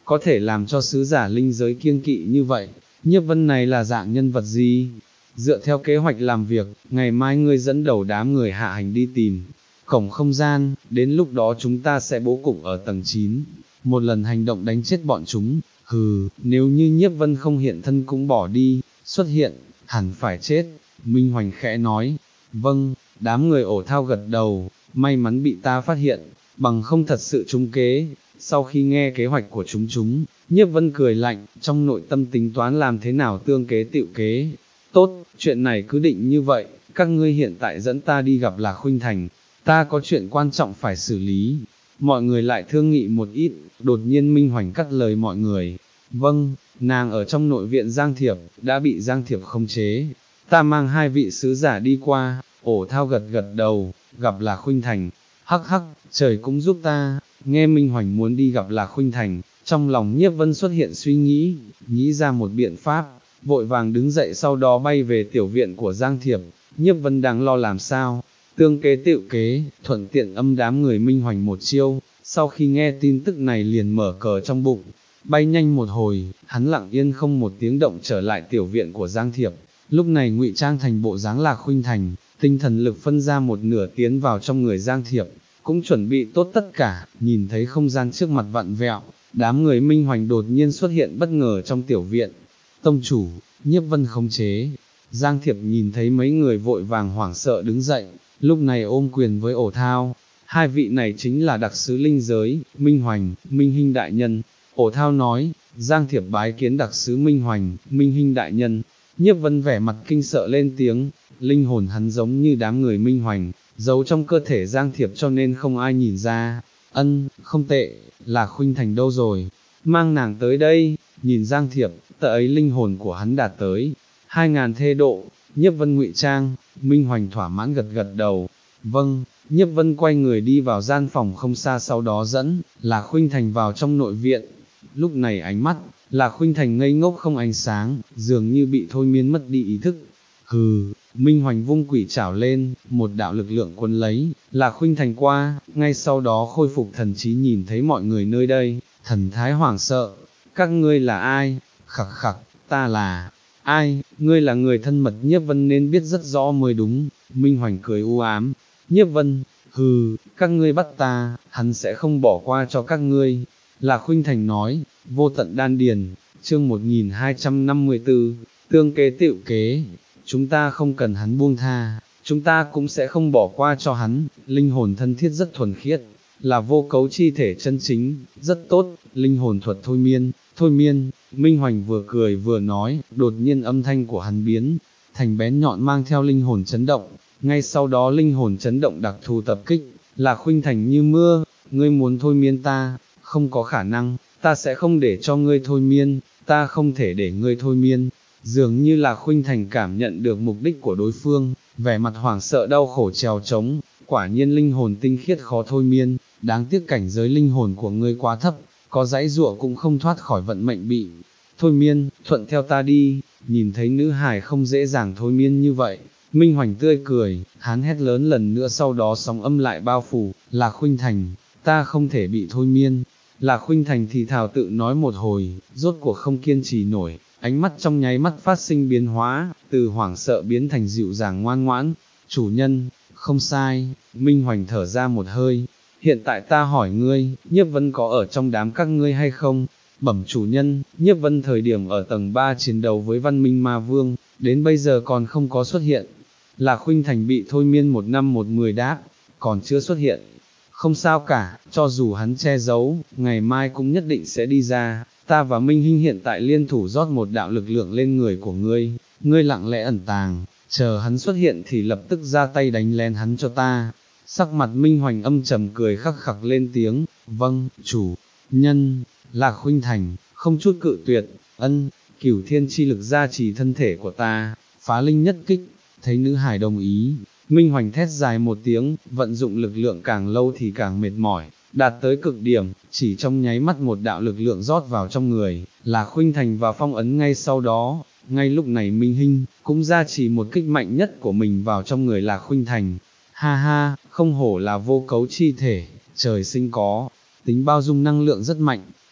có thể làm cho sứ giả linh giới kiêng kỵ như vậy, Nhiếp Vân này là dạng nhân vật gì? Dựa theo kế hoạch làm việc, ngày mai ngươi dẫn đầu đám người hạ hành đi tìm cổng không gian, đến lúc đó chúng ta sẽ bố cục ở tầng chín, một lần hành động đánh chết bọn chúng. Hừ, nếu như Nhiếp Vân không hiện thân cũng bỏ đi, xuất hiện, hẳn phải chết. Minh Hoành khẽ nói, vâng, đám người ổ thao gật đầu, may mắn bị ta phát hiện, bằng không thật sự trúng kế. Sau khi nghe kế hoạch của chúng chúng, Nhiếp Vân cười lạnh, trong nội tâm tính toán làm thế nào tương kế tựu kế. Tốt, chuyện này cứ định như vậy, các ngươi hiện tại dẫn ta đi gặp Lạc Khuynh Thành, ta có chuyện quan trọng phải xử lý. Mọi người lại thương nghị một ít, đột nhiên Minh Hoành cắt lời mọi người. Vâng, nàng ở trong nội viện Giang Thiệp, đã bị Giang Thiệp khống chế. Ta mang hai vị sứ giả đi qua. Ổ thao gật gật đầu, gặp Lạc Khuynh Thành. Hắc hắc, trời cũng giúp ta. Nghe Minh Hoành muốn đi gặp Lạc Khuynh Thành, trong lòng Nhiếp Vân xuất hiện suy nghĩ, nghĩ ra một biện pháp, vội vàng đứng dậy sau đó bay về tiểu viện của Giang Thiệp. Nhiếp Vân đang lo làm sao tương kế tựu kế, thuận tiện âm đám người Minh Hoành một chiêu. Sau khi nghe tin tức này liền mở cờ trong bụng, bay nhanh một hồi, hắn lặng yên không một tiếng động trở lại tiểu viện của Giang Thiệp. Lúc này ngụy trang thành bộ dáng Lạc Khuynh Thành, tinh thần lực phân ra một nửa tiến vào trong người Giang Thiệp, cũng chuẩn bị tốt tất cả. Nhìn thấy không gian trước mặt vặn vẹo, đám người Minh Hoành đột nhiên xuất hiện bất ngờ trong tiểu viện. Tông chủ, Nhiếp Vân khống chế. Giang Thiệp nhìn thấy mấy người vội vàng hoảng sợ đứng dậy, lúc này ôm quyền với ổ thao. Hai vị này chính là đặc sứ linh giới, Minh Hoành, Minh Hinh đại nhân. Ổ thao nói, Giang Thiệp bái kiến đặc sứ Minh Hoành, Minh Hinh đại nhân. Nhiếp Vân vẻ mặt kinh sợ lên tiếng, linh hồn hắn giống như đám người Minh Hoành, giấu trong cơ thể Giang Thiệp cho nên không ai nhìn ra. Ân, không tệ, là Khuynh Thành đâu rồi? Mang nàng tới đây. Nhìn Giang Thiệp, tờ ấy linh hồn của hắn đạt tới hai ngàn thê độ. Nhiếp Vân ngụy trang, Minh Hoành thỏa mãn gật gật đầu. Vâng, Nhiếp Vân quay người đi vào gian phòng không xa, sau đó dẫn Lạc Khuynh Thành vào trong nội viện. Lúc này ánh mắt Lạc Khuynh Thành ngây ngốc không ánh sáng, dường như bị thôi miên mất đi ý thức. Hừ, Minh Hoành vung quỷ trảo lên, một đạo lực lượng cuốn lấy Lạc Khuynh Thành qua, ngay sau đó khôi phục thần trí, nhìn thấy mọi người nơi đây, thần thái hoảng sợ. Các ngươi là ai? Khặc khặc, ta là ai? Ngươi là người thân mật Nhiếp Vân nên biết rất rõ mới đúng. Minh Hoành cười u ám. Nhiếp Vân, hừ, các ngươi bắt ta, hắn sẽ không bỏ qua cho các ngươi. Lạc Khuynh Thành nói. Vô tận đan điền, chương một nghìn hai trăm năm mươi tư, tương kế tựu kế. Chúng ta không cần hắn buông tha, chúng ta cũng sẽ không bỏ qua cho hắn. Linh hồn thân thiết rất thuần khiết, là vô cấu chi thể chân chính, rất tốt. Linh hồn thuật thôi miên, thôi miên. Minh Hoành vừa cười vừa nói, đột nhiên âm thanh của hắn biến thành bén nhọn, mang theo linh hồn chấn động. Ngay sau đó linh hồn chấn động đặc thù tập kích, Lạc Khuynh Thành như mưa. Ngươi muốn thôi miên ta? Không có khả năng, ta sẽ không để cho ngươi thôi miên, ta không thể để ngươi thôi miên. Dường như Lạc Khuynh Thành cảm nhận được mục đích của đối phương, vẻ mặt hoảng sợ đau khổ trèo trống. Quả nhiên linh hồn tinh khiết khó thôi miên, đáng tiếc cảnh giới linh hồn của ngươi quá thấp, có giãy giụa cũng không thoát khỏi vận mệnh bị thôi miên. Thuận theo ta đi. Nhìn thấy nữ hài không dễ dàng thôi miên như vậy, Minh Hoành tươi cười, hắn hét lớn lần nữa, sau đó sóng âm lại bao phủ. Lạc Khuynh Thành, ta không thể bị thôi miên. Lạc Khuynh Thành thì thào tự nói một hồi, rốt cuộc không kiên trì nổi, ánh mắt trong nháy mắt phát sinh biến hóa, từ hoảng sợ biến thành dịu dàng ngoan ngoãn. Chủ nhân, không sai. Minh Hoành thở ra một hơi. Hiện tại ta hỏi ngươi, Nhiếp Vân có ở trong đám các ngươi hay không? Bẩm chủ nhân, Nhiếp Vân thời điểm ở tầng ba chiến đấu với Văn Minh Ma Vương, đến bây giờ còn không có xuất hiện. Lạc Khuynh Thành bị thôi miên một năm một mười đáp, còn chưa xuất hiện. Không sao cả, cho dù hắn che giấu, ngày mai cũng nhất định sẽ đi ra. Ta và Minh Hinh hiện tại liên thủ rót một đạo lực lượng lên người của ngươi, ngươi lặng lẽ ẩn tàng, chờ hắn xuất hiện thì lập tức ra tay đánh lén hắn cho ta. Sắc mặt Minh Hoành âm trầm cười khắc khặc lên tiếng, vâng, chủ nhân. Lạc Khuynh Thành, không chút cự tuyệt, ân, cửu thiên chi lực gia trì thân thể của ta, phá linh nhất kích. Thấy nữ hải đồng ý, Minh Hoành thét dài một tiếng, vận dụng lực lượng càng lâu thì càng mệt mỏi, đạt tới cực điểm, chỉ trong nháy mắt một đạo lực lượng rót vào trong người, Lạc Khuynh Thành và phong ấn ngay sau đó. Ngay lúc này Minh Hinh cũng gia trì một kích mạnh nhất của mình vào trong người Lạc Khuynh Thành. Ha ha, không hổ là vô cấu chi thể, trời sinh có tính bao dung năng lượng rất mạnh.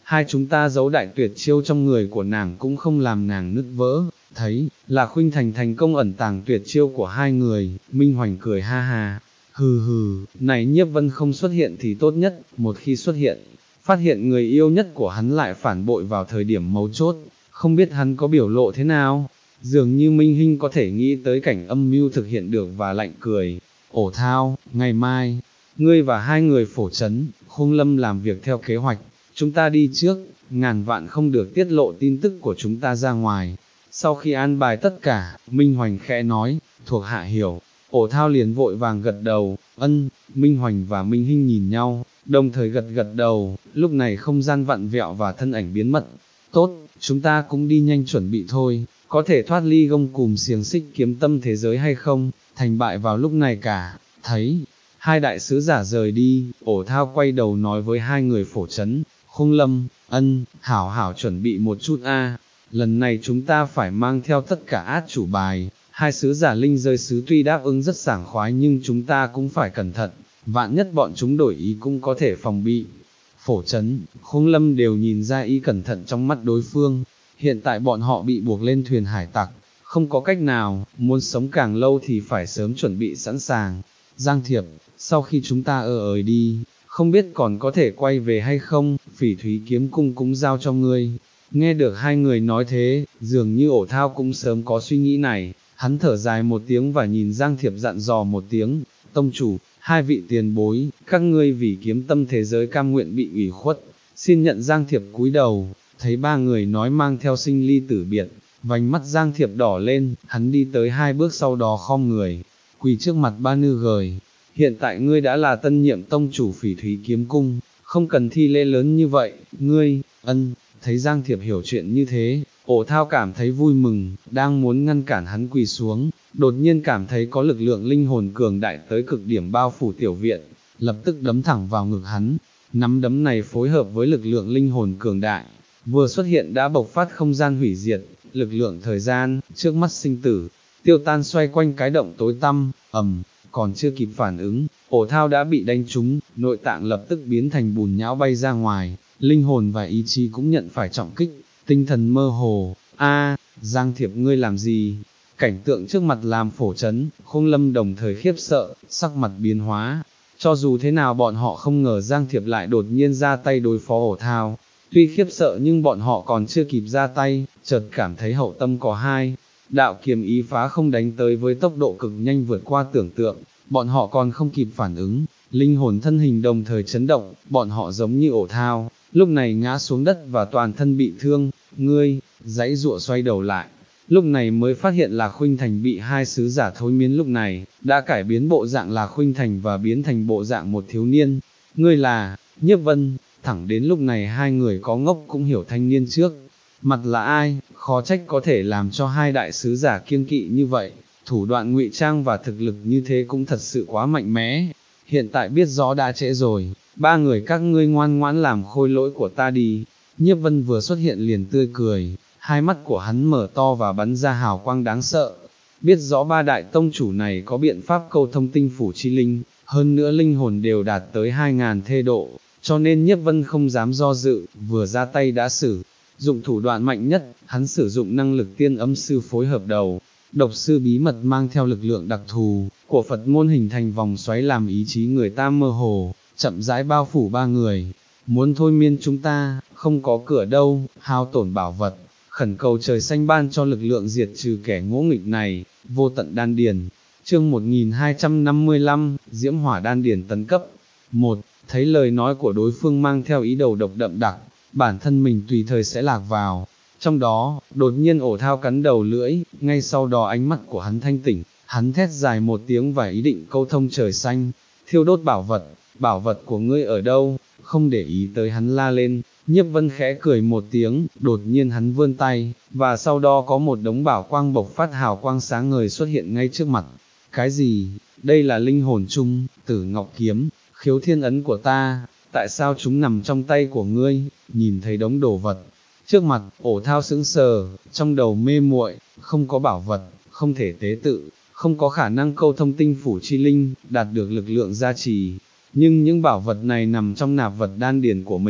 hai chúng ta giấu đại tuyệt chiêu trong người của nàng cũng không làm nàng nứt vỡ, thấy, là Khuynh Thành thành công ẩn tàng tuyệt chiêu của hai người, Minh Hoành cười ha ha, hừ hừ, này Nhiếp Vân không xuất hiện thì tốt nhất, một khi xuất hiện, phát hiện người yêu nhất của hắn lại phản bội vào thời điểm mấu chốt, không biết hắn có biểu lộ thế nào, dường như Minh Hinh có thể nghĩ tới cảnh âm mưu thực hiện được và lạnh cười, ổ thao, ngày mai, ngươi và hai người phổ trấn, Khung Lâm làm việc theo kế hoạch, chúng ta đi trước, ngàn vạn không được tiết lộ tin tức của chúng ta ra ngoài. Sau khi an bài tất cả, Minh Hoành khẽ nói, thuộc hạ hiểu, ổ thao liền vội vàng gật đầu, ân, Minh Hoành và Minh Hinh nhìn nhau, đồng thời gật gật đầu, lúc này không gian vặn vẹo và thân ảnh biến mất. Tốt, chúng ta cũng đi nhanh chuẩn bị thôi, có thể thoát ly gông cùm xiềng xích kiếm tâm thế giới hay không, thành bại vào lúc này cả, thấy, hai đại sứ giả rời đi, ổ thao quay đầu nói với hai người phổ trấn, Khung Lâm, ân, hảo hảo chuẩn bị một chút a. Lần này chúng ta phải mang theo tất cả át chủ bài, hai sứ giả linh rơi sứ tuy đáp ứng rất sảng khoái nhưng chúng ta cũng phải cẩn thận, vạn nhất bọn chúng đổi ý cũng có thể phòng bị. Phổ Trấn, Khung Lâm đều nhìn ra ý cẩn thận trong mắt đối phương, hiện tại bọn họ bị buộc lên thuyền hải tặc, không có cách nào, muốn sống càng lâu thì phải sớm chuẩn bị sẵn sàng. Giang Thiệp, sau khi chúng ta ở ời đi, không biết còn có thể quay về hay không, Phỉ Thúy kiếm cung cũng giao cho ngươi. Nghe được hai người nói thế, dường như ổ thao cũng sớm có suy nghĩ này, hắn thở dài một tiếng và nhìn Giang Thiệp dặn dò một tiếng, tông chủ, hai vị tiền bối, các ngươi vì kiếm tâm thế giới cam nguyện bị ủy khuất, xin nhận. Giang Thiệp cúi đầu, thấy ba người nói mang theo sinh ly tử biệt, vành mắt Giang Thiệp đỏ lên, hắn đi tới hai bước sau đó khom người, quỳ trước mặt ba nư gời, hiện tại ngươi đã là tân nhiệm tông chủ Phỉ Thúy kiếm cung, không cần thi lễ lớn như vậy, ngươi, ân. Thấy Giang Thiệp hiểu chuyện như thế, ổ thao cảm thấy vui mừng, đang muốn ngăn cản hắn quỳ xuống, đột nhiên cảm thấy có lực lượng linh hồn cường đại tới cực điểm bao phủ tiểu viện, lập tức đấm thẳng vào ngực hắn, nắm đấm này phối hợp với lực lượng linh hồn cường đại, vừa xuất hiện đã bộc phát không gian hủy diệt, lực lượng thời gian, trước mắt sinh tử, tiêu tan xoay quanh cái động tối tăm, ầm, còn chưa kịp phản ứng, ổ thao đã bị đánh trúng, nội tạng lập tức biến thành bùn nhão bay ra ngoài. Linh hồn và ý chí cũng nhận phải trọng kích, tinh thần mơ hồ, a, Giang Thiệp ngươi làm gì? Cảnh tượng trước mặt làm Phổ Trấn, Khung Lâm đồng thời khiếp sợ, sắc mặt biến hóa, cho dù thế nào bọn họ không ngờ Giang Thiệp lại đột nhiên ra tay đối phó ổ thao, tuy khiếp sợ nhưng bọn họ còn chưa kịp ra tay, chợt cảm thấy hậu tâm có hai, đạo kiếm ý phá không đánh tới với tốc độ cực nhanh vượt qua tưởng tượng, bọn họ còn không kịp phản ứng, linh hồn thân hình đồng thời chấn động, bọn họ giống như ổ thao. Lúc này ngã xuống đất và toàn thân bị thương, ngươi, dãy dụa xoay đầu lại, lúc này mới phát hiện là Khuynh Thành bị hai sứ giả thôi miên lúc này, đã cải biến bộ dạng là Khuynh Thành và biến thành bộ dạng một thiếu niên, ngươi là, Nhiếp Vân, thẳng đến lúc này hai người có ngốc cũng hiểu thanh niên trước, mặt là ai, khó trách có thể làm cho hai đại sứ giả kiêng kỵ như vậy, thủ đoạn ngụy trang và thực lực như thế cũng thật sự quá mạnh mẽ, hiện tại biết rõ đã trễ rồi. Ba người các ngươi ngoan ngoãn làm khôi lỗi của ta đi. Nhiếp Vân vừa xuất hiện liền tươi cười, hai mắt của hắn mở to và bắn ra hào quang đáng sợ. Biết rõ ba đại tông chủ này có biện pháp câu thông tinh phủ chi linh, hơn nữa linh hồn đều đạt tới hai ngàn thê độ, cho nên Nhiếp Vân không dám do dự, vừa ra tay đã sử dụng thủ đoạn mạnh nhất, hắn sử dụng năng lực tiên âm sư phối hợp đầu. Độc sư bí mật mang theo lực lượng đặc thù của Phật môn hình thành vòng xoáy làm ý chí người ta mơ hồ, chậm rãi bao phủ ba người, muốn thôi miên chúng ta, không có cửa đâu, hao tổn bảo vật, khẩn cầu trời xanh ban cho lực lượng diệt trừ kẻ ngỗ nghịch này, vô tận đan điền. Chương một nghìn hai trăm năm mươi lăm, Diễm Hỏa đan điền tấn cấp. một. Thấy lời nói của đối phương mang theo ý đầu độc đậm đặc, bản thân mình tùy thời sẽ lạc vào. Trong đó, đột nhiên ổ thao cắn đầu lưỡi, ngay sau đó ánh mắt của hắn thanh tỉnh, hắn thét dài một tiếng và ý định câu thông trời xanh, thiêu đốt bảo vật. Bảo vật của ngươi ở đâu, không để ý tới hắn la lên, Nhiếp Vân khẽ cười một tiếng, đột nhiên hắn vươn tay, và sau đó có một đống bảo quang bộc phát hào quang sáng ngời xuất hiện ngay trước mặt. Cái gì? Đây là linh hồn chung, Tử Ngọc kiếm, khiếu thiên ấn của ta, tại sao chúng nằm trong tay của ngươi? Nhìn thấy đống đồ vật trước mặt, ổ thao sững sờ, trong đầu mê muội, không có bảo vật, không thể tế tự, không có khả năng câu thông tinh phủ chi linh, đạt được lực lượng gia trì. Nhưng những bảo vật này nằm trong nạp vật đan điền của mình,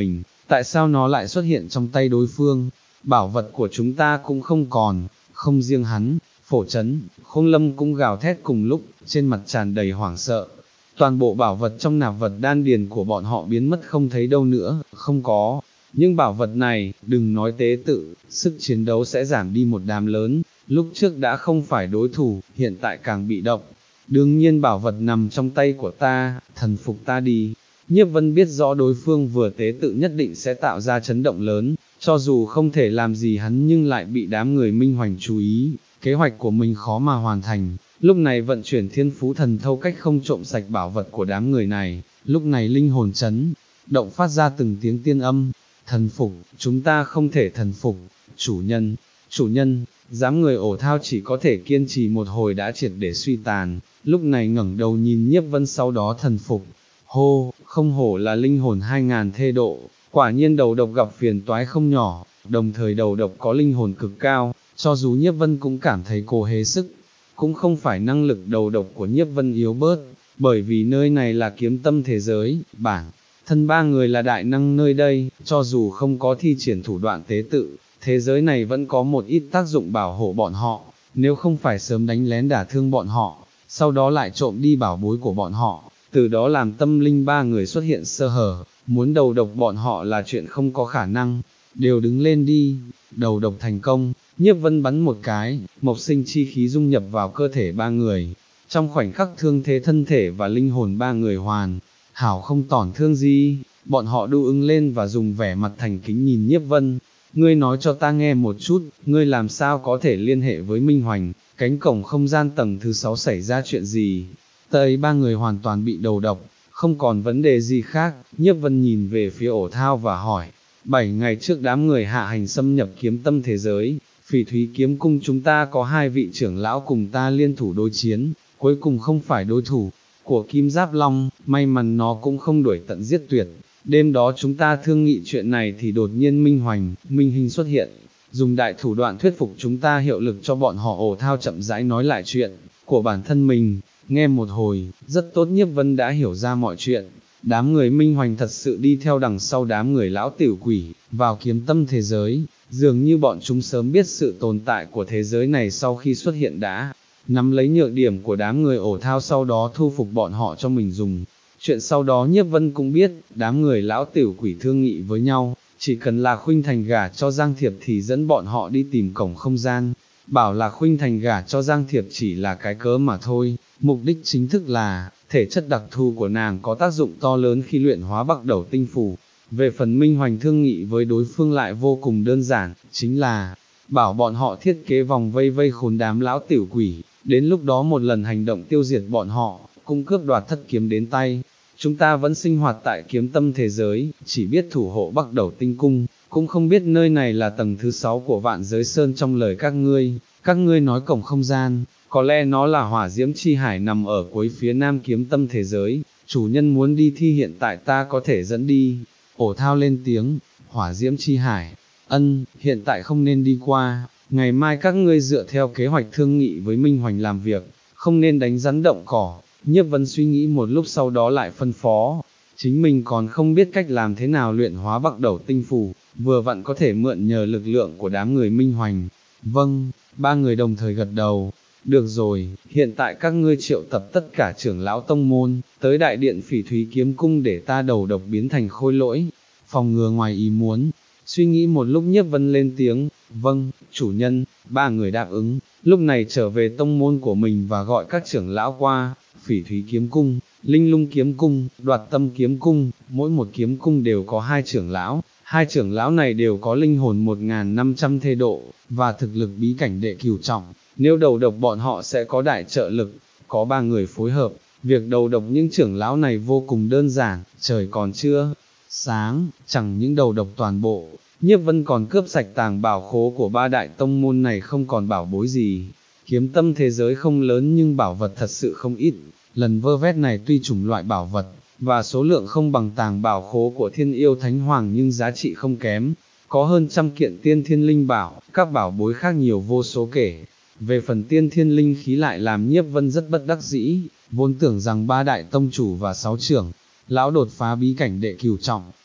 tại sao nó lại xuất hiện trong tay đối phương, bảo vật của chúng ta cũng không còn, không riêng hắn, Phổ Chấn, Khôn Lâm cũng gào thét cùng lúc, trên mặt tràn đầy hoảng sợ. Toàn bộ bảo vật trong nạp vật đan điền của bọn họ biến mất không thấy đâu nữa, không có. Nhưng bảo vật này, đừng nói tế tự, sức chiến đấu sẽ giảm đi một đám lớn, lúc trước đã không phải đối thủ, hiện tại càng bị động. Đương nhiên bảo vật nằm trong tay của ta, thần phục ta đi. Nhiếp Vân biết rõ đối phương vừa tế tự nhất định sẽ tạo ra chấn động lớn, cho dù không thể làm gì hắn nhưng lại bị đám người Minh Hoành chú ý, kế hoạch của mình khó mà hoàn thành. Lúc này vận chuyển thiên phú thần thâu cách không trộm sạch bảo vật của đám người này, lúc này linh hồn chấn động phát ra từng tiếng tiên âm, thần phục, chúng ta không thể thần phục, chủ nhân, chủ nhân, dám người ổ thao chỉ có thể kiên trì một hồi đã triệt để suy tàn, lúc này ngẩng đầu nhìn Nhiếp Vân sau đó thần phục, hô, không hổ là linh hồn hai ngàn thê độ, quả nhiên đầu độc gặp phiền toái không nhỏ, đồng thời đầu độc có linh hồn cực cao, cho dù Nhiếp Vân cũng cảm thấy cố hế sức. Cũng không phải năng lực đầu độc của Nhiếp Vân yếu bớt, bởi vì nơi này là kiếm tâm thế giới, bản thân ba người là đại năng nơi đây, cho dù không có thi triển thủ đoạn tế tự, thế giới này vẫn có một ít tác dụng bảo hộ bọn họ, nếu không phải sớm đánh lén đả thương bọn họ, sau đó lại trộm đi bảo bối của bọn họ, từ đó làm tâm linh ba người xuất hiện sơ hở, muốn đầu độc bọn họ là chuyện không có khả năng, đều đứng lên đi, đầu độc thành công. Nhiếp Vân bắn một cái, mộc sinh chi khí dung nhập vào cơ thể ba người, trong khoảnh khắc thương thế thân thể và linh hồn ba người hoàn, hảo không tổn thương gì, bọn họ đu ứng lên và dùng vẻ mặt thành kính nhìn Nhiếp Vân, ngươi nói cho ta nghe một chút, ngươi làm sao có thể liên hệ với Minh Hoành, cánh cổng không gian tầng thứ sáu xảy ra chuyện gì, tới ba người hoàn toàn bị đầu độc, không còn vấn đề gì khác, Nhiếp Vân nhìn về phía ổ thao và hỏi, bảy ngày trước đám người hạ hành xâm nhập kiếm tâm thế giới, Phỉ Thúy kiếm cung chúng ta có hai vị trưởng lão cùng ta liên thủ đối chiến, cuối cùng không phải đối thủ của Kim Giáp Long, may mắn nó cũng không đuổi tận giết tuyệt. Đêm đó chúng ta thương nghị chuyện này thì đột nhiên Minh Hoành, Minh Hình xuất hiện, dùng đại thủ đoạn thuyết phục chúng ta hiệu lực cho bọn họ. Ổ thao chậm rãi nói lại chuyện của bản thân mình, nghe một hồi, rất tốt. Nhiếp Vân đã hiểu ra mọi chuyện. Đám người Minh Hoành thật sự đi theo đằng sau đám người lão tiểu quỷ, vào kiếm tâm thế giới, dường như bọn chúng sớm biết sự tồn tại của thế giới này sau khi xuất hiện đã nắm lấy nhược điểm của đám người ổ thao sau đó thu phục bọn họ cho mình dùng. Chuyện sau đó Nhiếp Vân cũng biết, đám người lão tiểu quỷ thương nghị với nhau, chỉ cần là Khuynh Thành gả cho Giang Thiệp thì dẫn bọn họ đi tìm cổng không gian, bảo là Khuynh Thành gả cho Giang Thiệp chỉ là cái cớ mà thôi, mục đích chính thức là, thể chất đặc thù của nàng có tác dụng to lớn khi luyện hóa Bắc Đẩu tinh phủ. Về phần Minh Hoành thương nghị với đối phương lại vô cùng đơn giản, chính là, bảo bọn họ thiết kế vòng vây vây khốn đám lão tiểu quỷ, đến lúc đó một lần hành động tiêu diệt bọn họ, cung cướp đoạt thất kiếm đến tay. Chúng ta vẫn sinh hoạt tại kiếm tâm thế giới, chỉ biết thủ hộ Bắc Đẩu tinh cung, cũng không biết nơi này là tầng thứ sáu của Vạn Giới Sơn. Trong lời các ngươi, các ngươi nói cổng không gian, có lẽ nó là hỏa diễm chi hải nằm ở cuối phía nam kiếm tâm thế giới, chủ nhân muốn đi thi hiện tại ta có thể dẫn đi. Ổ thao lên tiếng, hỏa diễm chi hải, ân, hiện tại không nên đi qua, ngày mai các ngươi dựa theo kế hoạch thương nghị với Minh Hoành làm việc, không nên đánh rắn động cỏ. Nhiếp Vân suy nghĩ một lúc sau đó lại phân phó, chính mình còn không biết cách làm thế nào luyện hóa Bắc Đẩu tinh phủ, vừa vặn có thể mượn nhờ lực lượng của đám người Minh Hoành. Vâng, ba người đồng thời gật đầu. Được rồi, hiện tại các ngươi triệu tập tất cả trưởng lão tông môn, tới đại điện Phỉ Thúy kiếm cung để ta đầu độc biến thành khôi lỗi, phòng ngừa ngoài ý muốn. Suy nghĩ một lúc Nhiếp Vân lên tiếng, vâng, chủ nhân. Ba người đáp ứng, lúc này trở về tông môn của mình và gọi các trưởng lão qua. Phỉ Thúy kiếm cung, Linh Lung kiếm cung, Đoạt Tâm kiếm cung, mỗi một kiếm cung đều có hai trưởng lão, hai trưởng lão này đều có linh hồn một nghìn năm trăm thê độ, và thực lực bí cảnh đệ cửu trọng. Nếu đầu độc bọn họ sẽ có đại trợ lực, có ba người phối hợp, việc đầu độc những trưởng lão này vô cùng đơn giản. Trời còn chưa sáng, chẳng những đầu độc toàn bộ, Nhiếp Vân còn cướp sạch tàng bảo khố của ba đại tông môn này, không còn bảo bối gì. Kiếm tâm thế giới không lớn nhưng bảo vật thật sự không ít, lần vơ vét này tuy chủng loại bảo vật, và số lượng không bằng tàng bảo khố của Thiên Yêu Thánh Hoàng nhưng giá trị không kém, có hơn trăm kiện tiên thiên linh bảo, các bảo bối khác nhiều vô số kể. Về phần tiên thiên linh khí lại làm Nhiếp Vân rất bất đắc dĩ, vốn tưởng rằng ba đại tông chủ và sáu trưởng lão đột phá bí cảnh đệ cửu trọng,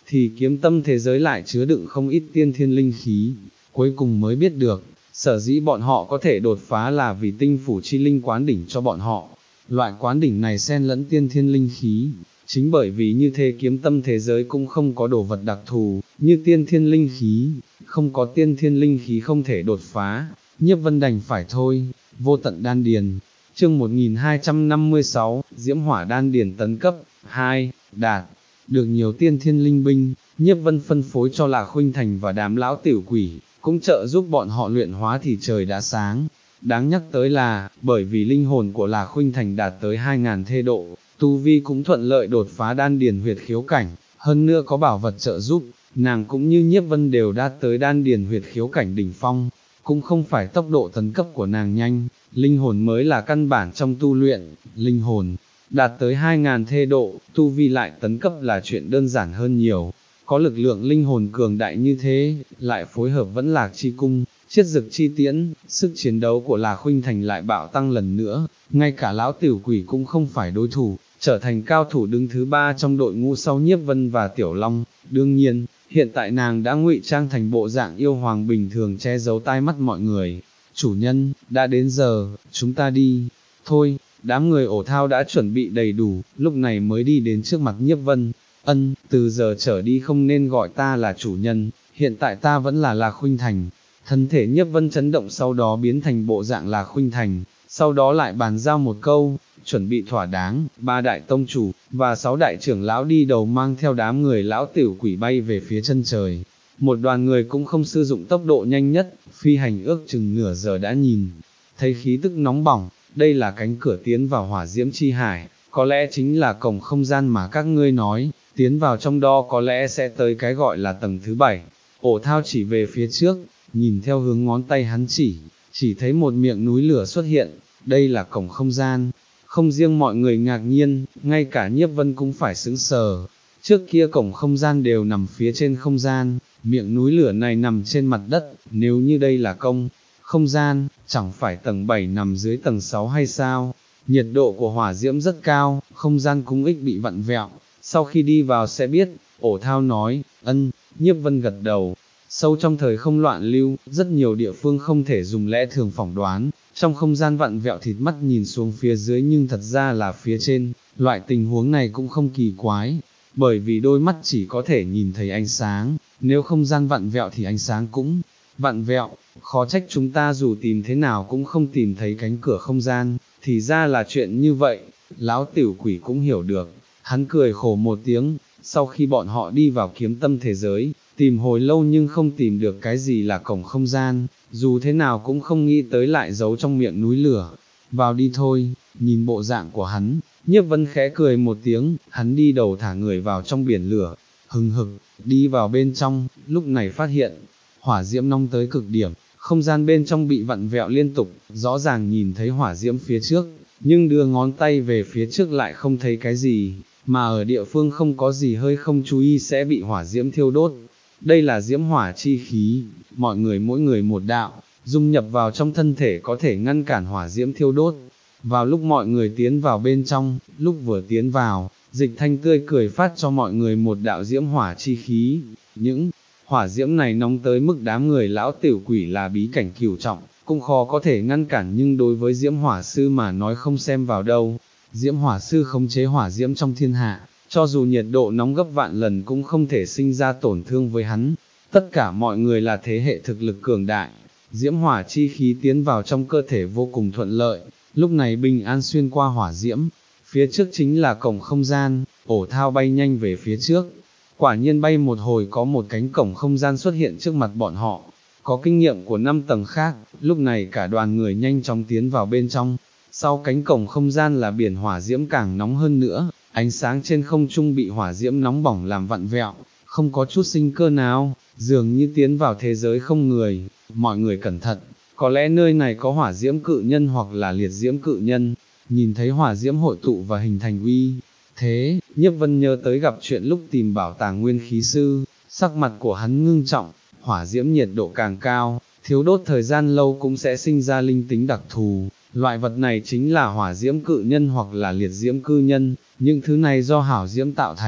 thì kiếm tâm thế giới lại chứa đựng không ít tiên thiên linh khí, cuối cùng mới biết được, sở dĩ bọn họ có thể đột phá là vì tinh phủ chi linh quán đỉnh cho bọn họ. Loại quán đỉnh này xen lẫn tiên thiên linh khí, chính bởi vì như thế kiếm tâm thế giới cũng không có đồ vật đặc thù, như tiên thiên linh khí, không có tiên thiên linh khí không thể đột phá, Nhiếp Vân đành phải thôi. Vô tận đan điền, chương một nghìn hai trăm năm mươi sáu, Diễm Hỏa đan điền tấn cấp, hai, đạt, được nhiều tiên thiên linh binh, Nhiếp Vân phân phối cho Lạc Khuynh Thành và đám lão tiểu quỷ, cũng trợ giúp bọn họ luyện hóa thì trời đã sáng. Đáng nhắc tới là, bởi vì linh hồn của Lạc Khuynh Thành đạt tới hai ngàn thê độ, tu vi cũng thuận lợi đột phá đan điền huyệt khiếu cảnh, hơn nữa có bảo vật trợ giúp, nàng cũng như Nhiếp Vân đều đạt tới đan điền huyệt khiếu cảnh đỉnh phong, cũng không phải tốc độ tấn cấp của nàng nhanh, linh hồn mới là căn bản trong tu luyện, linh hồn đạt tới hai ngàn thê độ, tu vi lại tấn cấp là chuyện đơn giản hơn nhiều. Có lực lượng linh hồn cường đại như thế, lại phối hợp vẫn Lạc chi cung, chiết dực chi tiễn, sức chiến đấu của Lạc Khuynh Thành lại bạo tăng lần nữa, ngay cả lão tiểu quỷ cũng không phải đối thủ, trở thành cao thủ đứng thứ ba trong đội ngũ sau Nhiếp Vân và Tiểu Long. Đương nhiên, hiện tại nàng đã ngụy trang thành bộ dạng yêu hoàng bình thường che giấu tai mắt mọi người. Chủ nhân, đã đến giờ, chúng ta đi. Thôi, đám người ổ thao đã chuẩn bị đầy đủ, lúc này mới đi đến trước mặt Nhiếp Vân. Ân, từ giờ trở đi không nên gọi ta là chủ nhân, hiện tại ta vẫn là Lạc Khuynh Thành. Thân thể Nhiếp Vân chấn động, sau đó biến thành bộ dạng Lạc Khuynh Thành, sau đó lại bàn giao một câu, chuẩn bị thỏa đáng, ba đại tông chủ, và sáu đại trưởng lão đi đầu mang theo đám người lão tiểu quỷ bay về phía chân trời. Một đoàn người cũng không sử dụng tốc độ nhanh nhất, phi hành ước chừng nửa giờ đã nhìn, thấy khí tức nóng bỏng, đây là cánh cửa tiến vào hỏa diễm chi hải, có lẽ chính là cổng không gian mà các ngươi nói, tiến vào trong đó có lẽ sẽ tới cái gọi là tầng thứ bảy. Ổ thao chỉ về phía trước, nhìn theo hướng ngón tay hắn chỉ, chỉ thấy một miệng núi lửa xuất hiện, đây là cổng không gian. Không riêng mọi người ngạc nhiên, ngay cả Nhiếp Vân cũng phải sững sờ. Trước kia cổng không gian đều nằm phía trên không gian, miệng núi lửa này nằm trên mặt đất, nếu như đây là công không gian, chẳng phải tầng bảy nằm dưới tầng sáu hay sao? Nhiệt độ của hỏa diễm rất cao, không gian cũng ít bị vặn vẹo, sau khi đi vào sẽ biết. Ổ thao nói. Ân. Nhiếp Vân gật đầu. Sâu trong thời không loạn lưu, rất nhiều địa phương không thể dùng lẽ thường phỏng đoán, trong không gian vặn vẹo thịt mắt nhìn xuống phía dưới nhưng thật ra là phía trên, loại tình huống này cũng không kỳ quái, bởi vì đôi mắt chỉ có thể nhìn thấy ánh sáng, nếu không gian vặn vẹo thì ánh sáng cũng vặn vẹo, khó trách chúng ta dù tìm thế nào cũng không tìm thấy cánh cửa không gian, thì ra là chuyện như vậy. Lão tiểu quỷ cũng hiểu được, hắn cười khổ một tiếng. Sau khi bọn họ đi vào kiếm tâm thế giới, tìm hồi lâu nhưng không tìm được cái gì là cổng không gian, dù thế nào cũng không nghĩ tới lại giấu trong miệng núi lửa. Vào đi thôi. Nhìn bộ dạng của hắn, Nhiếp Vân khẽ cười một tiếng, hắn đi đầu thả người vào trong biển lửa, hừng hực, đi vào bên trong, lúc này phát hiện, hỏa diễm nóng tới cực điểm, không gian bên trong bị vặn vẹo liên tục, rõ ràng nhìn thấy hỏa diễm phía trước, nhưng đưa ngón tay về phía trước lại không thấy cái gì, mà ở địa phương không có gì hơi không chú ý sẽ bị hỏa diễm thiêu đốt. Đây là diễm hỏa chi khí, mọi người mỗi người một đạo, dung nhập vào trong thân thể có thể ngăn cản hỏa diễm thiêu đốt. Vào lúc mọi người tiến vào bên trong, lúc vừa tiến vào, Dịch Thanh tươi cười phát cho mọi người một đạo diễm hỏa chi khí. Những hỏa diễm này nóng tới mức đám người lão tiểu quỷ là bí cảnh cửu trọng, cũng khó có thể ngăn cản, nhưng đối với diễm hỏa sư mà nói không xem vào đâu. Diễm hỏa sư khống chế hỏa diễm trong thiên hạ, cho dù nhiệt độ nóng gấp vạn lần cũng không thể sinh ra tổn thương với hắn. Tất cả mọi người là thế hệ thực lực cường đại, diễm hỏa chi khí tiến vào trong cơ thể vô cùng thuận lợi, lúc này bình an xuyên qua hỏa diễm. Phía trước chính là cổng không gian, ổ thao bay nhanh về phía trước. Quả nhiên bay một hồi có một cánh cổng không gian xuất hiện trước mặt bọn họ. Có kinh nghiệm của năm tầng khác, lúc này cả đoàn người nhanh chóng tiến vào bên trong. Sau cánh cổng không gian là biển hỏa diễm càng nóng hơn nữa, ánh sáng trên không trung bị hỏa diễm nóng bỏng làm vặn vẹo, không có chút sinh cơ nào, dường như tiến vào thế giới không người. Mọi người cẩn thận, có lẽ nơi này có hỏa diễm cự nhân hoặc là liệt diễm cự nhân. Nhìn thấy hỏa diễm hội tụ và hình thành uy thế, Nhiếp Vân nhớ tới gặp chuyện lúc tìm bảo tàng nguyên khí sư, sắc mặt của hắn ngưng trọng. Hỏa diễm nhiệt độ càng cao, thiếu đốt thời gian lâu cũng sẽ sinh ra linh tính đặc thù. Loại vật này chính là hỏa diễm cự nhân hoặc là liệt diễm cư nhân, những thứ này do hảo diễm tạo thành,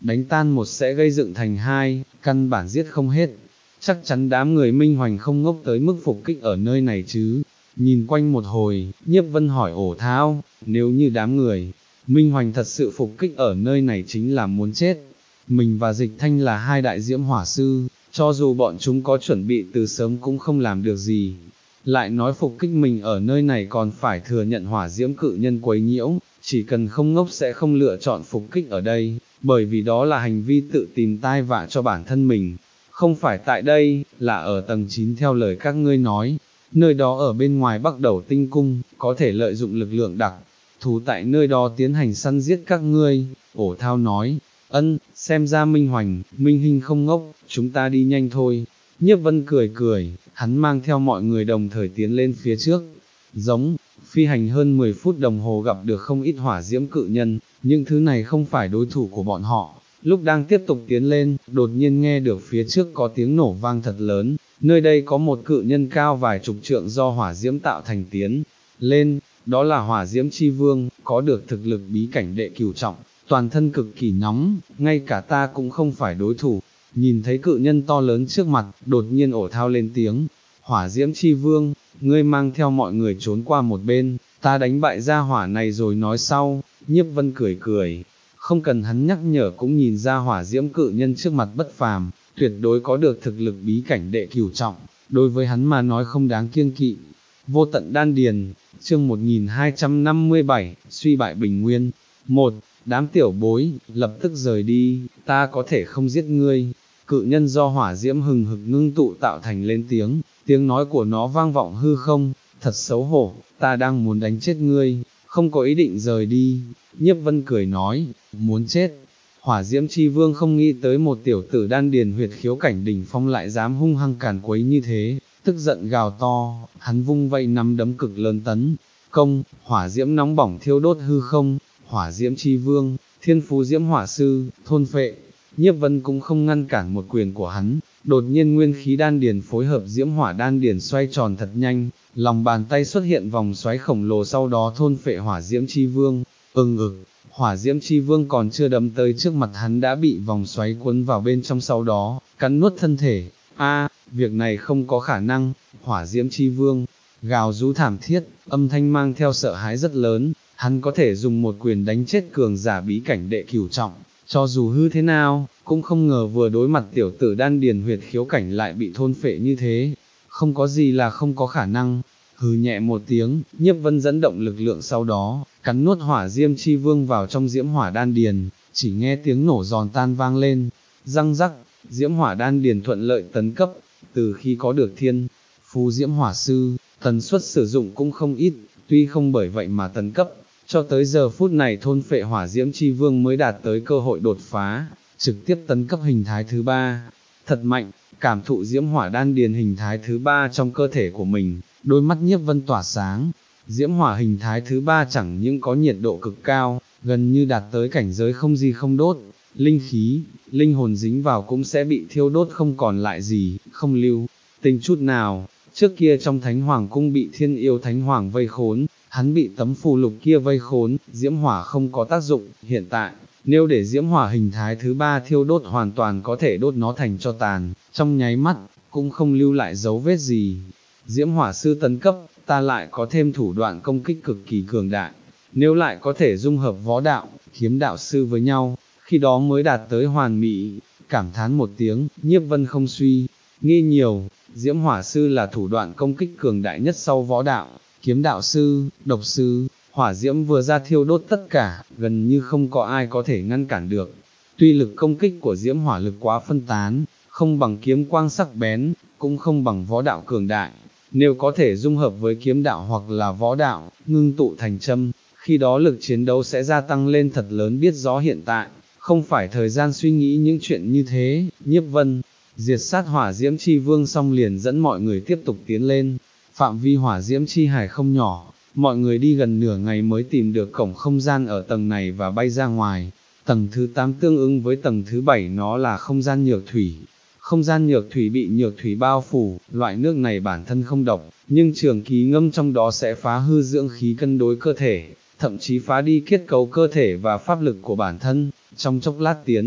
đánh tan một sẽ gây dựng thành hai, căn bản giết không hết. Chắc chắn đám người Minh Hoành không ngốc tới mức phục kích ở nơi này chứ. Nhìn quanh một hồi, Nhiếp Vân hỏi Ổ Thao, nếu như đám người Minh Hoành thật sự phục kích ở nơi này chính là muốn chết. Mình và Dịch Thanh là hai đại diễm hỏa sư, cho dù bọn chúng có chuẩn bị từ sớm cũng không làm được gì. Lại nói phục kích mình ở nơi này còn phải thừa nhận hỏa diễm cự nhân quấy nhiễu, chỉ cần không ngốc sẽ không lựa chọn phục kích ở đây, bởi vì đó là hành vi tự tìm tai vạ cho bản thân mình. Không phải tại đây, là ở tầng chín theo lời các ngươi nói, nơi đó ở bên ngoài Bắc Đầu Tinh Cung, có thể lợi dụng lực lượng đặc thù tại nơi đó tiến hành săn giết các ngươi. Ổ Thao nói, ân, xem ra Minh Hoành, Minh Hinh không ngốc, chúng ta đi nhanh thôi. Nhiếp Vân cười cười, hắn mang theo mọi người đồng thời tiến lên phía trước. Giống, phi hành hơn mười phút đồng hồ gặp được không ít hỏa diễm cự nhân, những thứ này không phải đối thủ của bọn họ. Lúc đang tiếp tục tiến lên, đột nhiên nghe được phía trước có tiếng nổ vang thật lớn, nơi đây có một cự nhân cao vài chục trượng do hỏa diễm tạo thành tiến lên, đó là hỏa diễm chi vương, có được thực lực bí cảnh đệ cửu trọng, toàn thân cực kỳ nóng, ngay cả ta cũng không phải đối thủ. Nhìn thấy cự nhân to lớn trước mặt, đột nhiên Ổ Thao lên tiếng, hỏa diễm chi vương, ngươi mang theo mọi người trốn qua một bên, ta đánh bại gia hỏa này rồi nói sau. Nhiếp Vân cười cười, không cần hắn nhắc nhở cũng nhìn ra hỏa diễm cự nhân trước mặt bất phàm, tuyệt đối có được thực lực bí cảnh đệ cửu trọng, đối với hắn mà nói không đáng kiêng kỵ. Vô tận đan điền, chương một nghìn hai trăm năm mươi bảy, suy bại bình nguyên. Một, đám tiểu bối, lập tức rời đi, ta có thể không giết ngươi. Cự nhân do hỏa diễm hừng hực ngưng tụ tạo thành lên tiếng, tiếng nói của nó vang vọng hư không, thật xấu hổ, ta đang muốn đánh chết ngươi, không có ý định rời đi. Nhiếp Vân cười nói, muốn chết. Hỏa diễm chi vương không nghĩ tới một tiểu tử đan điền huyệt khiếu cảnh đỉnh phong lại dám hung hăng càn quấy như thế, tức giận gào to, hắn vung vây nắm đấm cực lớn tấn công, hỏa diễm nóng bỏng thiêu đốt hư không. Hỏa diễm chi vương, thiên phú diễm hỏa sư, thôn phệ. Nhiếp Vân cũng không ngăn cản một quyền của hắn, đột nhiên nguyên khí đan điền phối hợp diễm hỏa đan điền xoay tròn thật nhanh, lòng bàn tay xuất hiện vòng xoáy khổng lồ sau đó thôn phệ hỏa diễm chi vương. Ưng ực, hỏa diễm chi vương còn chưa đâm tới trước mặt hắn đã bị vòng xoáy cuốn vào bên trong, sau đó cắn nuốt thân thể. A, việc này không có khả năng. Hỏa diễm chi vương gào rú thảm thiết, âm thanh mang theo sợ hãi rất lớn. Hắn có thể dùng một quyền đánh chết cường giả bí cảnh đệ cửu trọng, cho dù hư thế nào, cũng không ngờ vừa đối mặt tiểu tử đan điền huyệt khiếu cảnh lại bị thôn phệ như thế. Không có gì là không có khả năng. Hừ nhẹ một tiếng, Nhiếp Vân dẫn động lực lượng sau đó, cắn nuốt hỏa diễm chi vương vào trong diễm hỏa đan điền, chỉ nghe tiếng nổ giòn tan vang lên, răng rắc, diễm hỏa đan điền thuận lợi tấn cấp. Từ khi có được thiên phú diễm hỏa sư, tần suất sử dụng cũng không ít, tuy không bởi vậy mà tấn cấp. Cho tới giờ phút này thôn phệ hỏa diễm chi vương mới đạt tới cơ hội đột phá, trực tiếp tấn cấp hình thái thứ ba. Thật mạnh, cảm thụ diễm hỏa đan điền hình thái thứ ba trong cơ thể của mình, đôi mắt Nhiếp Vân tỏa sáng. Diễm hỏa hình thái thứ ba chẳng những có nhiệt độ cực cao, gần như đạt tới cảnh giới không gì không đốt, linh khí, linh hồn dính vào cũng sẽ bị thiêu đốt không còn lại gì, không lưu tình chút nào. Trước kia trong Thánh Hoàng cung bị Thiên Yêu Thánh Hoàng vây khốn, hắn bị tấm phù lục kia vây khốn, diễm hỏa không có tác dụng. Hiện tại, nếu để diễm hỏa hình thái thứ ba thiêu đốt hoàn toàn có thể đốt nó thành tro tàn, trong nháy mắt, cũng không lưu lại dấu vết gì. Diễm hỏa sư tấn cấp, ta lại có thêm thủ đoạn công kích cực kỳ cường đại, nếu lại có thể dung hợp võ đạo, kiếm đạo sư với nhau, khi đó mới đạt tới hoàn mỹ. Cảm thán một tiếng, Nhiếp Vân không suy nghĩ nhiều, diễm hỏa sư là thủ đoạn công kích cường đại nhất sau võ đạo, kiếm đạo sư, độc sư. Hỏa diễm vừa ra thiêu đốt tất cả, gần như không có ai có thể ngăn cản được. Tuy lực công kích của diễm hỏa lực quá phân tán, không bằng kiếm quang sắc bén, cũng không bằng võ đạo cường đại. Nếu có thể dung hợp với kiếm đạo hoặc là võ đạo, ngưng tụ thành châm, khi đó lực chiến đấu sẽ gia tăng lên thật lớn. Biết rõ hiện tại, không phải thời gian suy nghĩ những chuyện như thế. Nhiếp Vân diệt sát hỏa diễm chi vương xong liền dẫn mọi người tiếp tục tiến lên. Phạm vi hỏa diễm chi hải không nhỏ, mọi người đi gần nửa ngày mới tìm được cổng không gian ở tầng này và bay ra ngoài. Tầng thứ tám tương ứng với tầng thứ bảy, nó là không gian nhược thủy. Không gian nhược thủy bị nhược thủy bao phủ, loại nước này bản thân không độc, nhưng trường kỳ ngâm trong đó sẽ phá hư dưỡng khí cân đối cơ thể, thậm chí phá đi kết cấu cơ thể và pháp lực của bản thân. Trong chốc lát tiến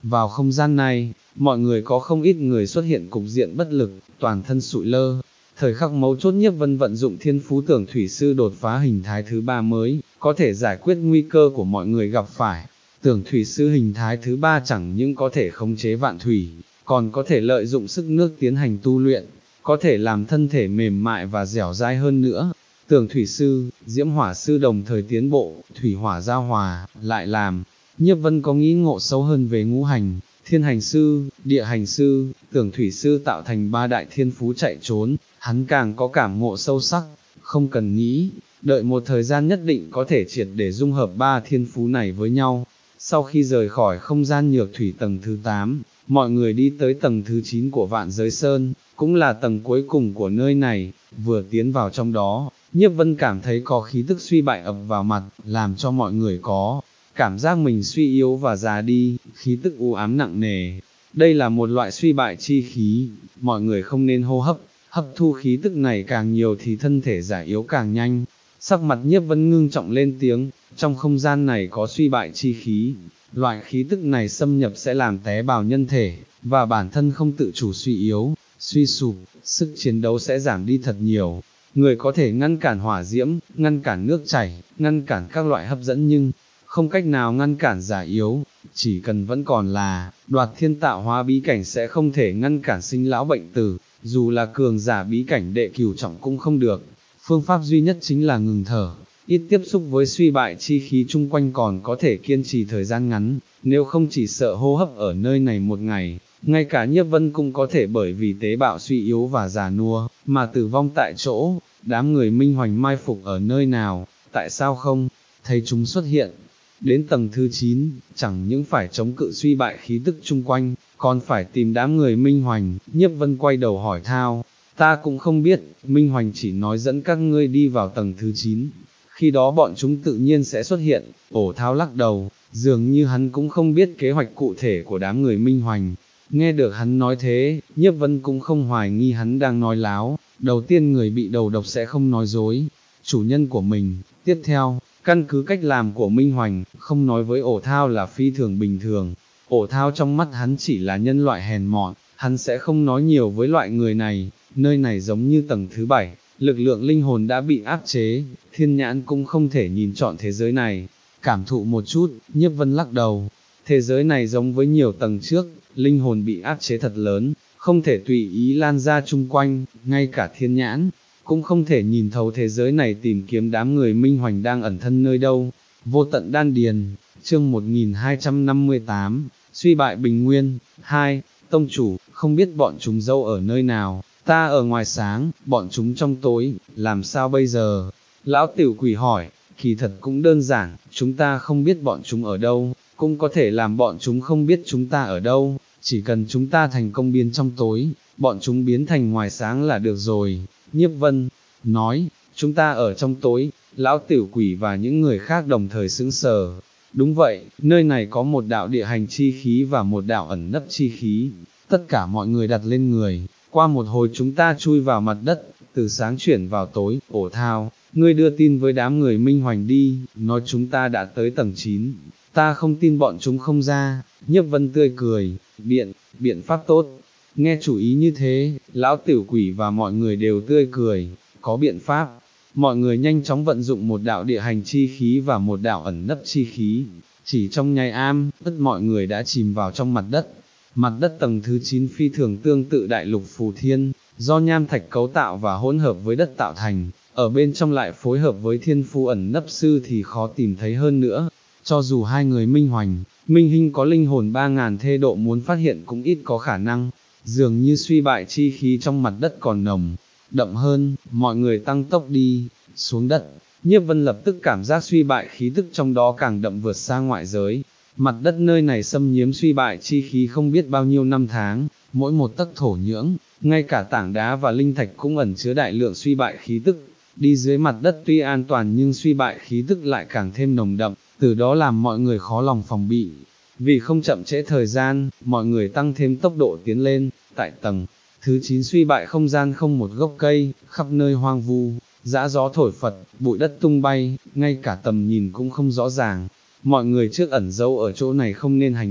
Vào không gian này, mọi người có không ít người xuất hiện cục diện bất lực, toàn thân sụi lơ. Thời khắc mấu chốt Nhiếp Vân vận dụng thiên phú tưởng thủy sư đột phá hình thái thứ ba mới, có thể giải quyết nguy cơ của mọi người gặp phải. Tưởng thủy sư hình thái thứ ba chẳng những có thể khống chế vạn thủy, còn có thể lợi dụng sức nước tiến hành tu luyện, có thể làm thân thể mềm mại và dẻo dai hơn nữa. Tưởng thủy sư, diễm hỏa sư đồng thời tiến bộ, thủy hỏa giao hòa, lại làm. Nhiếp Vân có nghĩ ngộ sâu hơn về ngũ hành, thiên hành sư, địa hành sư, tưởng thủy sư tạo thành ba đại thiên phú chạy trốn, hắn càng có cảm ngộ sâu sắc, không cần nghĩ, đợi một thời gian nhất định có thể triệt để dung hợp ba thiên phú này với nhau. Sau khi rời khỏi không gian nhược thủy tầng thứ tám, mọi người đi tới tầng thứ chín của Vạn Giới Sơn, cũng là tầng cuối cùng của nơi này, vừa tiến vào trong đó, Nhiếp Vân cảm thấy có khí tức suy bại ập vào mặt, làm cho mọi người có cảm giác mình suy yếu và già đi, khí tức u ám nặng nề. Đây là một loại suy bại chi khí, mọi người không nên hô hấp, hấp thu khí tức này càng nhiều thì thân thể già yếu càng nhanh. Sắc mặt Nhiếp Vân ngưng trọng lên tiếng, trong không gian này có suy bại chi khí, loại khí tức này xâm nhập sẽ làm té bào nhân thể, và bản thân không tự chủ suy yếu, suy sụp, sức chiến đấu sẽ giảm đi thật nhiều. Người có thể ngăn cản hỏa diễm, ngăn cản nước chảy, ngăn cản các loại hấp dẫn nhưng không cách nào ngăn cản già yếu, chỉ cần vẫn còn là đoạt thiên tạo hóa bí cảnh sẽ không thể ngăn cản sinh lão bệnh tử, dù là cường giả bí cảnh đệ cửu trọng cũng không được. Phương pháp duy nhất chính là ngừng thở, ít tiếp xúc với suy bại chi khí chung quanh còn có thể kiên trì thời gian ngắn, nếu không chỉ sợ hô hấp ở nơi này một ngày, ngay cả Nhiếp Vân cũng có thể bởi vì tế bào suy yếu và già nua, mà tử vong tại chỗ. Đám người Minh Hoành mai phục ở nơi nào, tại sao không thấy chúng xuất hiện? Đến tầng thứ chín, chẳng những phải chống cự suy bại khí tức chung quanh, còn phải tìm đám người Minh Hoành. Nhiếp Vân quay đầu hỏi Thao, ta cũng không biết, Minh Hoành chỉ nói dẫn các ngươi đi vào tầng thứ chín, khi đó bọn chúng tự nhiên sẽ xuất hiện. Ổ Thao lắc đầu, dường như hắn cũng không biết kế hoạch cụ thể của đám người Minh Hoành. Nghe được hắn nói thế, Nhiếp Vân cũng không hoài nghi hắn đang nói láo, đầu tiên người bị đầu độc sẽ không nói dối, chủ nhân của mình. Tiếp theo, căn cứ cách làm của Minh Hoành, không nói với Ổ Thao là phi thường bình thường. Ổ Thao trong mắt hắn chỉ là nhân loại hèn mọn, hắn sẽ không nói nhiều với loại người này. Nơi này giống như tầng thứ bảy, lực lượng linh hồn đã bị áp chế, thiên nhãn cũng không thể nhìn trọn thế giới này. Cảm thụ một chút, Nhiếp Vân lắc đầu, thế giới này giống với nhiều tầng trước, linh hồn bị áp chế thật lớn, không thể tùy ý lan ra chung quanh, ngay cả thiên nhãn cũng không thể nhìn thấu thế giới này tìm kiếm đám người Minh Hoành đang ẩn thân nơi đâu. Vô tận đan điền, chương một nghìn hai trăm năm mươi tám, suy bại bình nguyên. Hai, tông chủ, không biết bọn chúng dâu ở nơi nào, ta ở ngoài sáng, bọn chúng trong tối, làm sao bây giờ? Lão Tiểu Quỷ hỏi. Kỳ thật cũng đơn giản, chúng ta không biết bọn chúng ở đâu, cũng có thể làm bọn chúng không biết chúng ta ở đâu, chỉ cần chúng ta thành công biến trong tối, bọn chúng biến thành ngoài sáng là được rồi. Nhiếp Vân nói, chúng ta ở trong tối. Lão Tiểu Quỷ và những người khác đồng thời sững sờ. Đúng vậy, nơi này có một đạo địa hành chi khí và một đạo ẩn nấp chi khí, tất cả mọi người đặt lên người, qua một hồi chúng ta chui vào mặt đất, từ sáng chuyển vào tối. Ổ Thao, ngươi đưa tin với đám người Minh Hoành đi, nói chúng ta đã tới tầng chín, ta không tin bọn chúng không ra. Nhiếp Vân tươi cười, biện, biện pháp tốt. Nghe chủ ý như thế, Lão Tiểu Quỷ và mọi người đều tươi cười, có biện pháp. Mọi người nhanh chóng vận dụng một đạo địa hành chi khí và một đạo ẩn nấp chi khí, chỉ trong nháy am, tất mọi người đã chìm vào trong mặt đất. Mặt đất tầng thứ chín phi thường tương tự đại lục Phù Thiên, do nham thạch cấu tạo và hỗn hợp với đất tạo thành, ở bên trong lại phối hợp với thiên phú ẩn nấp sư thì khó tìm thấy hơn nữa. Cho dù hai người Minh Hoành, Minh Hinh có linh hồn ba ngàn thê độ muốn phát hiện cũng ít có khả năng, dường như suy bại chi khí trong mặt đất còn nồng đậm hơn. Mọi người tăng tốc đi, xuống đất. Nhiếp Vân lập tức cảm giác suy bại khí tức trong đó càng đậm vượt xa ngoại giới. Mặt đất nơi này xâm nhiễm suy bại chi khí không biết bao nhiêu năm tháng, mỗi một tấc thổ nhưỡng, ngay cả tảng đá và linh thạch cũng ẩn chứa đại lượng suy bại khí tức. Đi dưới mặt đất tuy an toàn nhưng suy bại khí tức lại càng thêm nồng đậm, từ đó làm mọi người khó lòng phòng bị. Vì không chậm trễ thời gian, mọi người tăng thêm tốc độ tiến lên. Tại tầng thứ chín suy bại không gian không một gốc cây, khắp nơi hoang vu, dã gió thổi phật, bụi đất tung bay, ngay cả tầm nhìn cũng không rõ ràng. Mọi người trước ẩn giấu ở chỗ này không nên hành động,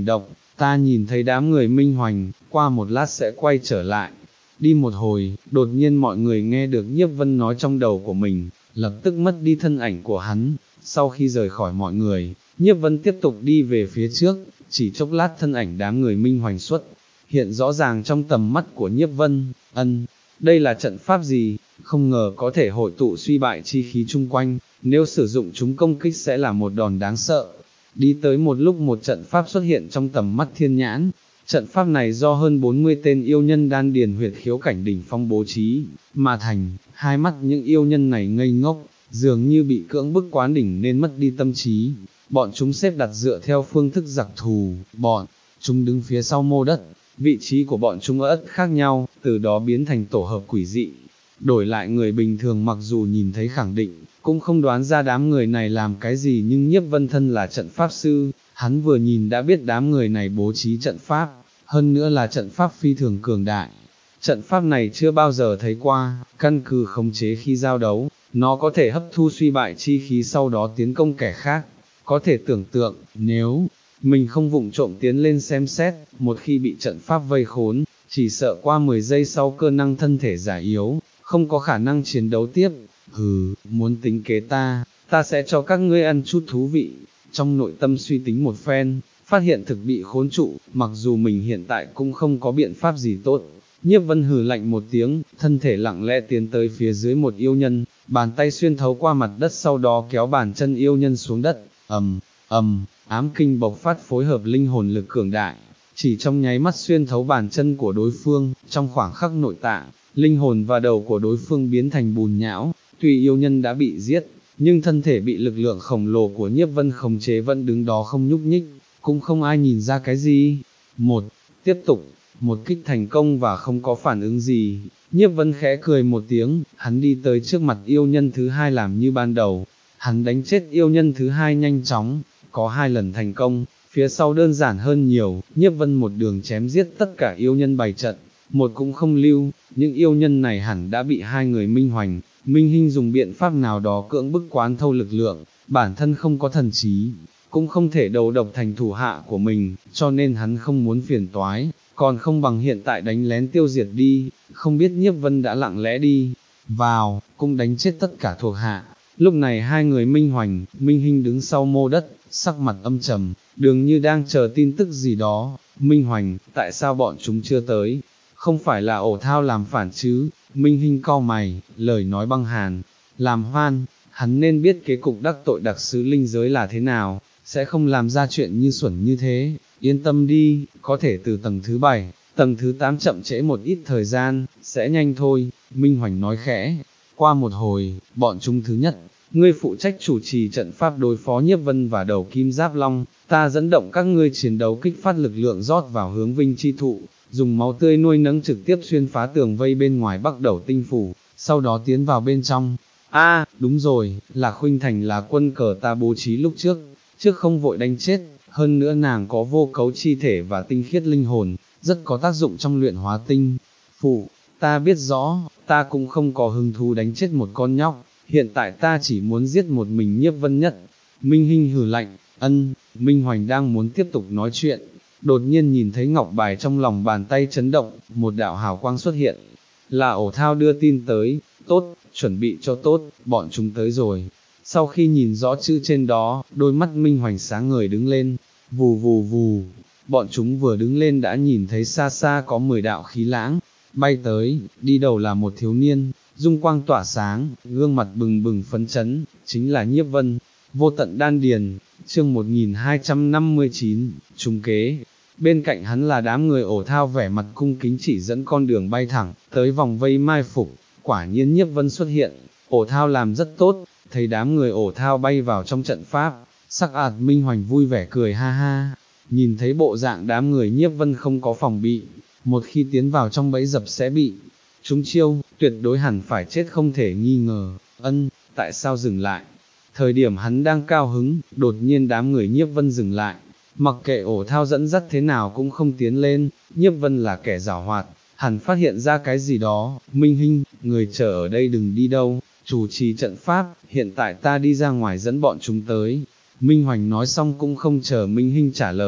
ta nhìn thấy đám người Minh Hoành, qua một lát sẽ quay trở lại. Đi một hồi, đột nhiên mọi người nghe được Nhiếp Vân nói trong đầu của mình, lập tức mất đi thân ảnh của hắn. Sau khi rời khỏi mọi người, Nhiếp Vân tiếp tục đi về phía trước, chỉ chốc lát thân ảnh đám người Minh Hoành xuất hiện rõ ràng trong tầm mắt của Nhiếp Vân. Ân, đây là trận pháp gì? Không ngờ có thể hội tụ suy bại chi khí chung quanh, nếu sử dụng chúng công kích sẽ là một đòn đáng sợ. Đi tới một lúc một trận pháp xuất hiện trong tầm mắt thiên nhãn. Trận pháp này do hơn bốn mươi tên yêu nhân đan điền huyệt khiếu cảnh đỉnh phong bố trí, mà thành, hai mắt những yêu nhân này ngây ngốc, dường như bị cưỡng bức quán đỉnh nên mất đi tâm trí. Bọn chúng xếp đặt dựa theo phương thức giặc thù, bọn chúng đứng phía sau mô đất, vị trí của bọn chúng ất khác nhau, từ đó biến thành tổ hợp quỷ dị. Đổi lại người bình thường mặc dù nhìn thấy khẳng định, cũng không đoán ra đám người này làm cái gì, nhưng Nhiếp Vân thân là trận pháp sư, hắn vừa nhìn đã biết đám người này bố trí trận pháp, hơn nữa là trận pháp phi thường cường đại. Trận pháp này chưa bao giờ thấy qua, căn cứ khống chế khi giao đấu, nó có thể hấp thu suy bại chi khí sau đó tiến công kẻ khác. Có thể tưởng tượng, nếu mình không vụng trộm tiến lên xem xét, một khi bị trận pháp vây khốn, chỉ sợ qua mười giây sau cơ năng thân thể già yếu, không có khả năng chiến đấu tiếp. Hừ, muốn tính kế ta, ta sẽ cho các ngươi ăn chút thú vị. Trong nội tâm suy tính một phen, phát hiện thực bị khốn trụ, mặc dù mình hiện tại cũng không có biện pháp gì tốt. Nhiếp Vân hừ lạnh một tiếng, thân thể lặng lẽ tiến tới phía dưới một yêu nhân, bàn tay xuyên thấu qua mặt đất sau đó kéo bàn chân yêu nhân xuống đất. Ầm, ầm, ám kinh bộc phát phối hợp linh hồn lực cường đại, chỉ trong nháy mắt xuyên thấu bàn chân của đối phương, trong khoảng khắc nội tạng, linh hồn và đầu của đối phương biến thành bùn nhão. Tuy yêu nhân đã bị giết, nhưng thân thể bị lực lượng khổng lồ của Nhiếp Vân khống chế vẫn đứng đó không nhúc nhích, cũng không ai nhìn ra cái gì. Một, tiếp tục, một kích thành công và không có phản ứng gì. Nhiếp Vân khẽ cười một tiếng, hắn đi tới trước mặt yêu nhân thứ hai làm như ban đầu. Hắn đánh chết yêu nhân thứ hai nhanh chóng, có hai lần thành công, phía sau đơn giản hơn nhiều. Nhiếp Vân một đường chém giết tất cả yêu nhân bày trận, một cũng không lưu. Những yêu nhân này hẳn đã bị hai người Minh Hoành, Minh Hinh dùng biện pháp nào đó cưỡng bức quán thâu lực lượng, bản thân không có thần trí, cũng không thể đầu độc thành thủ hạ của mình, cho nên hắn không muốn phiền toái, còn không bằng hiện tại đánh lén tiêu diệt đi. Không biết Nhiếp Vân đã lặng lẽ đi vào, cũng đánh chết tất cả thuộc hạ. Lúc này hai người Minh Hoành, Minh Hinh đứng sau mô đất, sắc mặt âm trầm, dường như đang chờ tin tức gì đó. Minh Hoành, tại sao bọn chúng chưa tới? Không phải là ổ thao làm phản chứ? Minh Hinh cau mày, lời nói băng hàn. Làm Hoan, hắn nên biết kế cục đắc tội đặc sứ linh giới là thế nào, sẽ không làm ra chuyện như xuẩn như thế. Yên tâm đi, có thể từ tầng thứ bảy, tầng thứ tám chậm trễ một ít thời gian, sẽ nhanh thôi. Minh Hoành nói khẽ. Qua một hồi, bọn chúng thứ nhất, ngươi phụ trách chủ trì trận pháp đối phó Nhiếp Vân và đầu Kim Giáp Long, ta dẫn động các ngươi chiến đấu kích phát lực lượng rót vào hướng Vinh Chi Thụ, dùng máu tươi nuôi nấng trực tiếp xuyên phá tường vây bên ngoài Bắc Đầu Tinh Phủ, sau đó tiến vào bên trong. A, à, đúng rồi, Lạc Khuynh Thành là quân cờ ta bố trí lúc trước, trước không vội đánh chết, hơn nữa nàng có vô cấu chi thể và tinh khiết linh hồn, rất có tác dụng trong luyện hóa tinh phủ. Ta biết rõ, ta cũng không có hứng thú đánh chết một con nhóc, hiện tại ta chỉ muốn giết một mình Nhiếp Vân Nhất. Minh Hinh hừ lạnh, ân. Minh Hoành đang muốn tiếp tục nói chuyện, đột nhiên nhìn thấy ngọc bài trong lòng bàn tay chấn động, một đạo hào quang xuất hiện, là ổ thao đưa tin tới. Tốt, chuẩn bị cho tốt, bọn chúng tới rồi. Sau khi nhìn rõ chữ trên đó, đôi mắt Minh Hoành sáng ngời đứng lên, vù vù vù, bọn chúng vừa đứng lên đã nhìn thấy xa xa có mười đạo khí lãng bay tới, đi đầu là một thiếu niên, dung quang tỏa sáng, gương mặt bừng bừng phấn chấn, chính là Nhiếp Vân. Vô tận đan điền, chương một nghìn hai trăm năm mươi chín, trùng kế. Bên cạnh hắn là đám người ổ thao vẻ mặt cung kính chỉ dẫn con đường bay thẳng, tới vòng vây mai phục. Quả nhiên Nhiếp Vân xuất hiện, ổ thao làm rất tốt, thấy đám người ổ thao bay vào trong trận pháp, sắc ạt Minh Hoành vui vẻ cười ha ha, nhìn thấy bộ dạng đám người Nhiếp Vân không có phòng bị, một khi tiến vào trong bẫy dập sẽ bị trúng chiêu, tuyệt đối hẳn phải chết không thể nghi ngờ. Ân, tại sao dừng lại? Thời điểm hắn đang cao hứng, đột nhiên đám người Nhiếp Vân dừng lại, mặc kệ ổ thao dẫn dắt thế nào cũng không tiến lên. Nhiếp Vân là kẻ giảo hoạt, hẳn phát hiện ra cái gì đó. Minh Hinh, người chờ ở đây đừng đi đâu, chủ trì trận pháp, hiện tại ta đi ra ngoài dẫn bọn chúng tới. Minh Hoành nói xong cũng không chờ Minh Hinh trả lời,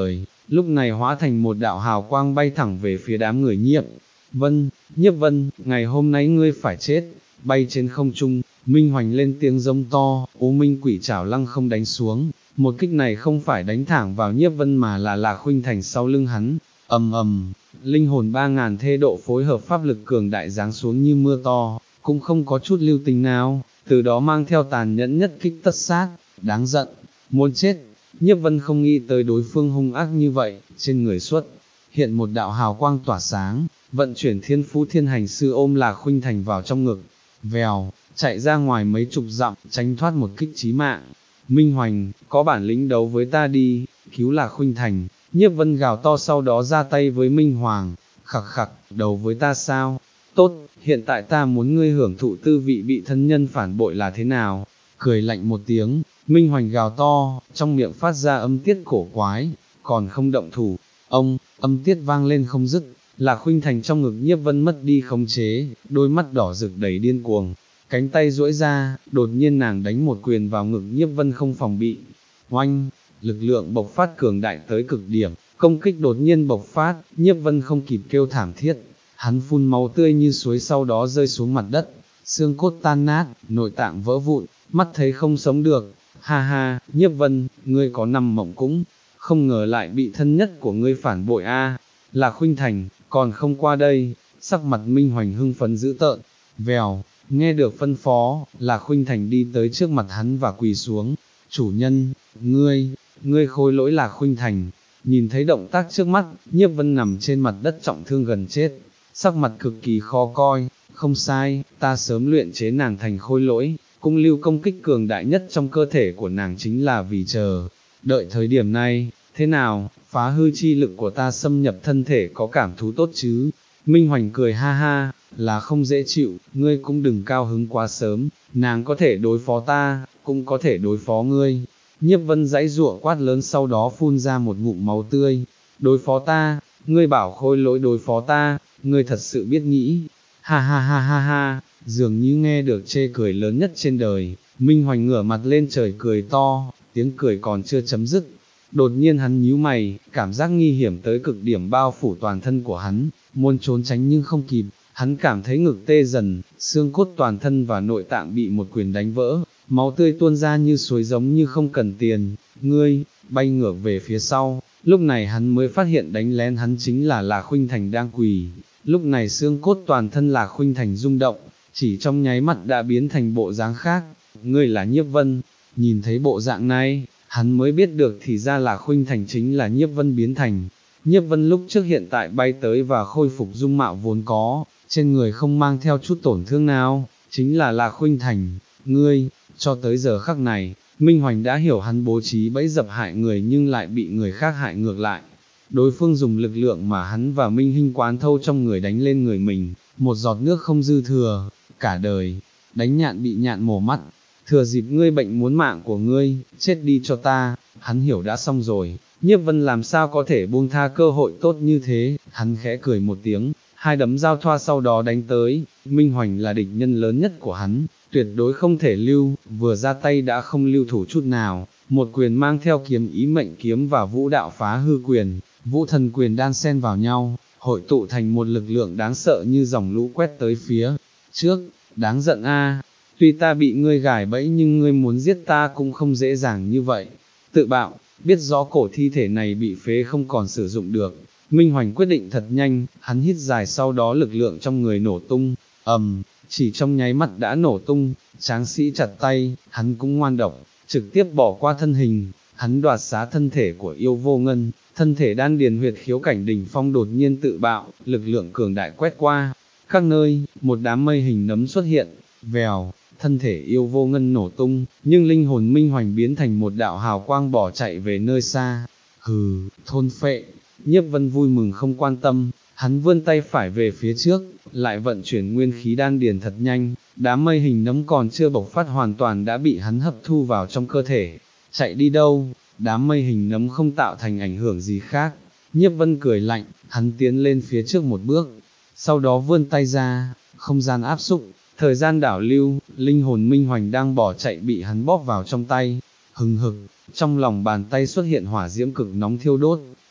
lúc này hóa thành một đạo hào quang bay thẳng về phía đám người Nhiếp Vân. Nhiếp Vân, ngày hôm nay ngươi phải chết. Bay trên không trung, Minh Hoành lên tiếng giống to, Ô Minh Quỷ Trảo lăng không đánh xuống, một kích này không phải đánh thẳng vào Nhiếp Vân mà là Lạc Khuynh Thành sau lưng hắn, ầm ầm, linh hồn ba ngàn thê độ phối hợp pháp lực cường đại giáng xuống như mưa to, cũng không có chút lưu tình nào, từ đó mang theo tàn nhẫn nhất kích tất sát, đáng giận, muốn chết. Nhiếp Vân không nghĩ tới đối phương hung ác như vậy, trên người xuất hiện một đạo hào quang tỏa sáng, vận chuyển thiên phú thiên hành sư ôm Lạc Khuynh Thành vào trong ngực, vèo, chạy ra ngoài mấy chục dặm, tránh thoát một kích chí mạng. Minh Hoành, có bản lĩnh đấu với ta đi, cứu Lạc Khuynh Thành. Nhiếp Vân gào to sau đó ra tay với Minh Hoàng, khặc khặc, đấu với ta sao? Tốt, hiện tại ta muốn ngươi hưởng thụ tư vị bị thân nhân phản bội là thế nào? Cười lạnh một tiếng, Minh Hoành gào to, trong miệng phát ra âm tiết cổ quái, còn không động thủ. Ông, âm tiết vang lên không dứt, Lạc Khuynh Thành trong ngực Nhiếp Vân mất đi khống chế, đôi mắt đỏ rực đầy điên cuồng, cánh tay duỗi ra, đột nhiên nàng đánh một quyền vào ngực Nhiếp Vân không phòng bị. Oanh, lực lượng bộc phát cường đại tới cực điểm, công kích đột nhiên bộc phát, Nhiếp Vân không kịp kêu thảm thiết, hắn phun máu tươi như suối sau đó rơi xuống mặt đất, xương cốt tan nát, nội tạng vỡ vụn, mắt thấy không sống được. Ha ha, Nhiếp Vân, ngươi có nằm mộng cũng không ngờ lại bị thân nhất của ngươi phản bội a. À. Lạc Khuynh Thành, còn không qua đây. Sắc mặt Minh Hoành hưng phấn dữ tợn, vèo, nghe được phân phó, Lạc Khuynh Thành đi tới trước mặt hắn và quỳ xuống. Chủ nhân, ngươi, ngươi khôi lỗi Lạc Khuynh Thành. Nhìn thấy động tác trước mắt, Nhiếp Vân nằm trên mặt đất trọng thương gần chết, sắc mặt cực kỳ khó coi. Không sai, ta sớm luyện chế nàng thành khôi lỗi, cung lưu công kích cường đại nhất trong cơ thể của nàng chính là vì chờ đợi thời điểm này. Thế nào, phá hư chi lực của ta xâm nhập thân thể có cảm thú tốt chứ? Minh Hoành cười ha ha, là không dễ chịu, ngươi cũng đừng cao hứng quá sớm, nàng có thể đối phó ta, cũng có thể đối phó ngươi. Nhiếp Vân giãy giụa quát lớn sau đó phun ra một ngụm máu tươi. Đối phó ta, ngươi bảo khôi lỗi đối phó ta, ngươi thật sự biết nghĩ. Ha ha ha ha ha, dường như nghe được chê cười lớn nhất trên đời, Minh Hoành ngửa mặt lên trời cười to, tiếng cười còn chưa chấm dứt. Đột nhiên hắn nhíu mày, cảm giác nguy hiểm tới cực điểm bao phủ toàn thân của hắn, muốn trốn tránh nhưng không kịp, hắn cảm thấy ngực tê dần, xương cốt toàn thân và nội tạng bị một quyền đánh vỡ, máu tươi tuôn ra như suối giống như không cần tiền. Ngươi, bay ngược về phía sau, lúc này hắn mới phát hiện đánh lén hắn chính là Lạc Khuynh Thành đang quỳ, lúc này xương cốt toàn thân Lạc Khuynh Thành rung động, chỉ trong nháy mắt đã biến thành bộ dáng khác. Ngươi là Nhiếp Vân. Nhìn thấy bộ dạng này, hắn mới biết được thì ra là Khuynh Thành chính là Nhiếp Vân biến thành. Nhiếp Vân lúc trước hiện tại bay tới và khôi phục dung mạo vốn có, trên người không mang theo chút tổn thương nào, chính là Lạc Khuynh Thành. Ngươi, cho tới giờ khắc này, Minh Hoành đã hiểu hắn bố trí bẫy dập hại người nhưng lại bị người khác hại ngược lại. Đối phương dùng lực lượng mà hắn và Minh Hinh quán thâu trong người đánh lên người mình, một giọt nước không dư thừa, cả đời, đánh nhạn bị nhạn mổ mắt. Thừa dịp ngươi bệnh muốn mạng của ngươi, chết đi cho ta. Hắn hiểu đã xong rồi, Nhiếp Vân làm sao có thể buông tha cơ hội tốt như thế. Hắn khẽ cười một tiếng, hai đấm giao thoa sau đó đánh tới. Minh Hoành là địch nhân lớn nhất của hắn, tuyệt đối không thể lưu, vừa ra tay đã không lưu thủ chút nào. Một quyền mang theo kiếm ý mệnh kiếm và vũ đạo phá hư quyền, vũ thần quyền đan xen vào nhau, hội tụ thành một lực lượng đáng sợ như dòng lũ quét tới phía trước. Đáng giận a. Tuy ta bị ngươi gài bẫy nhưng ngươi muốn giết ta cũng không dễ dàng như vậy. Tự bạo, biết rõ cổ thi thể này bị phế không còn sử dụng được. Minh Hoành quyết định thật nhanh, hắn hít dài sau đó lực lượng trong người nổ tung, ầm, chỉ trong nháy mắt đã nổ tung. Tráng sĩ chặt tay, hắn cũng ngoan độc, trực tiếp bỏ qua thân hình, hắn đoạt xá thân thể của Yêu Vô Ngân, thân thể đan điền huyệt khiếu cảnh đỉnh phong đột nhiên tự bạo, lực lượng cường đại quét qua. Các nơi, một đám mây hình nấm xuất hiện, vèo. Thân thể Yêu Vô Ngân nổ tung, nhưng linh hồn Minh Hoành biến thành một đạo hào quang bỏ chạy về nơi xa. Hừ, thôn phệ. Nhiếp Vân vui mừng không quan tâm, hắn vươn tay phải về phía trước, lại vận chuyển nguyên khí đan điền thật nhanh, đám mây hình nấm còn chưa bộc phát hoàn toàn đã bị hắn hấp thu vào trong cơ thể. Chạy đi đâu? Đám mây hình nấm không tạo thành ảnh hưởng gì khác. Nhiếp Vân cười lạnh, hắn tiến lên phía trước một bước, sau đó vươn tay ra, không gian áp xúc. Thời gian đảo lưu, linh hồn Minh Hoành đang bỏ chạy bị hắn bóp vào trong tay, hừng hực, trong lòng bàn tay xuất hiện hỏa diễm cực nóng thiêu đốt,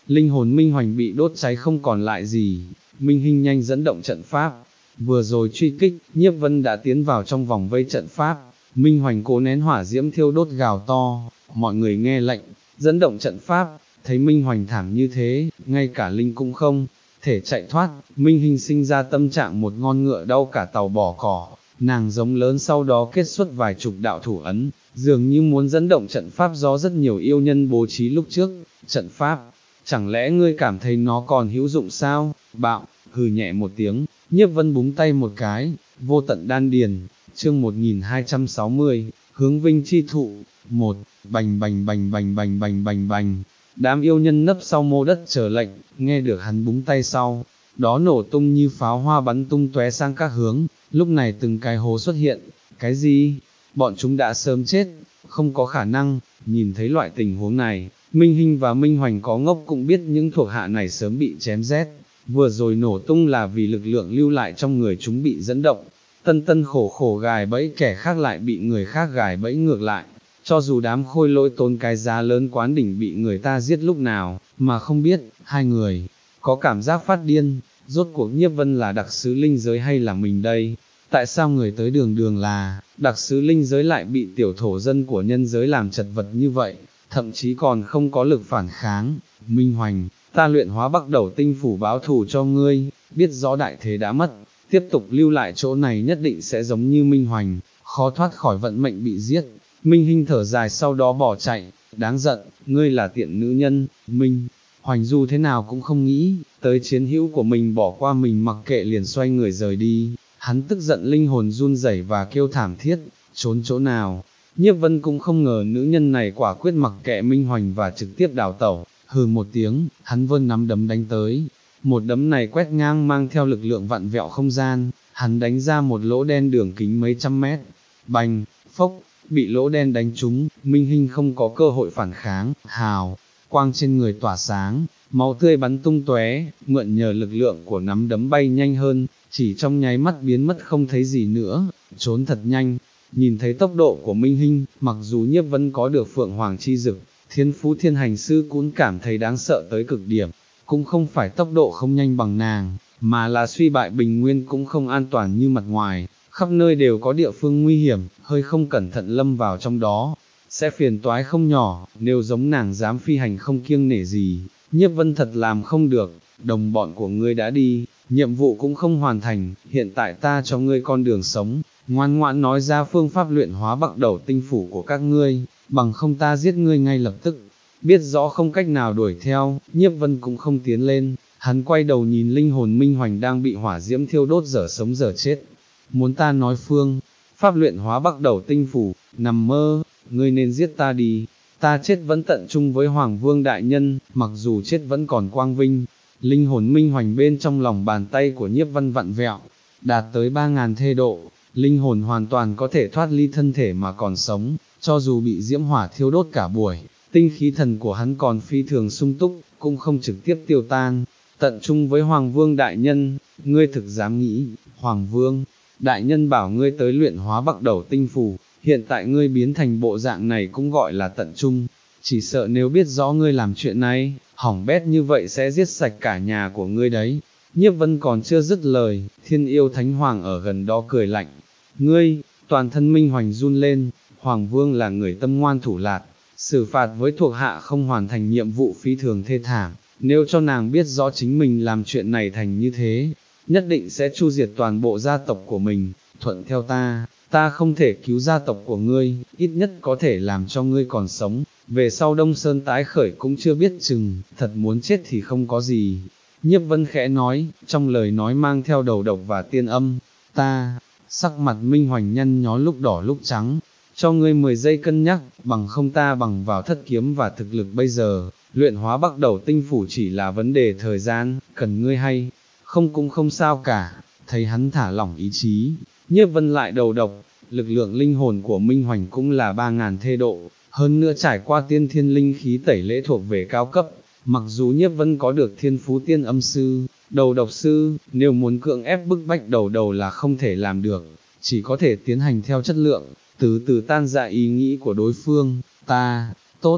linh hồn Minh Hoành bị đốt cháy không còn lại gì, Minh Hinh nhanh dẫn động trận pháp, vừa rồi truy kích, Nhiếp Vân đã tiến vào trong vòng vây trận pháp, Minh Hoành cố nén hỏa diễm thiêu đốt gào to, mọi người nghe lệnh, dẫn động trận pháp, thấy Minh Hoành thảm như thế, ngay cả Linh cũng không thể chạy thoát, Minh Hinh sinh ra tâm trạng một con ngựa đau cả tàu bỏ cỏ, nàng giống lớn sau đó kết xuất vài chục đạo thủ ấn, dường như muốn dẫn động trận pháp do rất nhiều yêu nhân bố trí lúc trước, trận pháp, chẳng lẽ ngươi cảm thấy nó còn hữu dụng sao, bạo, hừ nhẹ một tiếng, Nhiếp Vân búng tay một cái, vô tận đan điền, chương một nghìn hai trăm sáu mươi, hướng vinh chi thụ, một, bành bành bành bành bành bành bành bành, đám yêu nhân nấp sau mô đất chờ lệnh, nghe được hắn búng tay sau, đó nổ tung như pháo hoa bắn tung tóe sang các hướng, lúc này từng cái hố xuất hiện, cái gì, bọn chúng đã sớm chết, không có khả năng, nhìn thấy loại tình huống này, Minh Hinh và Minh Hoành có ngốc cũng biết những thuộc hạ này sớm bị chém rét, vừa rồi nổ tung là vì lực lượng lưu lại trong người chúng bị dẫn động, tân tân khổ khổ gài bẫy kẻ khác lại bị người khác gài bẫy ngược lại, cho dù đám khôi lỗi tốn cái giá lớn quán đỉnh bị người ta giết lúc nào, mà không biết, hai người, có cảm giác phát điên, rốt cuộc Nhiếp Vân là đặc sứ linh giới hay là mình đây, tại sao người tới đường đường là, đặc sứ linh giới lại bị tiểu thổ dân của nhân giới làm chật vật như vậy, thậm chí còn không có lực phản kháng, Minh Hoành, ta luyện hóa Bắc Đầu tinh phủ báo thù cho ngươi, biết rõ đại thế đã mất, tiếp tục lưu lại chỗ này nhất định sẽ giống như Minh Hoành, khó thoát khỏi vận mệnh bị giết. Minh Hinh thở dài sau đó bỏ chạy, đáng giận, ngươi là tiện nữ nhân, Minh Hoành dù thế nào cũng không nghĩ, tới chiến hữu của mình bỏ qua mình mặc kệ liền xoay người rời đi, hắn tức giận linh hồn run rẩy và kêu thảm thiết, trốn chỗ nào. Nhiếp Vân cũng không ngờ nữ nhân này quả quyết mặc kệ Minh Hoành và trực tiếp đào tẩu, hừ một tiếng, hắn vươn nắm đấm đánh tới, một đấm này quét ngang mang theo lực lượng vặn vẹo không gian, hắn đánh ra một lỗ đen đường kính mấy trăm mét, bành, phốc, bị lỗ đen đánh trúng, Minh Hinh không có cơ hội phản kháng, hào, quang trên người tỏa sáng, máu tươi bắn tung tóe, mượn nhờ lực lượng của nắm đấm bay nhanh hơn, chỉ trong nháy mắt biến mất không thấy gì nữa, trốn thật nhanh. Nhìn thấy tốc độ của Minh Hinh, mặc dù Nhiếp Vân có được Phượng Hoàng chi dực, Thiên Phú Thiên Hành Sư cũng cảm thấy đáng sợ tới cực điểm, cũng không phải tốc độ không nhanh bằng nàng, mà là suy bại bình nguyên cũng không an toàn như mặt ngoài, khắp nơi đều có địa phương nguy hiểm, hơi không cẩn thận lâm vào trong đó, sẽ phiền toái không nhỏ, nếu giống nàng dám phi hành không kiêng nể gì, Nhiếp Vân thật làm không được, đồng bọn của ngươi đã đi, nhiệm vụ cũng không hoàn thành, hiện tại ta cho ngươi con đường sống, ngoan ngoãn nói ra phương pháp luyện hóa Bắc Đầu tinh phủ của các ngươi, bằng không ta giết ngươi ngay lập tức. Biết rõ không cách nào đuổi theo, Nhiếp Vân cũng không tiến lên, hắn quay đầu nhìn linh hồn Minh Hoành đang bị hỏa diễm thiêu đốt dở sống dở chết. Muốn ta nói phương pháp luyện hóa Bắc Đầu tinh phủ, nằm mơ, ngươi nên giết ta đi, ta chết vẫn tận chung với Hoàng Vương Đại Nhân, mặc dù chết vẫn còn quang vinh. Linh hồn Minh Hoành bên trong lòng bàn tay của Nhiếp Vân vặn vẹo, đạt tới ba ngàn thê độ, linh hồn hoàn toàn có thể thoát ly thân thể mà còn sống, cho dù bị diễm hỏa thiêu đốt cả buổi, tinh khí thần của hắn còn phi thường sung túc, cũng không trực tiếp tiêu tan. Tận chung với Hoàng Vương Đại Nhân, ngươi thực dám nghĩ, Hoàng Vương Đại Nhân bảo ngươi tới luyện hóa Bắc Đầu tinh phủ, hiện tại ngươi biến thành bộ dạng này cũng gọi là tận chung, chỉ sợ nếu biết rõ ngươi làm chuyện này, hỏng bét như vậy sẽ giết sạch cả nhà của ngươi đấy. Nhiếp Vân còn chưa dứt lời, Thiên Yêu Thánh Hoàng ở gần đó cười lạnh, ngươi, toàn thân Minh Hoành run lên, Hoàng Vương là người tâm ngoan thủ lạt, xử phạt với thuộc hạ không hoàn thành nhiệm vụ phi thường thê thảm, nếu cho nàng biết rõ chính mình làm chuyện này thành như thế, nhất định sẽ chu diệt toàn bộ gia tộc của mình, thuận theo ta, ta không thể cứu gia tộc của ngươi, ít nhất có thể làm cho ngươi còn sống, về sau Đông Sơn tái khởi cũng chưa biết chừng, thật muốn chết thì không có gì. Nhiếp Vân khẽ nói, trong lời nói mang theo đầu độc và tiên âm, ta, sắc mặt Minh Hoành nhăn nhó lúc đỏ lúc trắng, cho ngươi mười giây cân nhắc, bằng không ta bằng vào thất kiếm và thực lực bây giờ, luyện hóa Bắc Đầu tinh phủ chỉ là vấn đề thời gian, cần ngươi hay, không cũng không sao cả, thấy hắn thả lỏng ý chí, Nhiếp Vân lại đầu độc, lực lượng linh hồn của Minh Hoành cũng là ba ngàn thê độ, hơn nữa trải qua tiên thiên linh khí tẩy lễ thuộc về cao cấp, mặc dù Nhiếp Vân có được thiên phú tiên âm sư, đầu độc sư, nếu muốn cưỡng ép bức bách đầu đầu là không thể làm được, chỉ có thể tiến hành theo chất lượng, từ từ tan dạ ý nghĩ của đối phương, ta, tốt,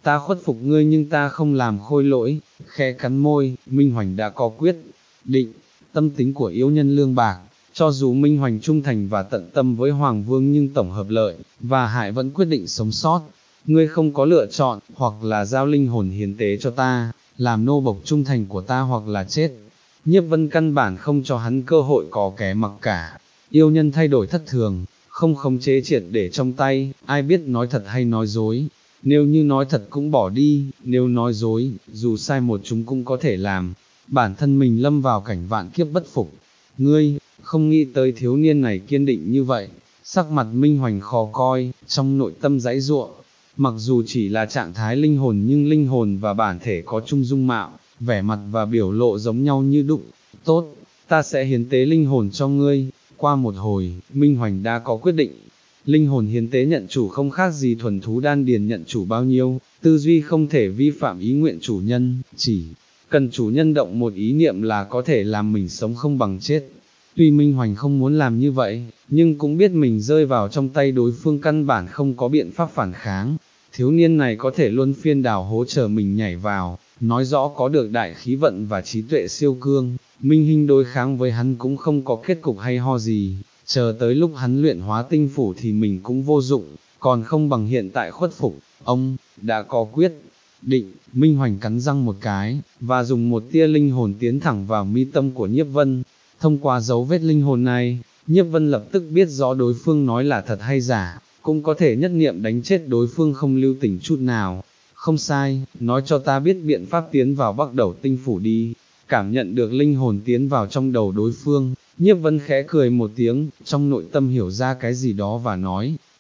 ta khuất phục ngươi nhưng ta không làm khôi lỗi, khẽ cắn môi, Minh Hoành đã có quyết định, tâm tính của yếu nhân lương bạc, cho dù Minh Hoành trung thành và tận tâm với Hoàng Vương nhưng tổng hợp lợi, và hại vẫn quyết định sống sót. Ngươi không có lựa chọn, hoặc là giao linh hồn hiến tế cho ta, làm nô bộc trung thành của ta hoặc là chết. Nhiếp Vân căn bản không cho hắn cơ hội có kẻ mặc cả, yêu nhân thay đổi thất thường, không khống chế triệt để trong tay, ai biết nói thật hay nói dối. Nếu như nói thật cũng bỏ đi, nếu nói dối, dù sai một chúng cũng có thể làm, bản thân mình lâm vào cảnh vạn kiếp bất phục. Ngươi, không nghĩ tới thiếu niên này kiên định như vậy, sắc mặt Minh Hoành khó coi, trong nội tâm giãy giụa. Mặc dù chỉ là trạng thái linh hồn nhưng linh hồn và bản thể có chung dung mạo, vẻ mặt và biểu lộ giống nhau như đúc. Tốt, ta sẽ hiến tế linh hồn cho ngươi. Qua một hồi, Minh Hoành đã có quyết định. Linh hồn hiến tế nhận chủ không khác gì thuần thú đan điền nhận chủ bao nhiêu, tư duy không thể vi phạm ý nguyện chủ nhân, chỉ cần chủ nhân động một ý niệm là có thể làm mình sống không bằng chết. Tuy Minh Hoành không muốn làm như vậy, nhưng cũng biết mình rơi vào trong tay đối phương căn bản không có biện pháp phản kháng. Thiếu niên này có thể luân phiên đào hố chờ mình nhảy vào, nói rõ có được đại khí vận và trí tuệ siêu cương, Minh Hinh đối kháng với hắn cũng không có kết cục hay ho gì, chờ tới lúc hắn luyện hóa tinh phủ thì mình cũng vô dụng, còn không bằng hiện tại khuất phục. Ông đã có quyết định, Minh Hoành cắn răng một cái, và dùng một tia linh hồn tiến thẳng vào mi tâm của Nhiếp Vân. Thông qua dấu vết linh hồn này, Nhiếp Vân lập tức biết rõ đối phương nói là thật hay giả, cũng có thể nhất niệm đánh chết đối phương không lưu tình chút nào. Không sai, nói cho ta biết biện pháp tiến vào Bắc Đầu tinh phủ đi. Cảm nhận được linh hồn tiến vào trong đầu đối phương, Nhiếp Vân khẽ cười một tiếng, trong nội tâm hiểu ra cái gì đó và nói,